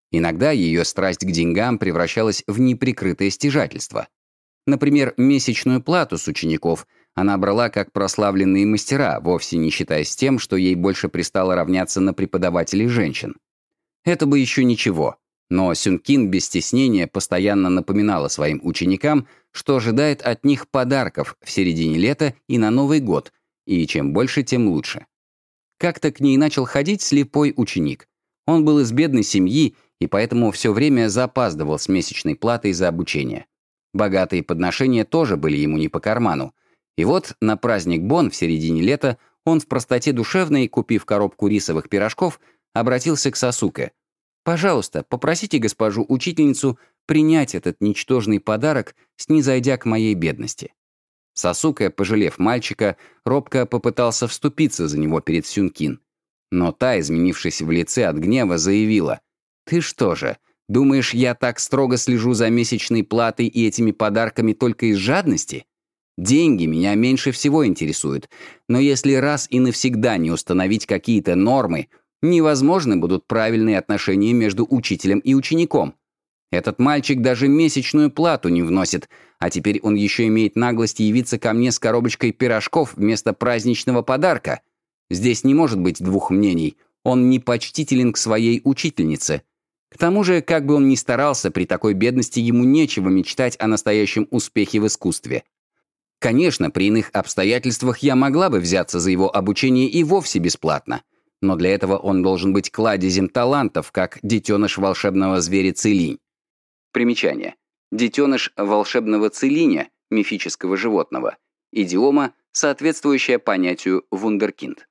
Иногда ее страсть к деньгам превращалась в неприкрытое стяжательство. Например, месячную плату с учеников она брала как прославленные мастера, вовсе не считаясь тем, что ей больше пристало равняться на преподавателей женщин. Это бы еще ничего, но Сюнкин без стеснения постоянно напоминала своим ученикам, что ожидает от них подарков в середине лета и на Новый год, и чем больше, тем лучше. Как-то к ней начал ходить слепой ученик. Он был из бедной семьи и поэтому все время запаздывал с месячной платой за обучение. Богатые подношения тоже были ему не по карману. И вот на праздник Бон в середине лета он в простоте душевной, купив коробку рисовых пирожков, обратился к Сасуке. «Пожалуйста, попросите госпожу учительницу принять этот ничтожный подарок, снизойдя к моей бедности». Сасуке, пожалев мальчика, робко попытался вступиться за него перед Сюнкин. Но та, изменившись в лице от гнева, заявила: «Ты что же, думаешь, я так строго слежу за месячной платой и этими подарками только из жадности? Деньги меня меньше всего интересуют, но если раз и навсегда не установить какие-то нормы, невозможны будут правильные отношения между учителем и учеником. Этот мальчик даже месячную плату не вносит, а теперь он еще имеет наглость явиться ко мне с коробочкой пирожков вместо праздничного подарка. Здесь не может быть двух мнений, он непочтителен к своей учительнице. К тому же, как бы он ни старался, при такой бедности ему нечего мечтать о настоящем успехе в искусстве. Конечно, при иных обстоятельствах я могла бы взяться за его обучение и вовсе бесплатно, но для этого он должен быть кладезем талантов, как детеныш волшебного зверя Цилинь. Примечание. Детеныш волшебного Цилиня, мифического животного. Идиома, соответствующая понятию вундеркинд.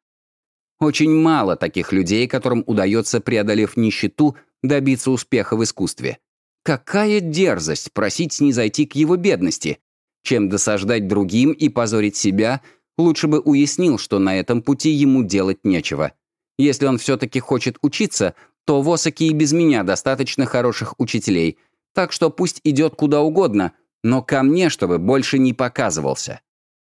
Очень мало таких людей, которым удается, преодолев нищету, добиться успеха в искусстве. Какая дерзость просить снизойти к его бедности! Чем досаждать другим и позорить себя, лучше бы уяснил, что на этом пути ему делать нечего. Если он все-таки хочет учиться, то в Осаке и без меня достаточно хороших учителей, так что пусть идет куда угодно, но ко мне, чтобы больше не показывался».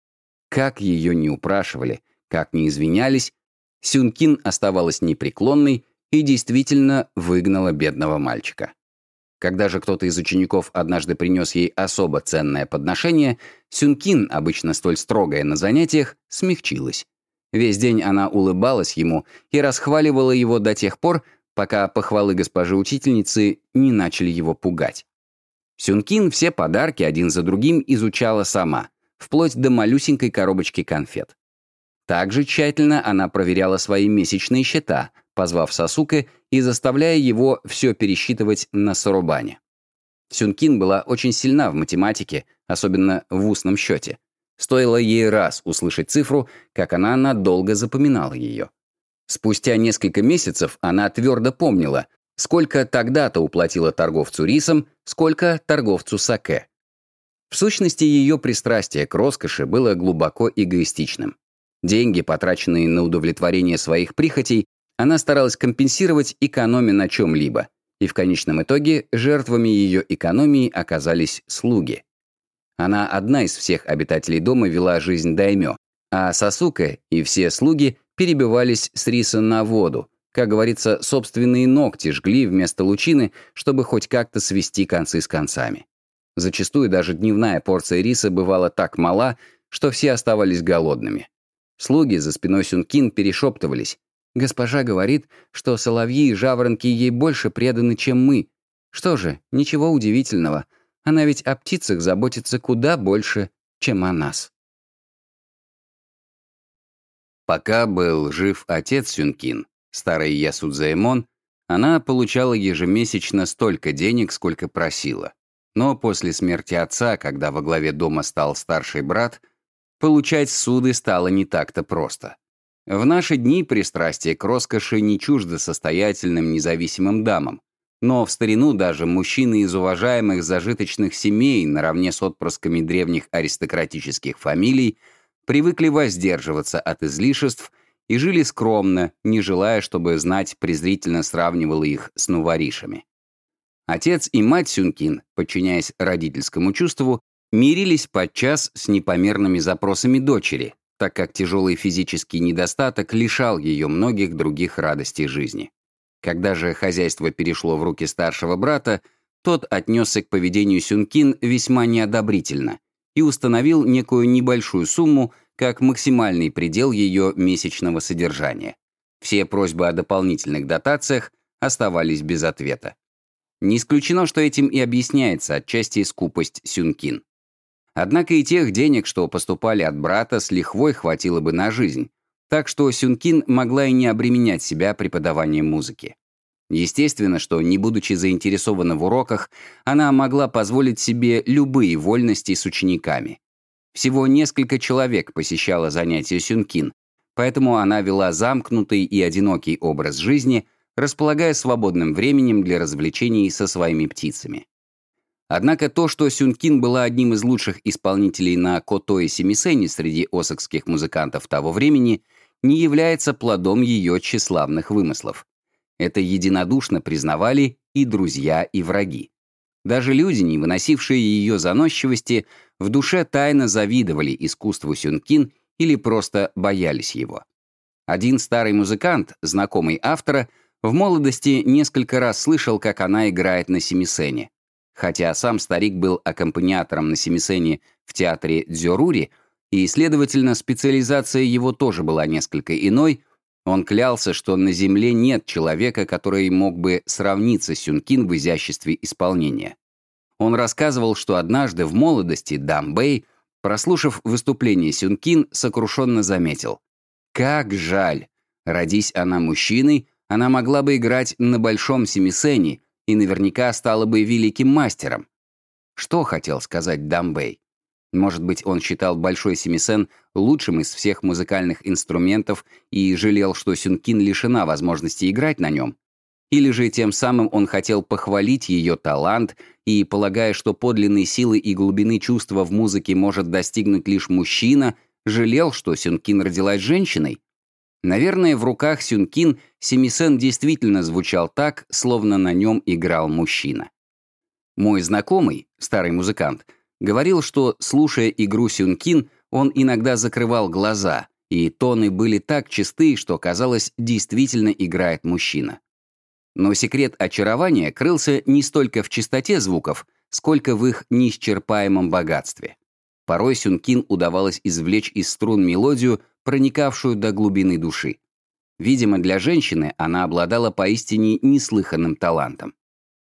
Как ее не упрашивали, как не извинялись, Сюнкин оставалась непреклонной и действительно выгнала бедного мальчика. Когда же кто-то из учеников однажды принес ей особо ценное подношение, Сюнкин, обычно столь строгая на занятиях, смягчилась. Весь день она улыбалась ему и расхваливала его до тех пор, пока похвалы госпожи учительницы не начали его пугать. Сюнкин все подарки один за другим изучала сама, вплоть до малюсенькой коробочки конфет. Также тщательно она проверяла свои месячные счета, позвав Сасуке и заставляя его все пересчитывать на сорубане. Сюнкин была очень сильна в математике, особенно в устном счете. Стоило ей раз услышать цифру, как она надолго запоминала ее. Спустя несколько месяцев она твердо помнила, сколько тогда-то уплатила торговцу рисом, сколько торговцу саке. В сущности, ее пристрастие к роскоши было глубоко эгоистичным. Деньги, потраченные на удовлетворение своих прихотей, она старалась компенсировать, экономя на чем-либо, и в конечном итоге жертвами ее экономии оказались слуги. Она одна из всех обитателей дома вела жизнь даймё, а Сасуке и все слуги перебивались с риса на воду. Как говорится, собственные ногти жгли вместо лучины, чтобы хоть как-то свести концы с концами. Зачастую даже дневная порция риса бывала так мала, что все оставались голодными. Слуги за спиной Сюнкин перешептывались. «Госпожа говорит, что соловьи и жаворонки ей больше преданы, чем мы. Что же, ничего удивительного. Она ведь о птицах заботится куда больше, чем о нас». Пока был жив отец Сюнкин, старый Ясудзаэмон, она получала ежемесячно столько денег, сколько просила. Но после смерти отца, когда во главе дома стал старший брат, получать суды стало не так-то просто. В наши дни пристрастие к роскоши не чуждо состоятельным независимым дамам, но в старину даже мужчины из уважаемых зажиточных семей наравне с отпрысками древних аристократических фамилий привыкли воздерживаться от излишеств и жили скромно, не желая, чтобы знать презрительно сравнивала их с нуворишами. Отец и мать Сюнкин, подчиняясь родительскому чувству, мирились подчас с непомерными запросами дочери, так как тяжелый физический недостаток лишал ее многих других радостей жизни. Когда же хозяйство перешло в руки старшего брата, тот отнесся к поведению Сюнкин весьма неодобрительно и установил некую небольшую сумму как максимальный предел ее месячного содержания. Все просьбы о дополнительных дотациях оставались без ответа. Не исключено, что этим и объясняется отчасти скупость Сюнкин. Однако и тех денег, что поступали от брата, с лихвой хватило бы на жизнь, так что Сюнкин могла и не обременять себя преподаванием музыки. Естественно, что, не будучи заинтересована в уроках, она могла позволить себе любые вольности с учениками. Всего несколько человек посещало занятия Сюнкин, поэтому она вела замкнутый и одинокий образ жизни, располагая свободным временем для развлечений со своими птицами. Однако то, что Сюнкин была одним из лучших исполнителей на кото и семисене среди осакских музыкантов того времени, не является плодом ее тщеславных вымыслов. Это единодушно признавали и друзья, и враги. Даже люди, не выносившие ее заносчивости, в душе тайно завидовали искусству Сюнкин или просто боялись его. Один старый музыкант, знакомый автора, в молодости несколько раз слышал, как она играет на семисене. Хотя сам старик был аккомпаниатором на семисене в театре Дзёрури, и, следовательно, специализация его тоже была несколько иной, он клялся, что на земле нет человека, который мог бы сравниться с Сюнкин в изяществе исполнения. Он рассказывал, что однажды в молодости Дамбэй, прослушав выступление Сюнкин, сокрушенно заметил: «Как жаль! Родись она мужчиной, она могла бы играть на большом семисене и наверняка стала бы великим мастером». Что хотел сказать Дамбэй? Может быть, он считал большой семисен лучшим из всех музыкальных инструментов и жалел, что Сюнкин лишена возможности играть на нем? Или же тем самым он хотел похвалить ее талант и, полагая, что подлинной силы и глубины чувства в музыке может достигнуть лишь мужчина, жалел, что Сюнкин родилась женщиной? Наверное, в руках Сюнкин семисен действительно звучал так, словно на нем играл мужчина. Мой знакомый, старый музыкант, говорил, что, слушая игру Сюнкин, он иногда закрывал глаза, и тоны были так чисты, что, казалось, действительно играет мужчина. Но секрет очарования крылся не столько в чистоте звуков, сколько в их неисчерпаемом богатстве. Порой Сюнкин удавалось извлечь из струн мелодию, проникавшую до глубины души. Видимо, для женщины она обладала поистине неслыханным талантом.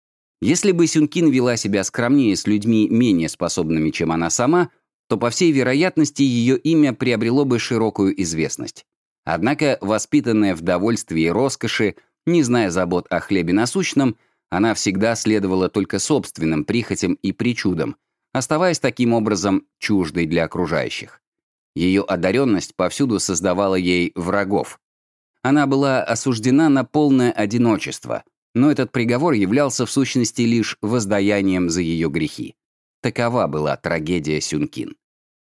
Если бы Сюнкин вела себя скромнее с людьми, менее способными, чем она сама, то, по всей вероятности, ее имя приобрело бы широкую известность. Однако, воспитанная в довольстве и роскоши, не зная забот о хлебе насущном, она всегда следовала только собственным прихотям и причудам, оставаясь таким образом чуждой для окружающих. Ее одаренность повсюду создавала ей врагов. Она была осуждена на полное одиночество, но этот приговор являлся в сущности лишь воздаянием за ее грехи. Такова была трагедия Сюнкин.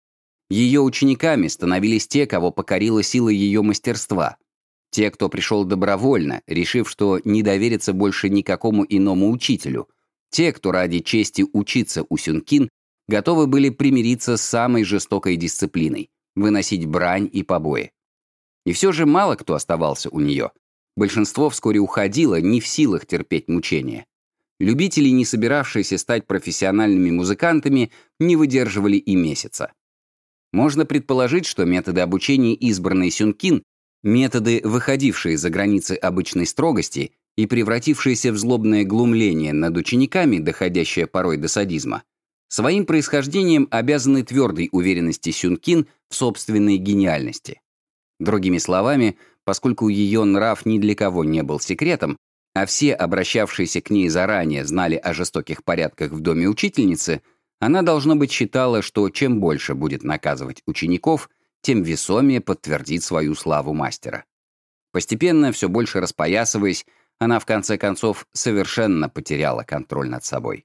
Ее учениками становились те, кого покорила сила ее мастерства, те, кто пришел добровольно, решив, что не доверится больше никакому иному учителю, те, кто ради чести учиться у Сюнкин, готовы были примириться с самой жестокой дисциплиной, выносить брань и побои. И все же мало кто оставался у нее. Большинство вскоре уходило, не в силах терпеть мучения. Любители, не собиравшиеся стать профессиональными музыкантами, не выдерживали и месяца. Можно предположить, что методы обучения избранной Сюнкин, методы, выходившие за границы обычной строгости и превратившиеся в злобное глумление над учениками, доходящее порой до садизма, своим происхождением обязаны твердой уверенности Сюнкин в собственной гениальности. Другими словами, поскольку ее нрав ни для кого не был секретом, а все обращавшиеся к ней заранее знали о жестоких порядках в доме учительницы, она, должно быть, считала, что чем больше будет наказывать учеников, тем весомее подтвердит свою славу мастера. Постепенно, все больше распоясываясь, она в конце концов совершенно потеряла контроль над собой.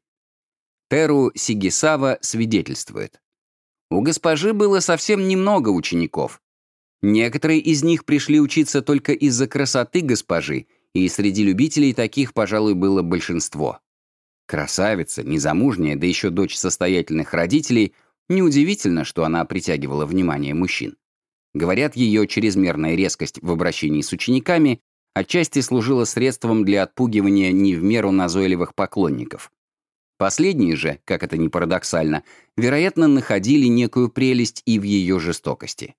Теру Сигисава свидетельствует: «У госпожи было совсем немного учеников. Некоторые из них пришли учиться только из-за красоты госпожи, и среди любителей таких, пожалуй, было большинство. Красавица, незамужняя, да еще дочь состоятельных родителей, неудивительно, что она притягивала внимание мужчин. Говорят, ее чрезмерная резкость в обращении с учениками отчасти служила средством для отпугивания не в меру назойливых поклонников. Последние же, как это ни парадоксально, вероятно, находили некую прелесть и в ее жестокости.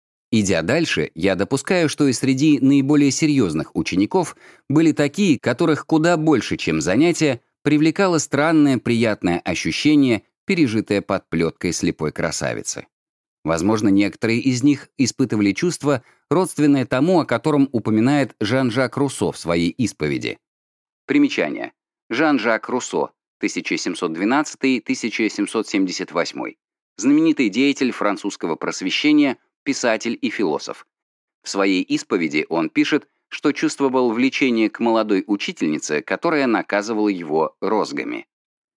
Идя дальше, я допускаю, что и среди наиболее серьезных учеников были такие, которых куда больше, чем занятия, привлекало странное приятное ощущение, пережитое под плеткой слепой красавицы. Возможно, некоторые из них испытывали чувство, родственное тому, о котором упоминает Жан-Жак Руссо в своей исповеди. Примечание. Жан-Жак Руссо, тысяча семьсот двенадцатый — тысяча семьсот семьдесят восьмой. Знаменитый деятель французского просвещения, писатель и философ. В своей исповеди он пишет, что чувствовал влечение к молодой учительнице, которая наказывала его розгами.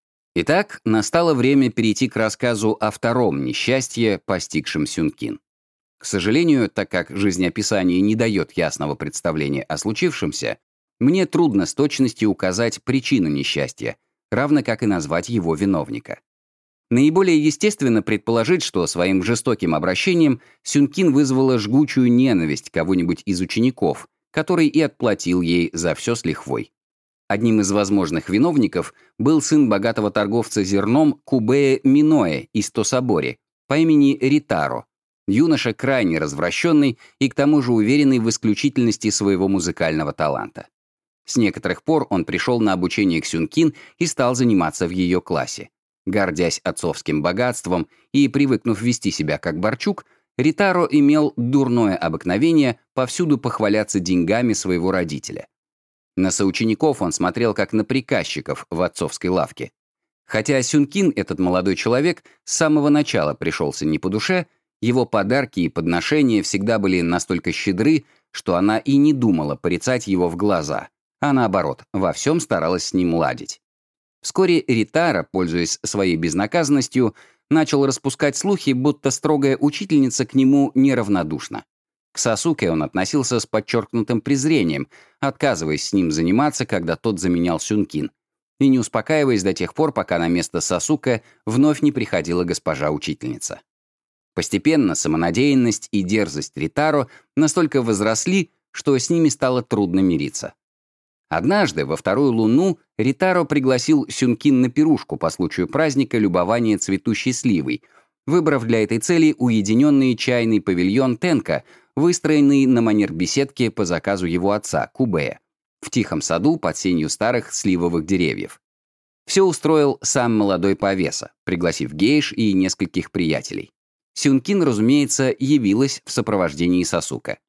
Итак, настало время перейти к рассказу о втором несчастье, постигшем Сюнкин. К сожалению, так как жизнеописание не дает ясного представления о случившемся, мне трудно с точностью указать причину несчастья, равно как и назвать его виновника. Наиболее естественно предположить, что своим жестоким обращением Сюнкин вызвала жгучую ненависть кого-нибудь из учеников, который и отплатил ей за все с лихвой. Одним из возможных виновников был сын богатого торговца зерном Кубея Миноэ из Тосабори по имени Ритаро, юноша крайне развращенный и к тому же уверенный в исключительности своего музыкального таланта. С некоторых пор он пришел на обучение к Сюнкин и стал заниматься в ее классе. Гордясь отцовским богатством и привыкнув вести себя как Борчук, Ритаро имел дурное обыкновение повсюду похваляться деньгами своего родителя. На соучеников он смотрел как на приказчиков в отцовской лавке. Хотя Сюнкин, этот молодой человек, с самого начала пришелся не по душе, его подарки и подношения всегда были настолько щедры, что она и не думала порицать его в глаза, а наоборот, во всем старалась с ним ладить. Вскоре Ритаро, пользуясь своей безнаказанностью, начал распускать слухи, будто строгая учительница к нему неравнодушна. К Сасуке он относился с подчеркнутым презрением, отказываясь с ним заниматься, когда тот заменял Сюнкин, и не успокаиваясь до тех пор, пока на место Сасуке вновь не приходила госпожа-учительница. Постепенно самонадеянность и дерзость Ритаро настолько возросли, что с ними стало трудно мириться. Однажды, во вторую луну, Ритаро пригласил Сюнкин на пирушку по случаю праздника любования цветущей сливой, выбрав для этой цели уединенный чайный павильон Тенка, выстроенный на манер беседки по заказу его отца, Кубея, в тихом саду под сенью старых сливовых деревьев. Все устроил сам молодой повеса, пригласив гейш и нескольких приятелей. Сюнкин, разумеется, явилась в сопровождении Сасуке.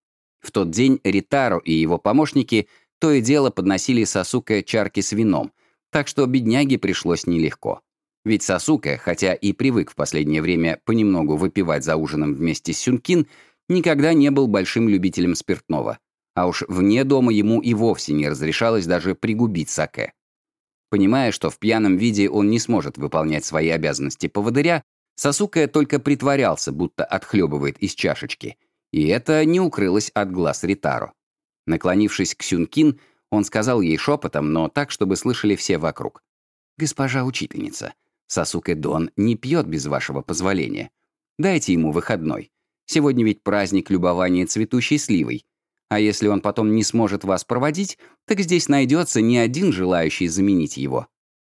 В тот день Ритаро и его помощники то и дело подносили Сасуке чарки с вином, так что бедняге пришлось нелегко. Ведь Сасуке, хотя и привык в последнее время понемногу выпивать за ужином вместе с Сюнкин, никогда не был большим любителем спиртного, а уж вне дома ему и вовсе не разрешалось даже пригубить саке. Понимая, что в пьяном виде он не сможет выполнять свои обязанности поводыря, Сасуке только притворялся, будто отхлебывает из чашечки, и это не укрылось от глаз Ритаро. Наклонившись к Сюнкин, он сказал ей шепотом, но так, чтобы слышали все вокруг. «Госпожа учительница, Сасуке-дон не пьет без вашего позволения. Дайте ему выходной. Сегодня ведь праздник любования цветущей сливой. А если он потом не сможет вас проводить, так здесь найдется не один желающий заменить его».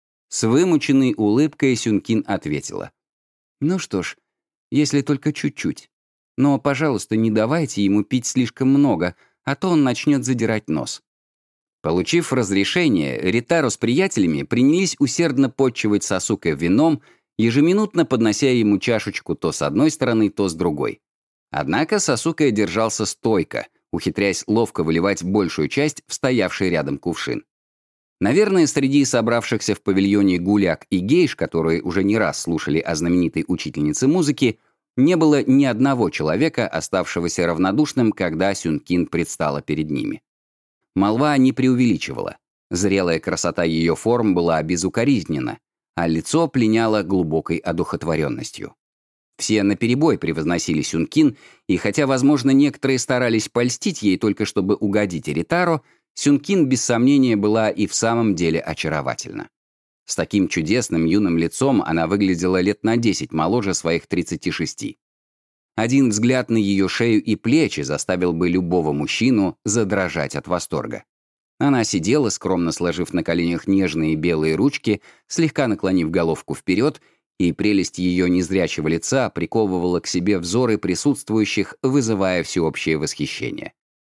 С вымученной улыбкой Сюнкин ответила. «Ну что ж, если только чуть-чуть. Но, пожалуйста, не давайте ему пить слишком много, а то он начнет задирать нос». Получив разрешение, Ритаро с приятелями принялись усердно подчивать Сасуке вином, ежеминутно поднося ему чашечку то с одной стороны, то с другой. Однако Сасуке держался стойко, ухитряясь ловко выливать большую часть в стоявший рядом кувшин. Наверное, среди собравшихся в павильоне гуляк и гейш, которые уже не раз слушали о знаменитой учительнице музыки, не было ни одного человека, оставшегося равнодушным, когда Сюнкин предстала перед ними. Молва не преувеличивала. Зрелая красота ее форм была безукоризненна, а лицо пленяло глубокой одухотворенностью. Все наперебой превозносили Сюнкин, и хотя, возможно, некоторые старались польстить ей только чтобы угодить Ритаро, Сюнкин, без сомнения, была и в самом деле очаровательна. С таким чудесным юным лицом она выглядела лет на десять моложе своих тридцати шести. Один взгляд на ее шею и плечи заставил бы любого мужчину задрожать от восторга. Она сидела, скромно сложив на коленях нежные белые ручки, слегка наклонив головку вперед, и прелесть ее незрячего лица приковывала к себе взоры присутствующих, вызывая всеобщее восхищение.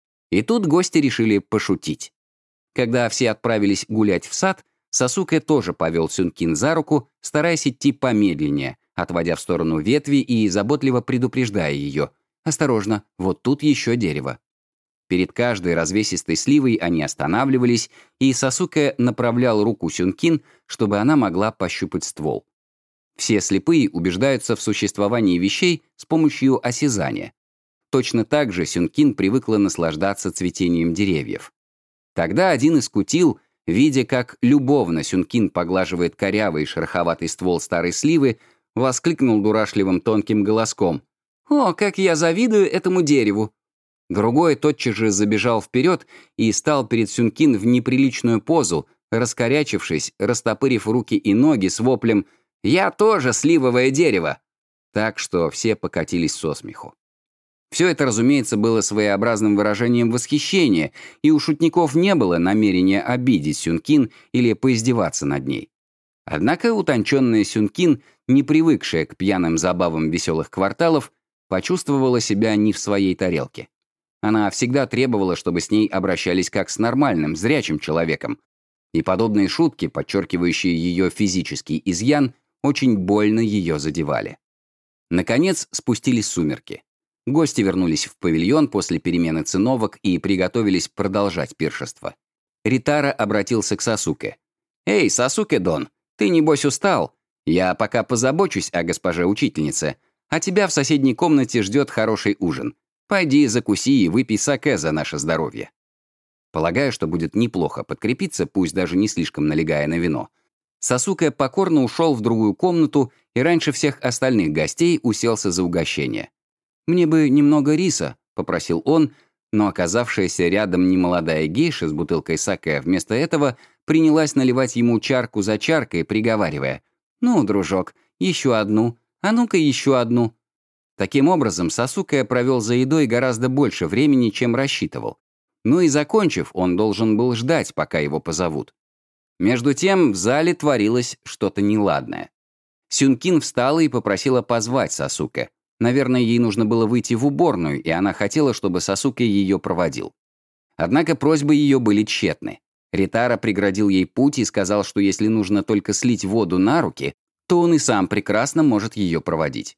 И тут гости решили пошутить. Когда все отправились гулять в сад, Сасуке тоже повел Сюнкин за руку, стараясь идти помедленнее, отводя в сторону ветви и заботливо предупреждая ее: «Осторожно, вот тут еще дерево». Перед каждой развесистой сливой они останавливались, и Сасуке направлял руку Сюнкин, чтобы она могла пощупать ствол. Все слепые убеждаются в существовании вещей с помощью осязания. Точно так же Сюнкин привыкла наслаждаться цветением деревьев. Тогда один из кутил, видя, как любовно Сюнкин поглаживает корявый шероховатый ствол старой сливы, воскликнул дурашливым тонким голоском: «О, как я завидую этому дереву!» Другой тотчас же забежал вперед и стал перед Сюнкин в неприличную позу, раскорячившись, растопырив руки и ноги с воплем: «Я тоже сливовое дерево!» Так что все покатились со смеху. Все это, разумеется, было своеобразным выражением восхищения, и у шутников не было намерения обидеть Сюнкин или поиздеваться над ней. Однако утонченная Сюнкин, не привыкшая к пьяным забавам веселых кварталов, почувствовала себя не в своей тарелке. Она всегда требовала, чтобы с ней обращались как с нормальным, зрячим человеком, и подобные шутки, подчеркивающие ее физический изъян, очень больно ее задевали. Наконец спустились сумерки. Гости вернулись в павильон после перемены циновок и приготовились продолжать пиршество. Ритара обратился к Сасуке. «Эй, Сасуке-дон, ты, небось, устал? Я пока позабочусь о госпоже учительнице, а тебя в соседней комнате ждет хороший ужин. Пойди, закуси и выпей саке за наше здоровье». Полагаю, что будет неплохо подкрепиться, пусть даже не слишком налегая на вино. Сасуке покорно ушел в другую комнату и раньше всех остальных гостей уселся за угощение. «Мне бы немного риса», — попросил он, но оказавшаяся рядом немолодая гейша с бутылкой саке вместо этого принялась наливать ему чарку за чаркой, приговаривая: «Ну, дружок, еще одну, а ну-ка еще одну». Таким образом, Сасуке провел за едой гораздо больше времени, чем рассчитывал. Ну и закончив, он должен был ждать, пока его позовут. Между тем в зале творилось что-то неладное. Сюнкин встала и попросила позвать Сасуке. Наверное, ей нужно было выйти в уборную, и она хотела, чтобы Сасуке ее проводил. Однако просьбы ее были тщетны. Ритара преградил ей путь и сказал, что если нужно только слить воду на руки, то он и сам прекрасно может ее проводить.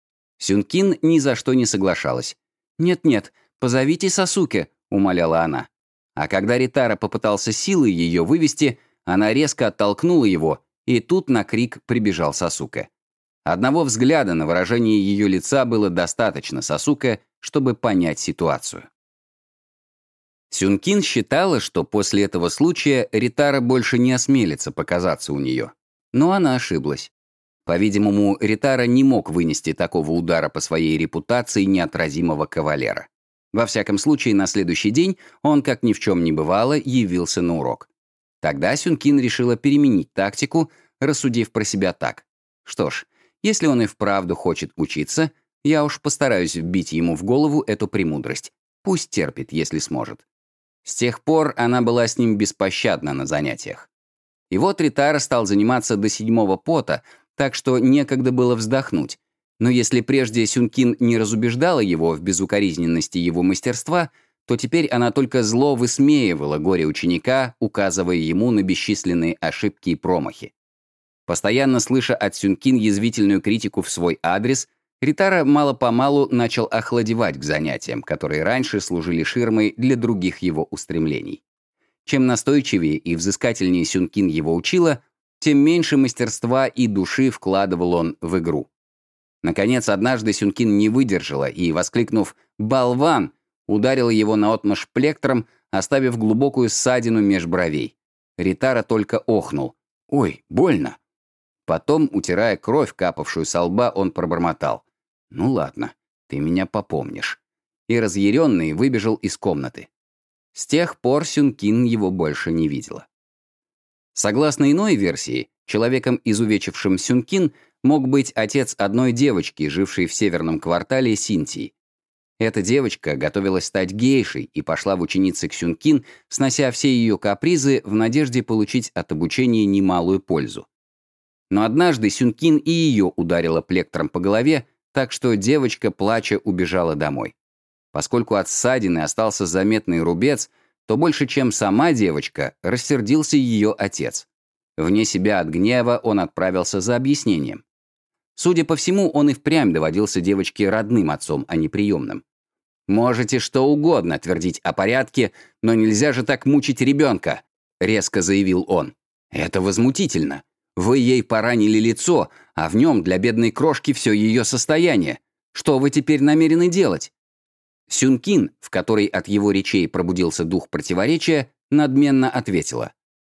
Сюнкин ни за что не соглашалась. «Нет-нет, позовите Сасуке», — умоляла она. А когда Ритара попытался силой ее вывести, она резко оттолкнула его, и тут на крик прибежал Сасуке. Одного взгляда на выражение ее лица было достаточно Сасуке, чтобы понять ситуацию. Сюнкин считала, что после этого случая Ритара больше не осмелится показаться у нее. Но она ошиблась. По-видимому, Ритара не мог вынести такого удара по своей репутации неотразимого кавалера. Во всяком случае, на следующий день он, как ни в чем не бывало, явился на урок. Тогда Сюнкин решила переменить тактику, рассудив про себя так: что ж, если он и вправду хочет учиться, я уж постараюсь вбить ему в голову эту премудрость. Пусть терпит, если сможет. С тех пор она была с ним беспощадна на занятиях. И вот Ритара стал заниматься до седьмого пота, так что некогда было вздохнуть. Но если прежде Сюнкин не разубеждала его в безукоризненности его мастерства, то теперь она только зло высмеивала горе ученика, указывая ему на бесчисленные ошибки и промахи. Постоянно слыша от Сюнкин язвительную критику в свой адрес, Ритара мало-помалу начал охладевать к занятиям, которые раньше служили ширмой для других его устремлений. Чем настойчивее и взыскательнее Сюнкин его учила, тем меньше мастерства и души вкладывал он в игру. Наконец, однажды Сюнкин не выдержала и, воскликнув «Болван!», ударила его наотмашь плектром, оставив глубокую ссадину меж бровей. Ритара только охнул. «Ой, больно!» Потом, утирая кровь, капавшую со лба, он пробормотал: «Ну ладно, ты меня попомнишь». И разъяренный выбежал из комнаты. С тех пор Сюнкин его больше не видела. Согласно иной версии, человеком, изувечившим Сюнкин, мог быть отец одной девочки, жившей в северном квартале Синтии. Эта девочка готовилась стать гейшей и пошла в ученицы к Сюнкин, снося все ее капризы в надежде получить от обучения немалую пользу. Но однажды Сюнкин и ее ударила плектром по голове, так что девочка, плача, убежала домой. Поскольку от ссадины остался заметный рубец, то больше, чем сама девочка, рассердился ее отец. Вне себя от гнева он отправился за объяснением. Судя по всему, он и впрямь доводился девочке родным отцом, а не приемным. «Можете что угодно твердить о порядке, но нельзя же так мучить ребенка», — резко заявил он. «Это возмутительно. Вы ей поранили лицо, а в нем для бедной крошки все ее состояние. Что вы теперь намерены делать?» Сюнкин, в которой от его речей пробудился дух противоречия, надменно ответила.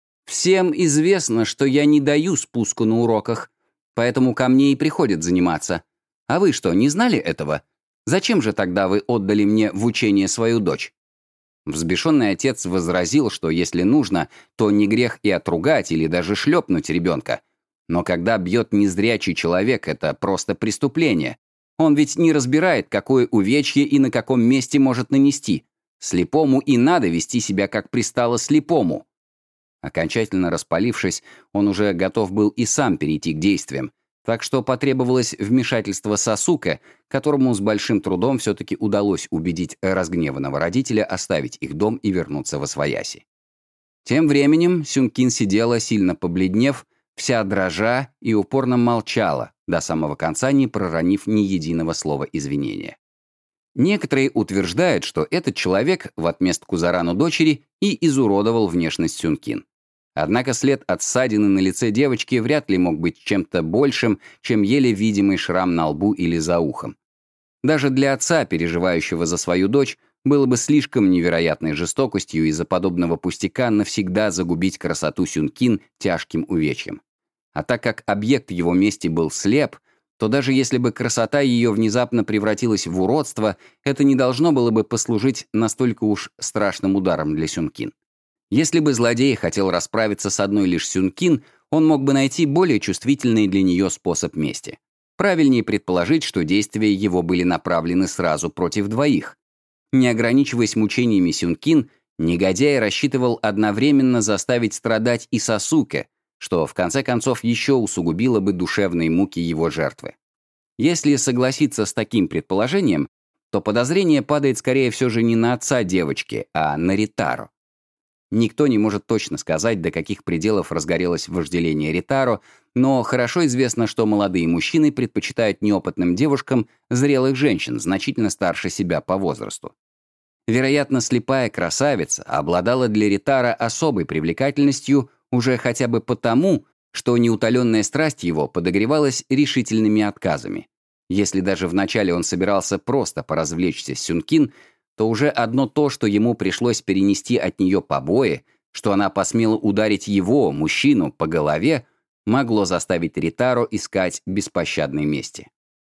«Всем известно, что я не даю спуску на уроках, поэтому ко мне и приходят заниматься. А вы что, не знали этого? Зачем же тогда вы отдали мне в учение свою дочь?» Взбешенный отец возразил, что если нужно, то не грех и отругать или даже шлепнуть ребенка. Но когда бьет незрячий человек, это просто преступление. Он ведь не разбирает, какое увечье и на каком месте может нанести. Слепому и надо вести себя, как пристало слепому. Окончательно распалившись, он уже готов был и сам перейти к действиям, так что потребовалось вмешательство Сасуке, которому с большим трудом все-таки удалось убедить разгневанного родителя оставить их дом и вернуться восвояси. Тем временем Сюнкин сидела, сильно побледнев, вся дрожа и упорно молчала, до самого конца не проронив ни единого слова извинения. Некоторые утверждают, что этот человек в отместку за рану дочери и изуродовал внешность Сюнкин. Однако след от ссадины на лице девочки вряд ли мог быть чем-то большим, чем еле видимый шрам на лбу или за ухом. Даже для отца, переживающего за свою дочь, было бы слишком невероятной жестокостью из-за подобного пустяка навсегда загубить красоту Сюнкин тяжким увечьем. А так как объект его мести был слеп, то даже если бы красота ее внезапно превратилась в уродство, это не должно было бы послужить настолько уж страшным ударом для Сюнкин. Если бы злодей хотел расправиться с одной лишь Сюнкин, он мог бы найти более чувствительный для нее способ мести. Правильнее предположить, что действия его были направлены сразу против двоих. Не ограничиваясь мучениями Сюнкин, негодяй рассчитывал одновременно заставить страдать и Сасуке, что в конце концов еще усугубило бы душевные муки его жертвы. Если согласиться с таким предположением, то подозрение падает скорее все же не на отца девочки, а на Ритаро. Никто не может точно сказать, до каких пределов разгорелось вожделение Ритаро, но хорошо известно, что молодые мужчины предпочитают неопытным девушкам зрелых женщин, значительно старше себя по возрасту. Вероятно, слепая красавица обладала для Ритаро особой привлекательностью уже хотя бы потому, что неутоленная страсть его подогревалась решительными отказами. Если даже вначале он собирался просто поразвлечься с Сюнкин, то уже одно то, что ему пришлось перенести от нее побои, что она посмела ударить его, мужчину, по голове, могло заставить Ритаро искать беспощадной мести.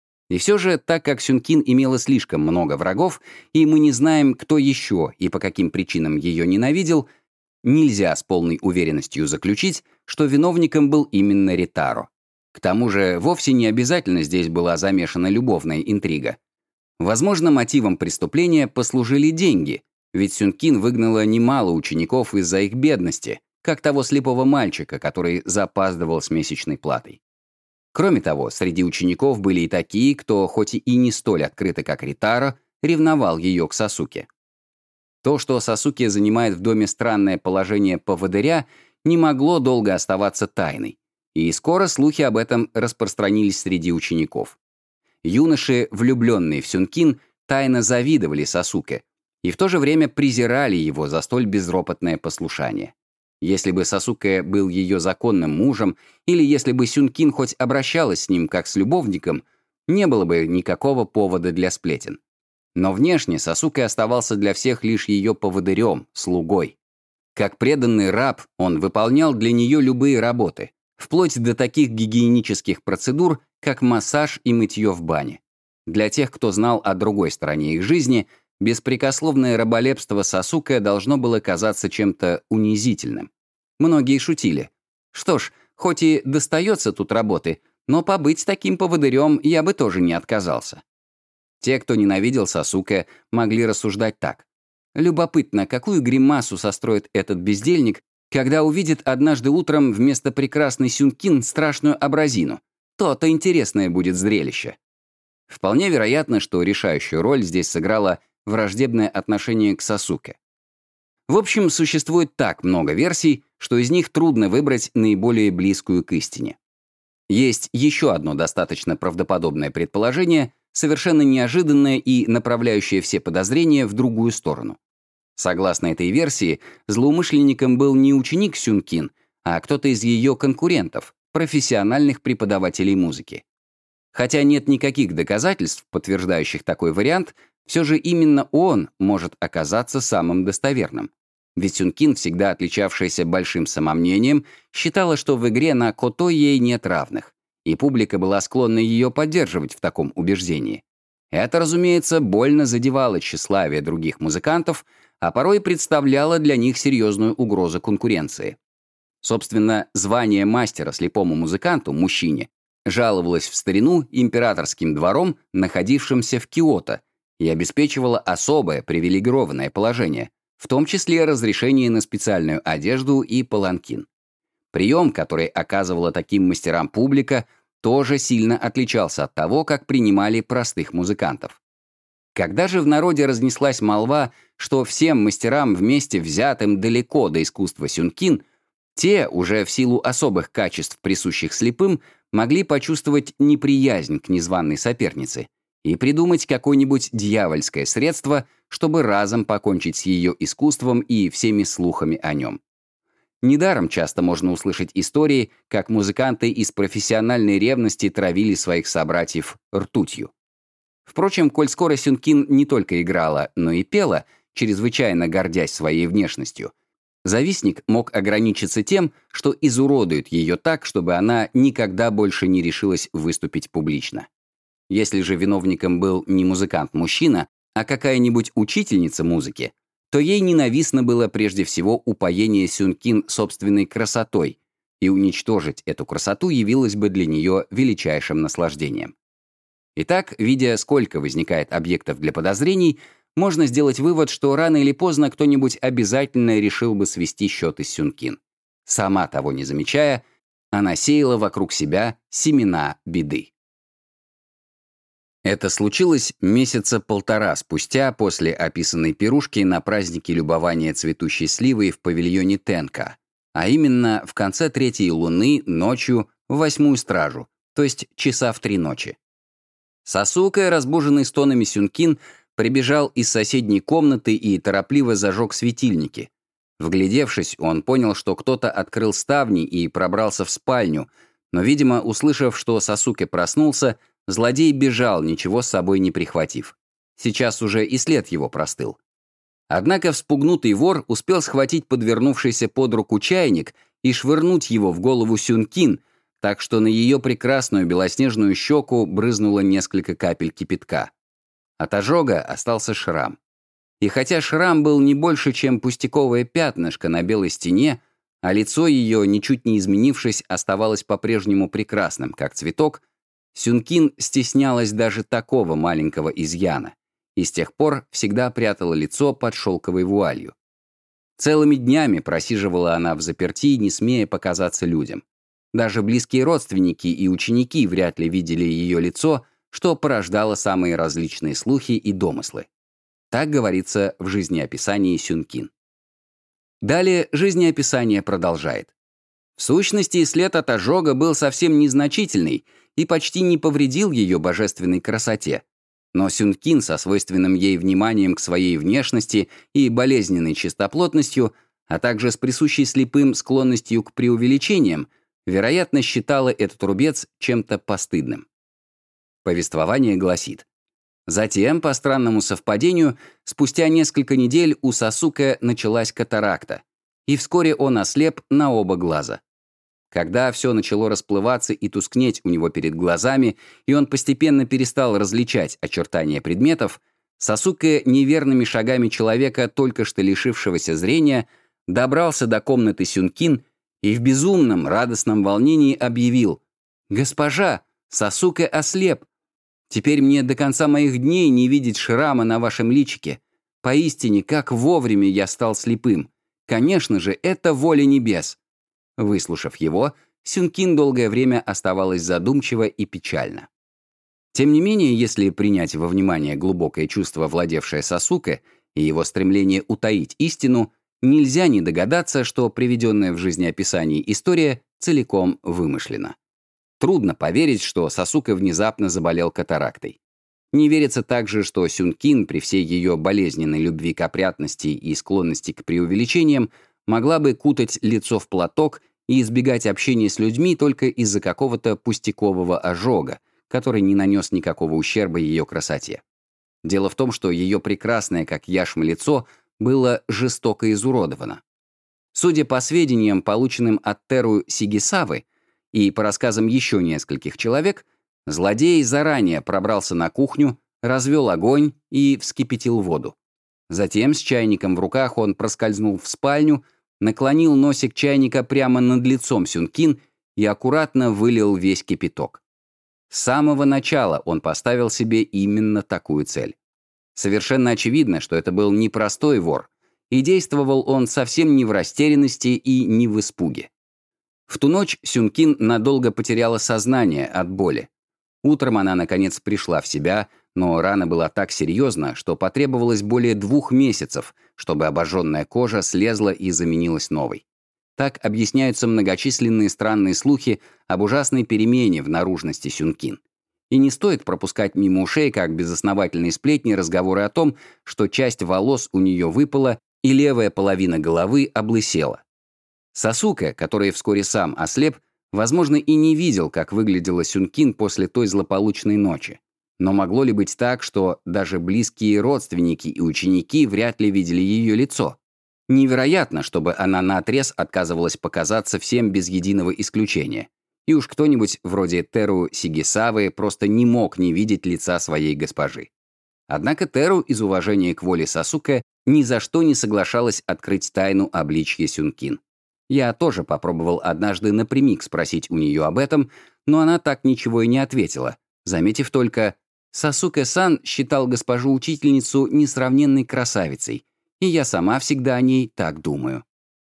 И все же, так как Сюнкин имела слишком много врагов, и мы не знаем, кто еще и по каким причинам ее ненавидел, нельзя с полной уверенностью заключить, что виновником был именно Ритаро. К тому же, вовсе не обязательно здесь была замешана любовная интрига. Возможно, мотивом преступления послужили деньги, ведь Сюнкин выгнала немало учеников из-за их бедности, как того слепого мальчика, который запаздывал с месячной платой. Кроме того, среди учеников были и такие, кто, хоть и не столь открыто, как Ритаро, ревновал ее к Сасуке. То, что Сасуке занимает в доме странное положение поводыря, не могло долго оставаться тайной, и скоро слухи об этом распространились среди учеников. Юноши, влюбленные в Сюнкин, тайно завидовали Сасуке и в то же время презирали его за столь безропотное послушание. Если бы Сасуке был ее законным мужем, или если бы Сюнкин хоть обращалась с ним как с любовником, не было бы никакого повода для сплетен. Но внешне Сасуке оставался для всех лишь ее поводырем, слугой. Как преданный раб, он выполнял для нее любые работы, вплоть до таких гигиенических процедур, как массаж и мытье в бане. Для тех, кто знал о другой стороне их жизни, беспрекословное раболепство Сасуке должно было казаться чем-то унизительным. Многие шутили. Что ж, хоть и достается тут работы, Но побыть таким поводырем я бы тоже не отказался. Те, кто ненавидел Сасуке, могли рассуждать так. Любопытно, какую гримасу состроит этот бездельник, когда увидит однажды утром вместо прекрасной Сюнкин страшную абразину. То-то интересное будет зрелище. Вполне вероятно, что решающую роль здесь сыграло враждебное отношение к Сасуке. В общем, существует так много версий, что из них трудно выбрать наиболее близкую к истине. Есть еще одно достаточно правдоподобное предположение, совершенно неожиданное и направляющее все подозрения в другую сторону. Согласно этой версии, злоумышленником был не ученик Сюнкин, а кто-то из ее конкурентов, профессиональных преподавателей музыки. Хотя нет никаких доказательств, подтверждающих такой вариант, все же именно он может оказаться самым достоверным. Ведь Сюнкин, всегда отличавшаяся большим самомнением, считала, что в игре на кото ей нет равных, и публика была склонна ее поддерживать в таком убеждении. Это, разумеется, больно задевало тщеславие других музыкантов, а порой представляло для них серьезную угрозу конкуренции. Собственно, звание мастера слепому музыканту, мужчине, жаловалось в старину императорским двором, находившимся в Киото, и обеспечивало особое привилегированное положение, в том числе разрешение на специальную одежду и паланкин. Прием, который оказывала таким мастерам публика, тоже сильно отличался от того, как принимали простых музыкантов. Когда же в народе разнеслась молва, что всем мастерам вместе взятым далеко до искусства Сюнкин, те, уже в силу особых качеств, присущих слепым, могли почувствовать неприязнь к незваной сопернице и придумать какое-нибудь дьявольское средство, чтобы разом покончить с ее искусством и всеми слухами о нем. Недаром часто можно услышать истории, как музыканты из профессиональной ревности травили своих собратьев ртутью. Впрочем, коль скоро Сюнкин не только играла, но и пела, чрезвычайно гордясь своей внешностью, завистник мог ограничиться тем, что изуродует ее так, чтобы она никогда больше не решилась выступить публично. Если же виновником был не музыкант-мужчина, а какая-нибудь учительница музыки, то ей ненавистно было прежде всего упоение Сюнкин собственной красотой, и уничтожить эту красоту явилось бы для нее величайшим наслаждением. Итак, видя, сколько возникает объектов для подозрений, можно сделать вывод, что рано или поздно кто-нибудь обязательно решил бы свести счеты с Сюнкин. Сама того не замечая, она сеяла вокруг себя семена беды. Это случилось месяца полтора спустя после описанной пирушки на празднике любования цветущей сливой в павильоне Тенка, а именно в конце третьей луны ночью в восьмую стражу, то есть часа в три ночи. Сасуке, разбуженный стонами Сюнкин, прибежал из соседней комнаты и торопливо зажег светильники. Вглядевшись, он понял, что кто-то открыл ставни и пробрался в спальню, но, видимо, услышав, что Сасуке проснулся, злодей бежал, ничего с собой не прихватив. Сейчас уже и след его простыл. Однако вспугнутый вор успел схватить подвернувшийся под руку чайник и швырнуть его в голову Сюнкин, так что на ее прекрасную белоснежную щеку брызнуло несколько капель кипятка. От ожога остался шрам. И хотя шрам был не больше, чем пустяковое пятнышко на белой стене, а лицо ее, ничуть не изменившись, оставалось по-прежнему прекрасным, как цветок, Сюнкин стеснялась даже такого маленького изъяна и с тех пор всегда прятала лицо под шелковой вуалью. Целыми днями просиживала она взаперти, не смея показаться людям. Даже близкие родственники и ученики вряд ли видели ее лицо, что порождало самые различные слухи и домыслы. Так говорится в жизнеописании Сюнкин. Далее жизнеописание продолжает. В сущности, след от ожога был совсем незначительный и почти не повредил ее божественной красоте. Но Сюнкин со свойственным ей вниманием к своей внешности и болезненной чистоплотностью, а также с присущей слепым склонностью к преувеличениям, вероятно, считала этот рубец чем-то постыдным. Повествование гласит. Затем, по странному совпадению, спустя несколько недель у Сасуке началась катаракта, и вскоре он ослеп на оба глаза. Когда все начало расплываться и тускнеть у него перед глазами, и он постепенно перестал различать очертания предметов, Сасуке неверными шагами человека, только что лишившегося зрения, добрался до комнаты Сюнкин и в безумном, радостном волнении объявил: «Госпожа, Сасуке ослеп! Теперь мне до конца моих дней не видеть шрама на вашем личике. Поистине, как вовремя я стал слепым. Конечно же, это воля небес». Выслушав его, Сюнкин долгое время оставалась задумчива и печальна. Тем не менее, если принять во внимание глубокое чувство, владевшее Сасуке, и его стремление утаить истину, нельзя не догадаться, что приведенная в жизнеописании история целиком вымышлена. Трудно поверить, что Сасуке внезапно заболел катарактой. Не верится также, что Сюнкин, при всей ее болезненной любви к опрятности и склонности к преувеличениям, могла бы кутать лицо в платок и избегать общения с людьми только из-за какого-то пустякового ожога, который не нанес никакого ущерба ее красоте. Дело в том, что ее прекрасное, как яшма, лицо было жестоко изуродовано. Судя по сведениям, полученным от Теру Сигисавы, и по рассказам еще нескольких человек, злодей заранее пробрался на кухню, развел огонь и вскипятил воду. Затем с чайником в руках он проскользнул в спальню, наклонил носик чайника прямо над лицом Сюнкин и аккуратно вылил весь кипяток. С самого начала он поставил себе именно такую цель. Совершенно очевидно, что это был непростой вор, и действовал он совсем не в растерянности и не в испуге. В ту ночь Сюнкин надолго потеряла сознание от боли. Утром она, наконец, пришла в себя, но рана была так серьезна, что потребовалось более двух месяцев, чтобы обожженная кожа слезла и заменилась новой. Так объясняются многочисленные странные слухи об ужасной перемене в наружности Сюнкин. И не стоит пропускать мимо ушей, как безосновательные сплетни, разговоры о том, что часть волос у нее выпала и левая половина головы облысела. Сасуке, который вскоре сам ослеп, возможно, и не видел, как выглядела Сюнкин после той злополучной ночи. Но могло ли быть так, что даже близкие родственники и ученики вряд ли видели ее лицо? Невероятно, чтобы она наотрез отказывалась показаться всем без единого исключения. И уж кто-нибудь вроде Теру Сигисавы просто не мог не видеть лица своей госпожи. Однако Теру из уважения к воле Сасуке ни за что не соглашалась открыть тайну обличья Сюнкин. Я тоже попробовал однажды напрямик спросить у нее об этом, но она так ничего и не ответила, заметив только: «Сасуке-сан считал госпожу-учительницу несравненной красавицей, и я сама всегда о ней так думаю».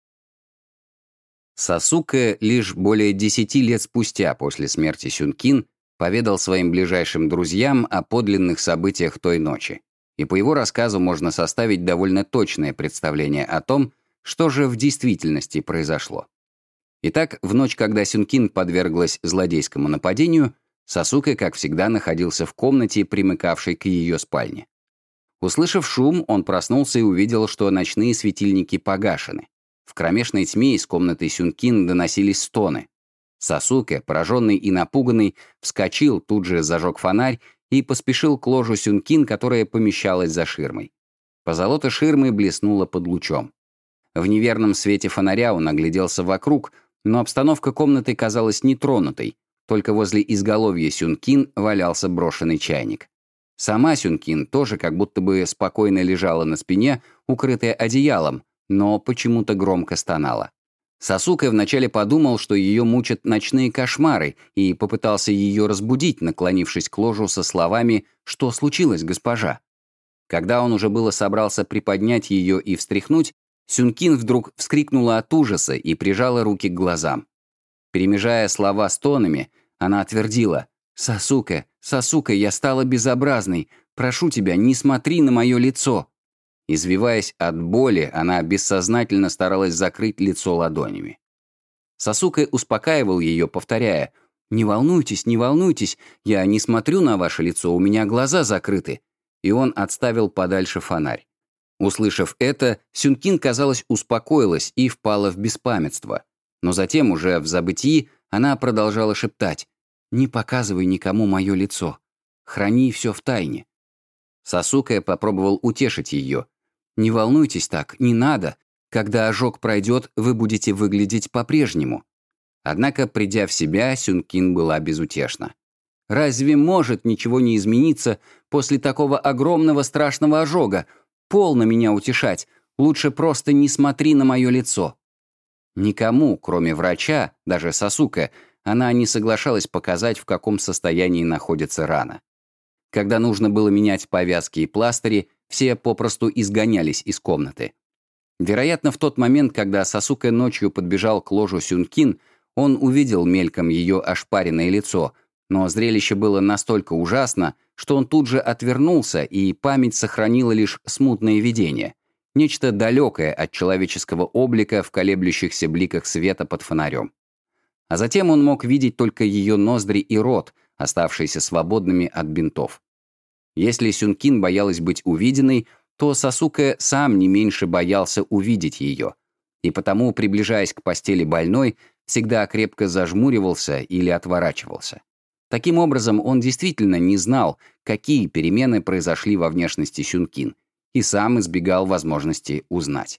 Сасуке лишь более десяти лет спустя после смерти Сюнкин поведал своим ближайшим друзьям о подлинных событиях той ночи, и по его рассказу можно составить довольно точное представление о том, что же в действительности произошло. Итак, в ночь, когда Сюнкин подверглась злодейскому нападению, Сасуке, как всегда, находился в комнате, примыкавшей к ее спальне. Услышав шум, он проснулся и увидел, что ночные светильники погашены. В кромешной тьме из комнаты Сюнкин доносились стоны. Сасуке, пораженный и напуганный, вскочил, тут же зажег фонарь и поспешил к ложу Сюнкин, которая помещалась за ширмой. Позолота ширмы блеснула под лучом. В неверном свете фонаря он огляделся вокруг, но обстановка комнаты казалась нетронутой, только возле изголовья Сюнкин валялся брошенный чайник. Сама Сюнкин тоже как будто бы спокойно лежала на спине, укрытая одеялом, но почему-то громко стонала. Сасуке вначале подумал, что ее мучат ночные кошмары, и попытался ее разбудить, наклонившись к ложу со словами «Что случилось, госпожа?». Когда он уже было собрался приподнять ее и встряхнуть, Сюнкин вдруг вскрикнула от ужаса и прижала руки к глазам. Перемежая слова стонами, она отвердила: «Сасуке, Сасуке, я стала безобразной. Прошу тебя, не смотри на мое лицо». Извиваясь от боли, она бессознательно старалась закрыть лицо ладонями. Сасуке успокаивал ее, повторяя: «Не волнуйтесь, не волнуйтесь, я не смотрю на ваше лицо, у меня глаза закрыты». И он отставил подальше фонарь. Услышав это, Сюнкин, казалось, успокоилась и впала в беспамятство. Но затем, уже в забытии, она продолжала шептать: «Не показывай никому мое лицо. Храни все в тайне». Сасуке попробовал утешить ее: «Не волнуйтесь так, не надо. Когда ожог пройдет, вы будете выглядеть по-прежнему». Однако, придя в себя, Сюнкин была безутешна. «Разве может ничего не измениться после такого огромного страшного ожога? Полно меня утешать. Лучше просто не смотри на мое лицо». Никому, кроме врача, даже Сасуке, она не соглашалась показать, в каком состоянии находится рана. Когда нужно было менять повязки и пластыри, все попросту изгонялись из комнаты. Вероятно, в тот момент, когда Сасуке ночью подбежал к ложу Сюнкин, он увидел мельком ее ошпаренное лицо, но зрелище было настолько ужасно, что он тут же отвернулся, и память сохранила лишь смутное видение, нечто далекое от человеческого облика в колеблющихся бликах света под фонарем. А затем он мог видеть только ее ноздри и рот, оставшиеся свободными от бинтов. Если Сюнкин боялась быть увиденной, то Сасуке сам не меньше боялся увидеть ее, и потому, приближаясь к постели больной, всегда крепко зажмуривался или отворачивался. Таким образом, он действительно не знал, какие перемены произошли во внешности Сюнкин, и сам избегал возможности узнать.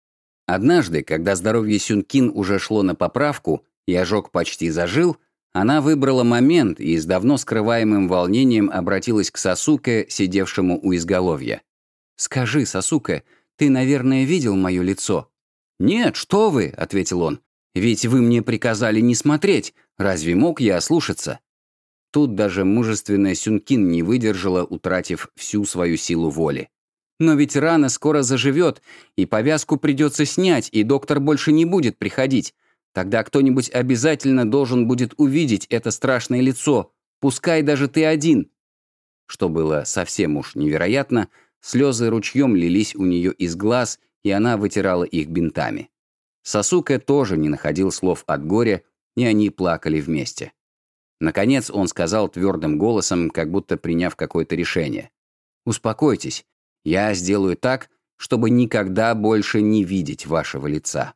Однажды, когда здоровье Сюнкин уже шло на поправку, и ожог почти зажил, она выбрала момент и с давно скрываемым волнением обратилась к Сасуке, сидевшему у изголовья. «Скажи, Сасуке, ты, наверное, видел мое лицо?» «Нет, что вы», — ответил он. «Ведь вы мне приказали не смотреть. Разве мог я ослушаться?» Тут даже мужественная Сюнкин не выдержала, утратив всю свою силу воли. «Но ведь рана скоро заживет, и повязку придется снять, и доктор больше не будет приходить. Тогда кто-нибудь обязательно должен будет увидеть это страшное лицо, пускай даже ты один». Что было совсем уж невероятно, слезы ручьем лились у нее из глаз, и она вытирала их бинтами. Сасуке тоже не находил слов от горя, и они плакали вместе. Наконец он сказал твердым голосом, как будто приняв какое-то решение. «Успокойтесь, я сделаю так, чтобы никогда больше не видеть вашего лица».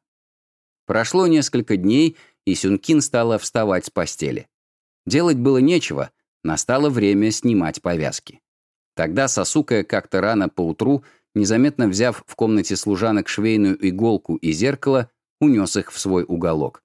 Прошло несколько дней, и Сюнкин стала вставать с постели. Делать было нечего, настало время снимать повязки. Тогда Сасуке как-то рано поутру, незаметно взяв в комнате служанок швейную иголку и зеркало, унес их в свой уголок.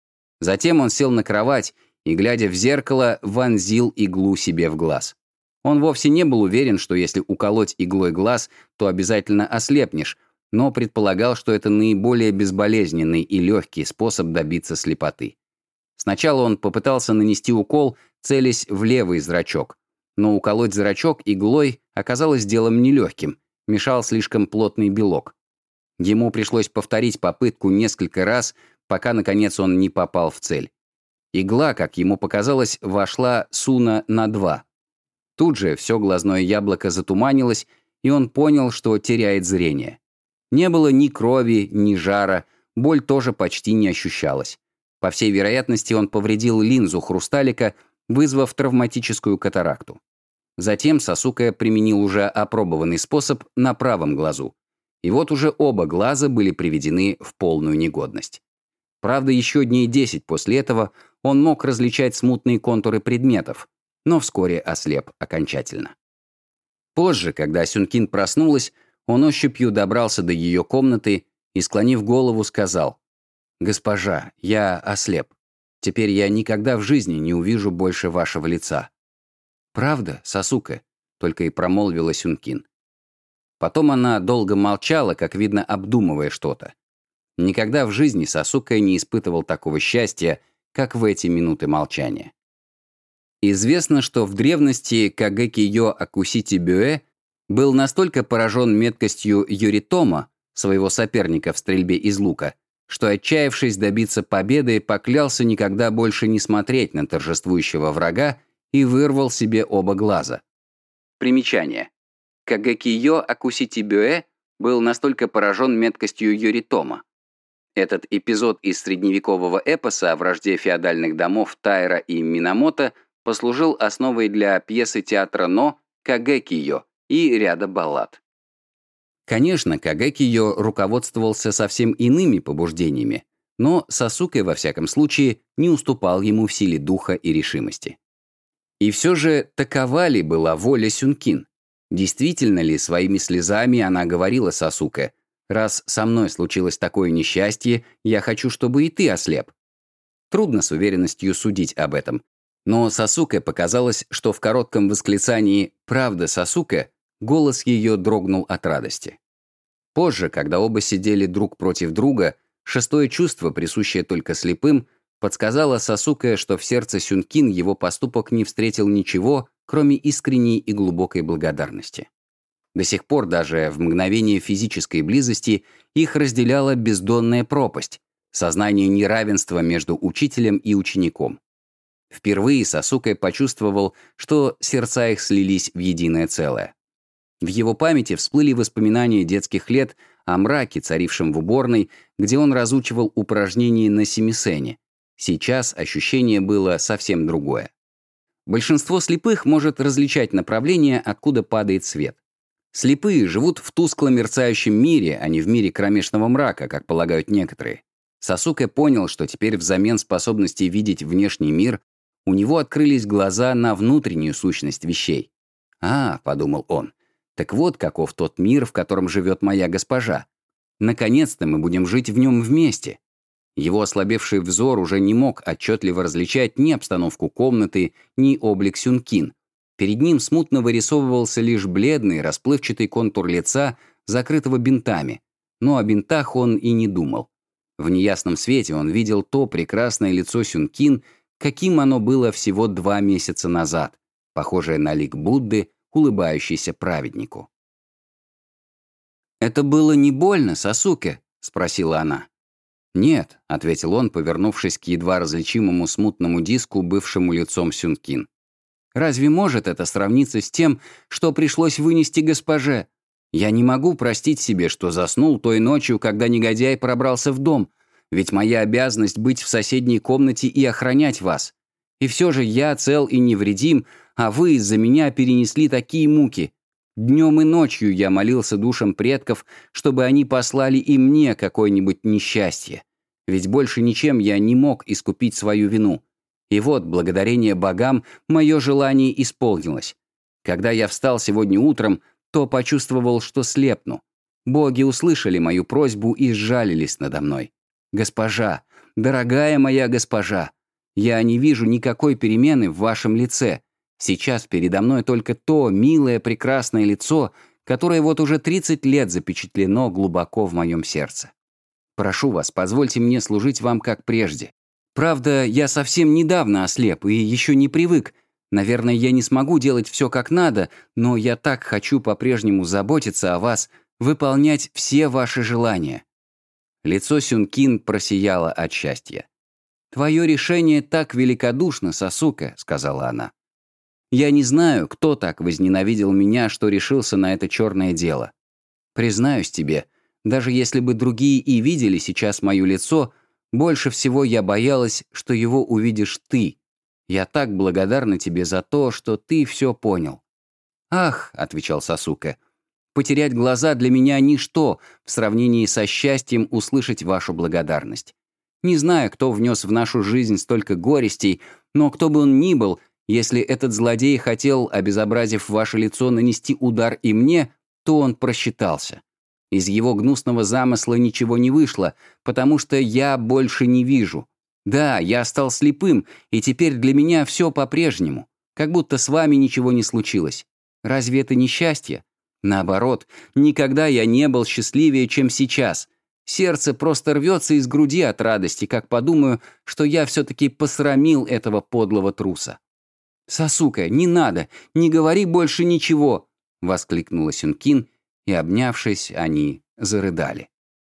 Затем он сел на кровать и, глядя в зеркало, вонзил иглу себе в глаз. Он вовсе не был уверен, что если уколоть иглой глаз, то обязательно ослепнешь, но предполагал, что это наиболее безболезненный и легкий способ добиться слепоты. Сначала он попытался нанести укол, целясь в левый зрачок, но уколоть зрачок иглой оказалось делом нелегким, мешал слишком плотный белок. Ему пришлось повторить попытку несколько раз, пока, наконец, он не попал в цель. Игла, как ему показалось, вошла суна на два. Тут же все глазное яблоко затуманилось, и он понял, что теряет зрение. Не было ни крови, ни жара, боль тоже почти не ощущалась. По всей вероятности, он повредил линзу хрусталика, вызвав травматическую катаракту. Затем Сасуке применил уже опробованный способ на правом глазу. И вот уже оба глаза были приведены в полную негодность. Правда, еще дней десять после этого он мог различать смутные контуры предметов, но вскоре ослеп окончательно. Позже, когда Сюнкин проснулась, он ощупью добрался до ее комнаты и, склонив голову, сказал: «Госпожа, я ослеп. Теперь я никогда в жизни не увижу больше вашего лица». «Правда, Сасуке?» — только и промолвила Сюнкин. Потом она долго молчала, как видно, обдумывая что-то. Никогда в жизни Сасуке не испытывал такого счастья, как в эти минуты молчания. Известно, что в древности Кагекиё Акусити Бюэ был настолько поражен меткостью Юритома, своего соперника в стрельбе из лука, что, отчаявшись добиться победы, поклялся никогда больше не смотреть на торжествующего врага и вырвал себе оба глаза. Примечание. Кагекиё Акусити Бюэ был настолько поражен меткостью Юритома. Этот эпизод из средневекового эпоса о вражде феодальных домов Тайра и Минамото послужил основой для пьесы театра Но «Кагекиё» и ряда баллад. Конечно, Кагекиё руководствовался совсем иными побуждениями, но Сасуке, во всяком случае, не уступал ему в силе духа и решимости. И все же такова ли была воля Сюнкин? Действительно ли своими слезами она говорила Сасуке: «Раз со мной случилось такое несчастье, я хочу, чтобы и ты ослеп»? Трудно с уверенностью судить об этом. Но Сасуке показалось, что в коротком восклицании «Правда, Сасуке» голос ее дрогнул от радости. Позже, когда оба сидели друг против друга, шестое чувство, присущее только слепым, подсказало Сасуке, что в сердце Сюнкин его поступок не встретил ничего, кроме искренней и глубокой благодарности. До сих пор даже в мгновение физической близости их разделяла бездонная пропасть, сознание неравенства между учителем и учеником. Впервые Сасуке почувствовал, что сердца их слились в единое целое. В его памяти всплыли воспоминания детских лет о мраке, царившем в уборной, где он разучивал упражнения на семисене. Сейчас ощущение было совсем другое. Большинство слепых может различать направление, откуда падает свет. Слепые живут в тускло мерцающем мире, а не в мире кромешного мрака, как полагают некоторые. Сасуке понял, что теперь взамен способности видеть внешний мир у него открылись глаза на внутреннюю сущность вещей. «А», — подумал он, — «так вот каков тот мир, в котором живет моя госпожа. Наконец-то мы будем жить в нем вместе». Его ослабевший взор уже не мог отчетливо различать ни обстановку комнаты, ни облик Сюнкин. Перед ним смутно вырисовывался лишь бледный, расплывчатый контур лица, закрытого бинтами. Но о бинтах он и не думал. В неясном свете он видел то прекрасное лицо Сюнкин, каким оно было всего два месяца назад, похожее на лик Будды, улыбающийся праведнику. «Это было не больно, Сасуке?» — спросила она. «Нет», — ответил он, повернувшись к едва различимому смутному диску, бывшему лицом Сюнкин. «Разве может это сравниться с тем, что пришлось вынести госпоже? Я не могу простить себе, что заснул той ночью, когда негодяй пробрался в дом, ведь моя обязанность быть в соседней комнате и охранять вас. И все же я цел и невредим, а вы из-за меня перенесли такие муки. Днем и ночью я молился душам предков, чтобы они послали и мне какое-нибудь несчастье. Ведь больше ничем я не мог искупить свою вину. И вот, благодарение богам, мое желание исполнилось. Когда я встал сегодня утром, то почувствовал, что слепну. Боги услышали мою просьбу и сжалились надо мной. Госпожа, дорогая моя госпожа, я не вижу никакой перемены в вашем лице. Сейчас передо мной только то милое, прекрасное лицо, которое вот уже тридцать лет запечатлено глубоко в моем сердце. Прошу вас, позвольте мне служить вам как прежде. Правда, я совсем недавно ослеп и еще не привык. Наверное, я не смогу делать все как надо, но я так хочу по-прежнему заботиться о вас, выполнять все ваши желания». Лицо Сюнкин просияло от счастья. «Твое решение так великодушно, Сасуке», — сказала она. «Я не знаю, кто так возненавидел меня, что решился на это черное дело. Признаюсь тебе, даже если бы другие и видели сейчас мое лицо, больше всего я боялась, что его увидишь ты. Я так благодарна тебе за то, что ты все понял». «Ах», — отвечал Сасуке, — «потерять глаза для меня ничто в сравнении со счастьем услышать вашу благодарность. Не знаю, кто внес в нашу жизнь столько горестей, но кто бы он ни был, если этот злодей хотел, обезобразив ваше лицо, нанести удар и мне, то он просчитался. Из его гнусного замысла ничего не вышло, потому что я больше не вижу. Да, я стал слепым, и теперь для меня все по-прежнему, как будто с вами ничего не случилось. Разве это не счастье? Наоборот, никогда я не был счастливее, чем сейчас. Сердце просто рвется из груди от радости, как подумаю, что я все-таки посрамил этого подлого труса». «Сасуке, не надо, не говори больше ничего!» — воскликнула Сюнкин, и, обнявшись, они зарыдали.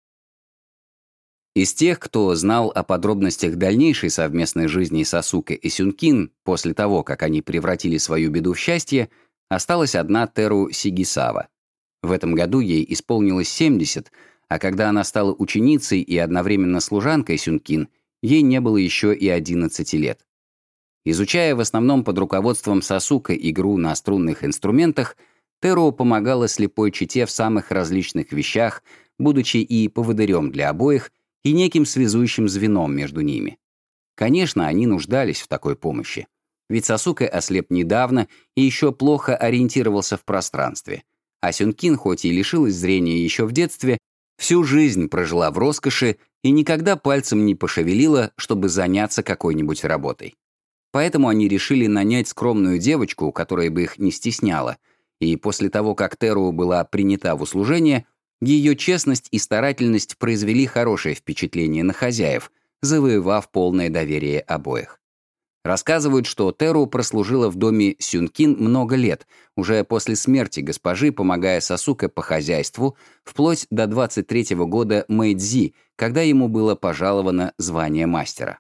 Из тех, кто знал о подробностях дальнейшей совместной жизни Сасуке и Сюнкин после того, как они превратили свою беду в счастье, осталась одна Теру Сигисава. В этом году ей исполнилось семьдесят, а когда она стала ученицей и одновременно служанкой Сюнкин, ей не было еще и одиннадцати лет. Изучая в основном под руководством Сасуке игру на струнных инструментах, Теру помогала слепой чете в самых различных вещах, будучи и поводырем для обоих, и неким связующим звеном между ними. Конечно, они нуждались в такой помощи. Ведь Сасуке ослеп недавно и еще плохо ориентировался в пространстве. А Сюнкин, хоть и лишилась зрения еще в детстве, всю жизнь прожила в роскоши и никогда пальцем не пошевелила, чтобы заняться какой-нибудь работой. Поэтому они решили нанять скромную девочку, которая бы их не стесняла, и после того, как Теру была принята в услужение, ее честность и старательность произвели хорошее впечатление на хозяев, завоевав полное доверие обоих. Рассказывают, что Теру прослужила в доме Сюнкин много лет, уже после смерти госпожи, помогая Сасуке по хозяйству, вплоть до двадцать третьего года Мэйдзи, когда ему было пожаловано звание мастера.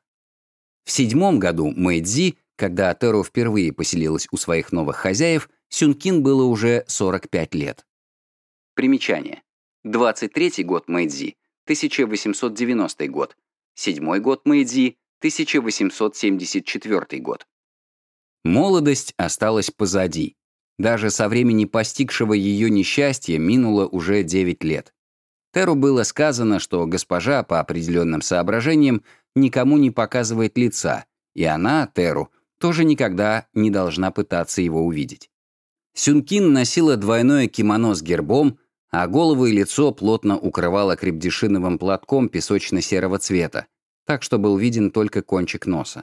В седьмом году Мэйдзи, когда Теру впервые поселилась у своих новых хозяев, Сюнкин было уже сорок пять лет. Примечание. двадцать третий год Мэйдзи, тысяча восемьсот девяностый год. Седьмой год Мэйдзи, тысяча восемьсот семьдесят четвёртый год. Молодость осталась позади. Даже со времени постигшего ее несчастья минуло уже девять лет. Теру было сказано, что госпожа по определенным соображениям никому не показывает лица, и она, Теру, тоже никогда не должна пытаться его увидеть. Сюнкин носила двойное кимоно с гербом, а голову и лицо плотно укрывала крепдешиновым платком песочно-серого цвета, так что был виден только кончик носа.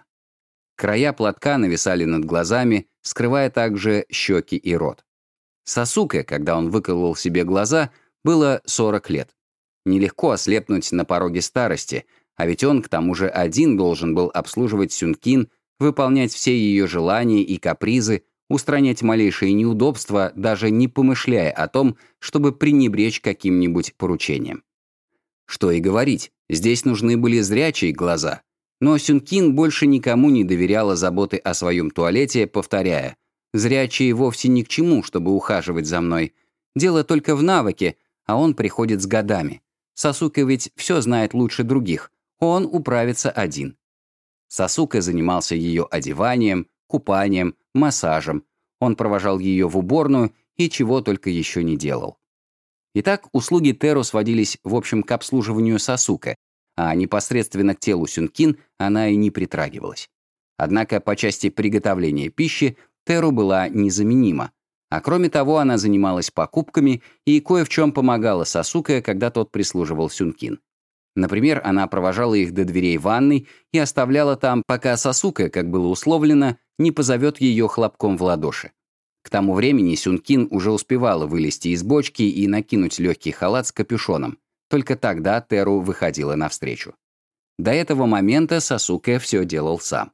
Края платка нависали над глазами, скрывая также щеки и рот. Сасуке, когда он выколол себе глаза, было сорок лет. Нелегко ослепнуть на пороге старости, а ведь он, к тому же, один должен был обслуживать Сюнкин, выполнять все ее желания и капризы, устранять малейшие неудобства, даже не помышляя о том, чтобы пренебречь каким-нибудь поручением. Что и говорить, здесь нужны были зрячие глаза. Но Сюнкин больше никому не доверяла заботы о своем туалете, повторяя: «Зрячие вовсе ни к чему, чтобы ухаживать за мной. Дело только в навыке, а он приходит с годами. Сасуке ведь все знает лучше других. Он управится один». Сасуке занимался ее одеванием, купанием, массажем. Он провожал ее в уборную и чего только еще не делал. Итак, услуги Теру сводились, в общем, к обслуживанию Сасуке, а непосредственно к телу Сюнкин она и не притрагивалась. Однако по части приготовления пищи Теру была незаменима, а кроме того она занималась покупками и кое в чем помогала Сасуке, когда тот прислуживал Сюнкин. Например, она провожала их до дверей ванной и оставляла там, пока Сасуке, как было условлено, не позовет ее хлопком в ладоши. К тому времени Сюнкин уже успевала вылезти из бочки и накинуть легкий халат с капюшоном. Только тогда Теру выходила навстречу. До этого момента Сасуке все делал сам.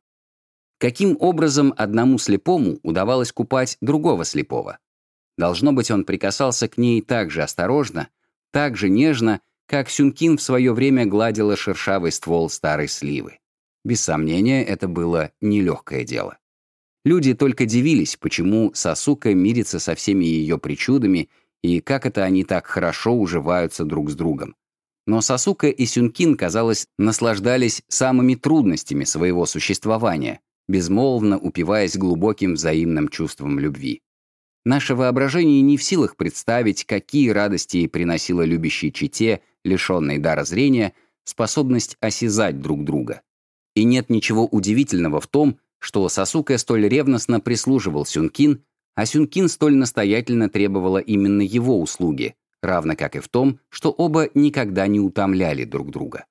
Каким образом одному слепому удавалось купать другого слепого? Должно быть, он прикасался к ней так же осторожно, так же нежно, как Сюнкин в свое время гладила шершавый ствол старой сливы. Без сомнения, это было нелегкое дело. Люди только дивились, почему Сасуке мирится со всеми ее причудами и как это они так хорошо уживаются друг с другом. Но Сасуке и Сюнкин, казалось, наслаждались самыми трудностями своего существования, безмолвно упиваясь глубоким взаимным чувством любви. Наше воображение не в силах представить, какие радости приносила любящей чете, лишенной дара зрения, способность осязать друг друга. И нет ничего удивительного в том, что Сасуке столь ревностно прислуживал Сюнкин, а Сюнкин столь настоятельно требовала именно его услуги, равно как и в том, что оба никогда не утомляли друг друга.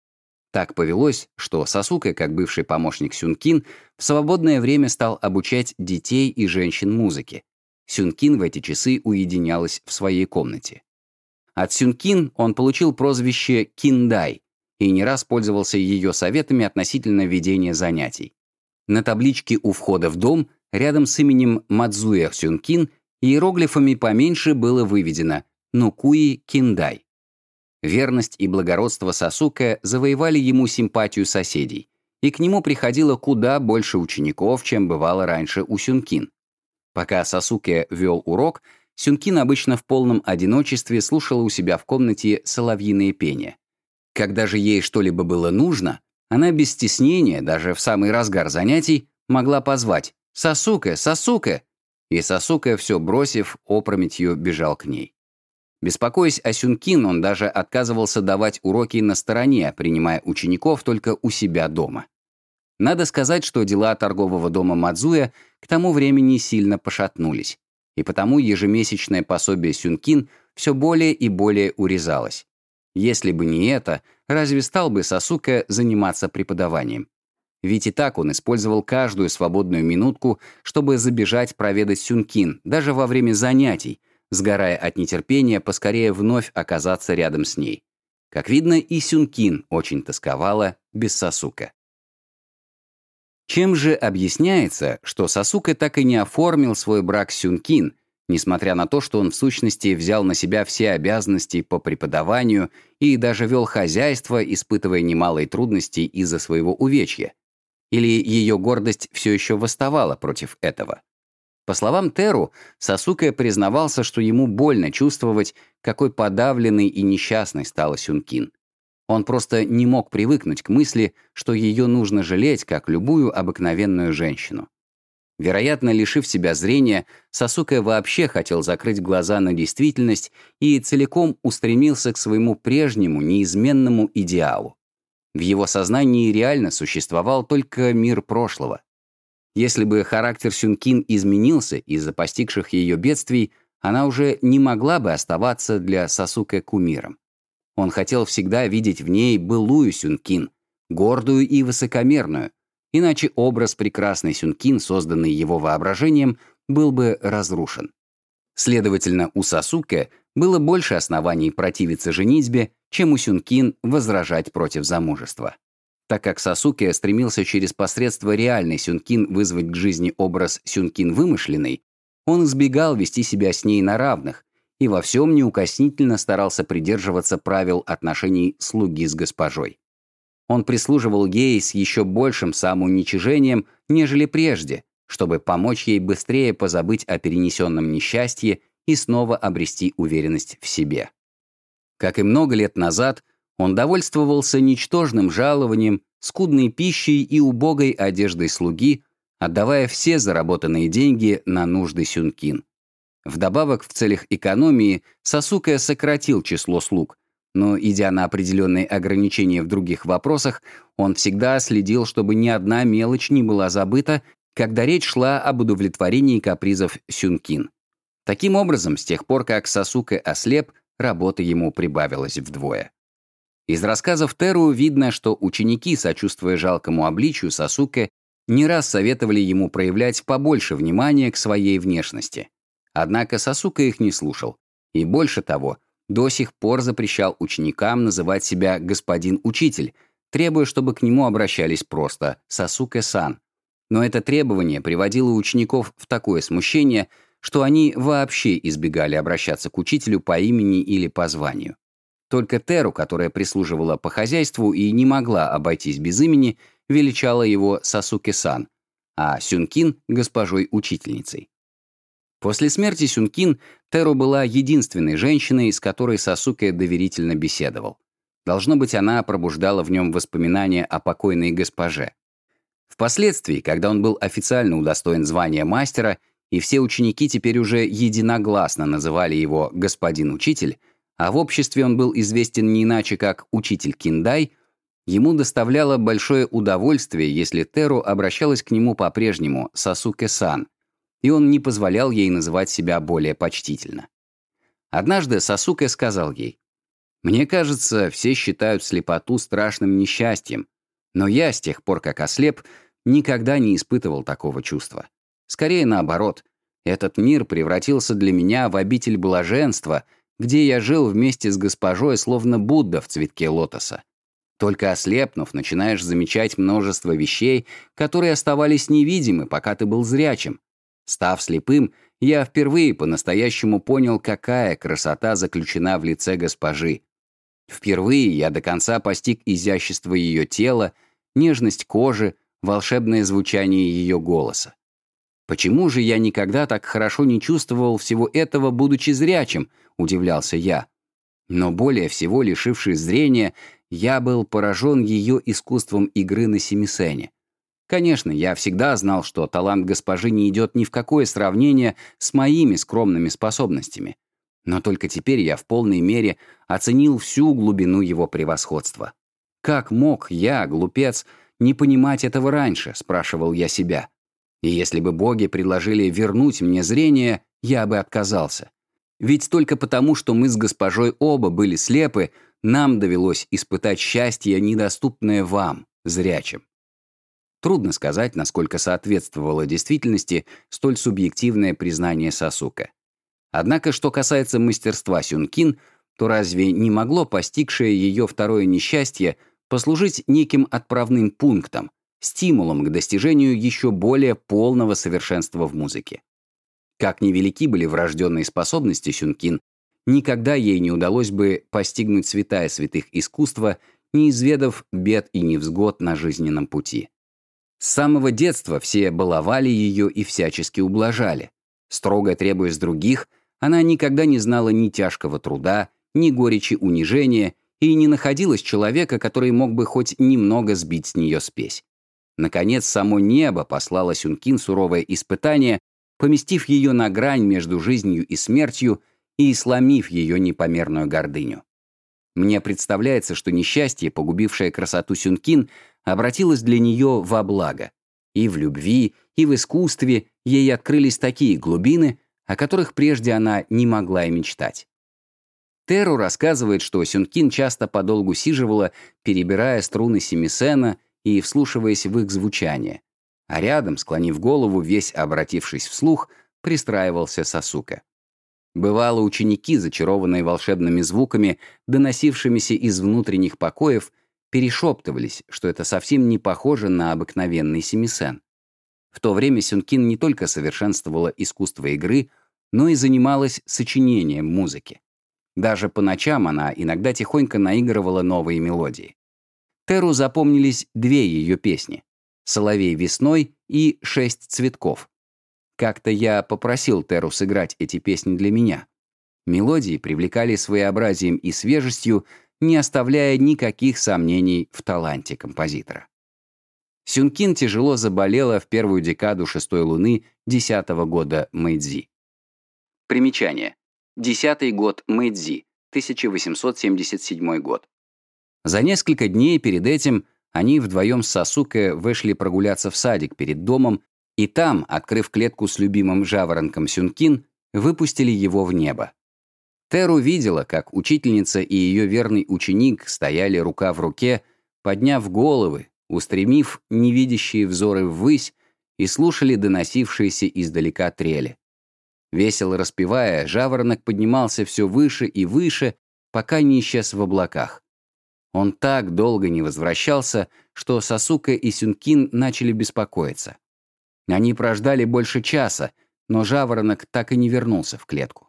Так повелось, что Сасуке, как бывший помощник Сюнкин, в свободное время стал обучать детей и женщин музыке. Сюнкин в эти часы уединялась в своей комнате. От Сюнкин он получил прозвище «Киндай» и не раз пользовался ее советами относительно ведения занятий. На табличке у входа в дом, рядом с именем Мадзуэ Сюнкин, иероглифами поменьше было выведено «Нукуи Киндай». Верность и благородство Сасуке завоевали ему симпатию соседей, и к нему приходило куда больше учеников, чем бывало раньше у Сюнкин. Пока Сасуке вел урок, Сюнкин обычно в полном одиночестве слушала у себя в комнате соловьиное пение. Когда же ей что-либо было нужно, она без стеснения, даже в самый разгар занятий, могла позвать «Сасуке! Сасуке!» И Сасуке, все бросив, опрометью бежал к ней. Беспокоясь о Сюнкин, он даже отказывался давать уроки на стороне, принимая учеников только у себя дома. Надо сказать, что дела торгового дома Мадзуэ к тому времени сильно пошатнулись, и потому ежемесячное пособие Сюнкин все более и более урезалось. Если бы не это, разве стал бы Сасуке заниматься преподаванием? Ведь и так он использовал каждую свободную минутку, чтобы забежать проведать Сюнкин, даже во время занятий, сгорая от нетерпения поскорее вновь оказаться рядом с ней. Как видно, и Сюнкин очень тосковала без Сасуке. Чем же объясняется, что Сасуке так и не оформил свой брак с Сюнкин, несмотря на то, что он в сущности взял на себя все обязанности по преподаванию и даже вел хозяйство, испытывая немалые трудности из-за своего увечья? Или ее гордость все еще восставала против этого? По словам Теру, Сасуке признавался, что ему больно чувствовать, какой подавленной и несчастной стала Сюнкин. Он просто не мог привыкнуть к мысли, что ее нужно жалеть, как любую обыкновенную женщину. Вероятно, лишив себя зрения, Сасуке вообще хотел закрыть глаза на действительность и целиком устремился к своему прежнему, неизменному идеалу. В его сознании реально существовал только мир прошлого. Если бы характер Сюнкин изменился из-за постигших ее бедствий, она уже не могла бы оставаться для Сасуке кумиром. Он хотел всегда видеть в ней былую Сюнкин, гордую и высокомерную, иначе образ прекрасной Сюнкин, созданный его воображением, был бы разрушен. Следовательно, у Сасуке было больше оснований противиться женитьбе, чем у Сюнкин возражать против замужества. Так как Сасуке стремился через посредство реальной Сюнкин вызвать к жизни образ Сюнкин вымышленной, он избегал вести себя с ней на равных и во всем неукоснительно старался придерживаться правил отношений слуги с госпожой. Он прислуживал ей с еще большим самоуничижением, нежели прежде, чтобы помочь ей быстрее позабыть о перенесенном несчастье и снова обрести уверенность в себе. Как и много лет назад, он довольствовался ничтожным жалованием, скудной пищей и убогой одеждой слуги, отдавая все заработанные деньги на нужды Сюнкин. Вдобавок, в целях экономии, Сасуке сократил число слуг, но, идя на определенные ограничения в других вопросах, он всегда следил, чтобы ни одна мелочь не была забыта, когда речь шла об удовлетворении капризов Сюнкин. Таким образом, с тех пор, как Сасуке ослеп, работа ему прибавилась вдвое. Из рассказов Теру видно, что ученики, сочувствуя жалкому обличию Сасуке, не раз советовали ему проявлять побольше внимания к своей внешности. Однако Сасуке их не слушал, и больше того, до сих пор запрещал ученикам называть себя «господин учитель», требуя, чтобы к нему обращались просто «Сасуке-сан». Но это требование приводило учеников в такое смущение, что они вообще избегали обращаться к учителю по имени или по званию. Только Теру, которая прислуживала по хозяйству и не могла обойтись без имени, величала его Сасуке-сан, а Сюнкин — госпожой-учительницей. После смерти Сюнкин Теру была единственной женщиной, с которой Сасуке доверительно беседовал. Должно быть, она пробуждала в нем воспоминания о покойной госпоже. Впоследствии, когда он был официально удостоен звания мастера, и все ученики теперь уже единогласно называли его «господин учитель», а в обществе он был известен не иначе, как «учитель Киндай», ему доставляло большое удовольствие, если Теру обращалась к нему по-прежнему «Сасуке-сан», и он не позволял ей называть себя более почтительно. Однажды Сасуке сказал ей: «Мне кажется, все считают слепоту страшным несчастьем, но я, с тех пор, как ослеп, никогда не испытывал такого чувства. Скорее наоборот, этот мир превратился для меня в обитель блаженства, где я жил вместе с госпожой, словно Будда в цветке лотоса. Только ослепнув, начинаешь замечать множество вещей, которые оставались невидимы, пока ты был зрячим. Став слепым, я впервые по-настоящему понял, какая красота заключена в лице госпожи. Впервые я до конца постиг изящество ее тела, нежность кожи, волшебное звучание ее голоса. Почему же я никогда так хорошо не чувствовал всего этого, будучи зрячим, удивлялся я. Но более всего, лишившись зрения, я был поражен ее искусством игры на семисене. Конечно, я всегда знал, что талант госпожи не идет ни в какое сравнение с моими скромными способностями. Но только теперь я в полной мере оценил всю глубину его превосходства. Как мог я, глупец, не понимать этого раньше, спрашивал я себя. И если бы боги предложили вернуть мне зрение, я бы отказался. Ведь только потому, что мы с госпожой оба были слепы, нам довелось испытать счастье, недоступное вам, зрячим. Трудно сказать, насколько соответствовало действительности столь субъективное признание Сасуке. Однако, что касается мастерства Сюнкин, то разве не могло постигшее ее второе несчастье послужить неким отправным пунктом, стимулом к достижению еще более полного совершенства в музыке? Как невелики были врожденные способности Сюнкин, никогда ей не удалось бы постигнуть святая святых искусства, не изведав бед и невзгод на жизненном пути. С самого детства все баловали ее и всячески ублажали. Строго требуя с других, она никогда не знала ни тяжкого труда, ни горечи унижения и не находилась человека, который мог бы хоть немного сбить с нее спесь. Наконец, само небо послало Сюнкин суровое испытание, поместив ее на грань между жизнью и смертью и сломив ее непомерную гордыню. Мне представляется, что несчастье, погубившее красоту Сюнкин, обратилось для нее во благо. И в любви, и в искусстве ей открылись такие глубины, о которых прежде она не могла и мечтать. Теру рассказывает, что Сюнкин часто подолгу сиживала, перебирая струны семисена и вслушиваясь в их звучание, а рядом, склонив голову, весь обратившись вслух, пристраивался Сасуке. Бывало, ученики, зачарованные волшебными звуками, доносившимися из внутренних покоев, перешептывались, что это совсем не похоже на обыкновенный семисен. В то время Сюнкин не только совершенствовала искусство игры, но и занималась сочинением музыки. Даже по ночам она иногда тихонько наигрывала новые мелодии. Теру запомнились две ее песни «Соловей весной» и «Шесть цветков». Как-то я попросил Теру сыграть эти песни для меня. Мелодии привлекали своеобразием и свежестью, не оставляя никаких сомнений в таланте композитора. Сюнкин тяжело заболела в первую декаду шестой луны десятого года Мэйдзи. Примечание. Десятый год Мэйдзи, тысяча восемьсот семьдесят седьмой год. За несколько дней перед этим они вдвоем с Сасуке вышли прогуляться в садик перед домом, и там, открыв клетку с любимым жаворонком Сюнкин, выпустили его в небо. Теру видела, как учительница и ее верный ученик стояли рука в руке, подняв головы, устремив невидящие взоры ввысь и слушали доносившиеся издалека трели. Весело распевая, жаворонок поднимался все выше и выше, пока не исчез в облаках. Он так долго не возвращался, что Сасуке и Сюнкин начали беспокоиться. Они прождали больше часа, но жаворонок так и не вернулся в клетку.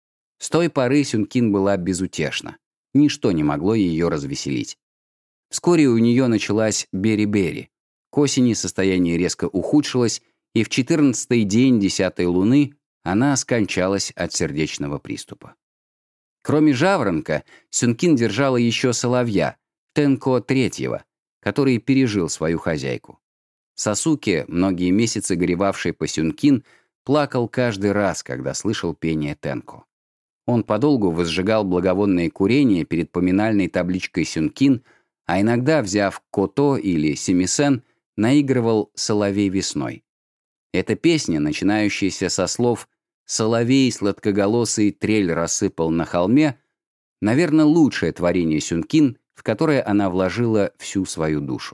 С той поры Сюнкин была безутешна. Ничто не могло ее развеселить. Вскоре у нее началась бери-бери. К осени состояние резко ухудшилось, и в четырнадцатый день десятой луны она скончалась от сердечного приступа. Кроме жаворонка, Сюнкин держала еще соловья, Тенко третьего, который пережил свою хозяйку. Сасуке, многие месяцы горевавший по Сюнкин, плакал каждый раз, когда слышал пение Тенко. Он подолгу возжигал благовонное курение перед поминальной табличкой Сюнкин, а иногда, взяв кото или семисен, наигрывал «Соловей весной». Эта песня, начинающаяся со слов «Соловей сладкоголосый трель рассыпал на холме», наверное, лучшее творение Сюнкин, в которое она вложила всю свою душу.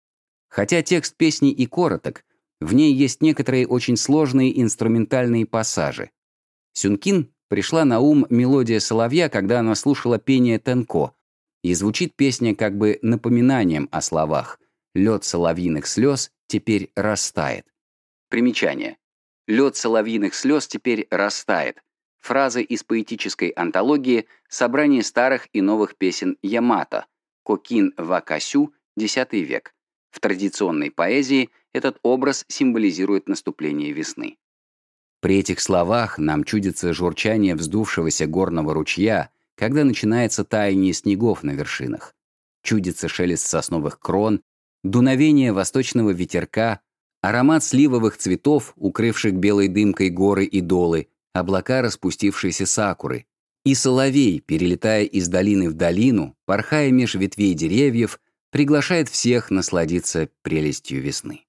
Хотя текст песни и короток, в ней есть некоторые очень сложные инструментальные пассажи. Сюнкин пришла на ум мелодия соловья, когда она слушала пение Тенко, и звучит песня как бы напоминанием о словах «Лед соловьиных слез теперь растает». Примечание. «Лед соловьиных слез теперь растает». Фраза из поэтической антологии «Собрание старых и новых песен Ямато», Кокин Вакасю, X век. В традиционной поэзии этот образ символизирует наступление весны. При этих словах нам чудится журчание вздувшегося горного ручья, когда начинается таяние снегов на вершинах. Чудится шелест сосновых крон, дуновение восточного ветерка, аромат сливовых цветов, укрывших белой дымкой горы и долы, облака распустившейся сакуры, и соловей, перелетая из долины в долину, порхая меж ветвей деревьев, приглашает всех насладиться прелестью весны.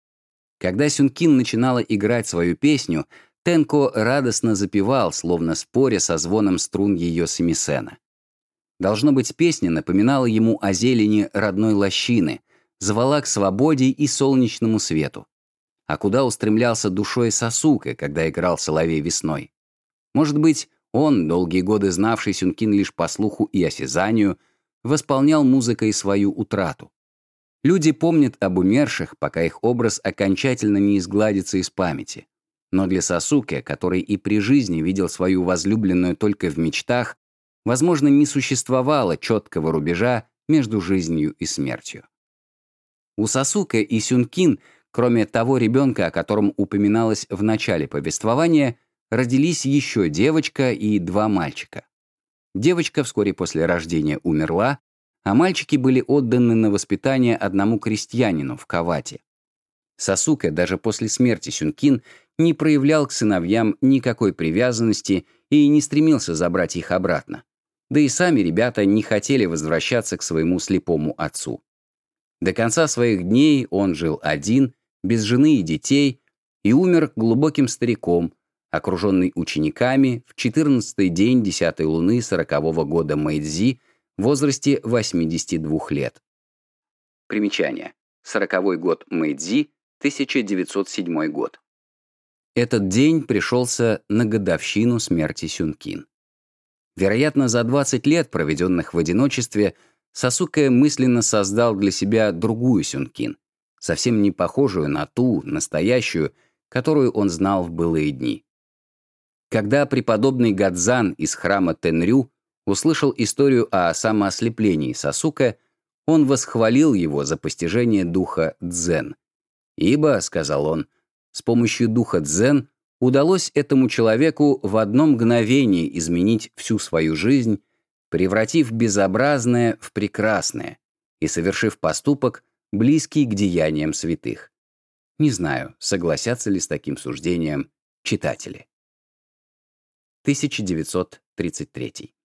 Когда Сюнкин начинала играть свою песню, Тенко радостно запевал, словно споря со звоном струн ее семисена. Должно быть, песня напоминала ему о зелени родной лощины, звала к свободе и солнечному свету. А куда устремлялся душой Сасуке, когда играл соловей весной? Может быть, Он, долгие годы знавший Сюнкин лишь по слуху и осязанию, восполнял музыкой свою утрату. Люди помнят об умерших, пока их образ окончательно не изгладится из памяти. Но для Сасуке, который и при жизни видел свою возлюбленную только в мечтах, возможно, не существовало четкого рубежа между жизнью и смертью. У Сасуке и Сюнкин, кроме того ребенка, о котором упоминалось в начале повествования, родились еще девочка и два мальчика. Девочка вскоре после рождения умерла, а мальчики были отданы на воспитание одному крестьянину в Кавате. Сасуке даже после смерти Сюнкин не проявлял к сыновьям никакой привязанности и не стремился забрать их обратно. Да и сами ребята не хотели возвращаться к своему слепому отцу. До конца своих дней он жил один, без жены и детей, и умер глубоким стариком, окруженный учениками в четырнадцатый день десятой луны сорокового года Мэйдзи в возрасте восьмидесяти двух лет. Примечание. Сороковой год Мэйдзи, тысяча девятьсот седьмой год. Этот день пришелся на годовщину смерти Сюнкин. Вероятно, за двадцать лет, проведенных в одиночестве, Сасуке мысленно создал для себя другую Сюнкин, совсем не похожую на ту, настоящую, которую он знал в былые дни. Когда преподобный Гадзан из храма Тенрю услышал историю о самоослеплении Сасуке, он восхвалил его за постижение духа дзен. «Ибо, — сказал он, — с помощью духа дзен удалось этому человеку в одно мгновение изменить всю свою жизнь, превратив безобразное в прекрасное и совершив поступок, близкий к деяниям святых». Не знаю, согласятся ли с таким суждением читатели. тысяча девятьсот тридцать третий.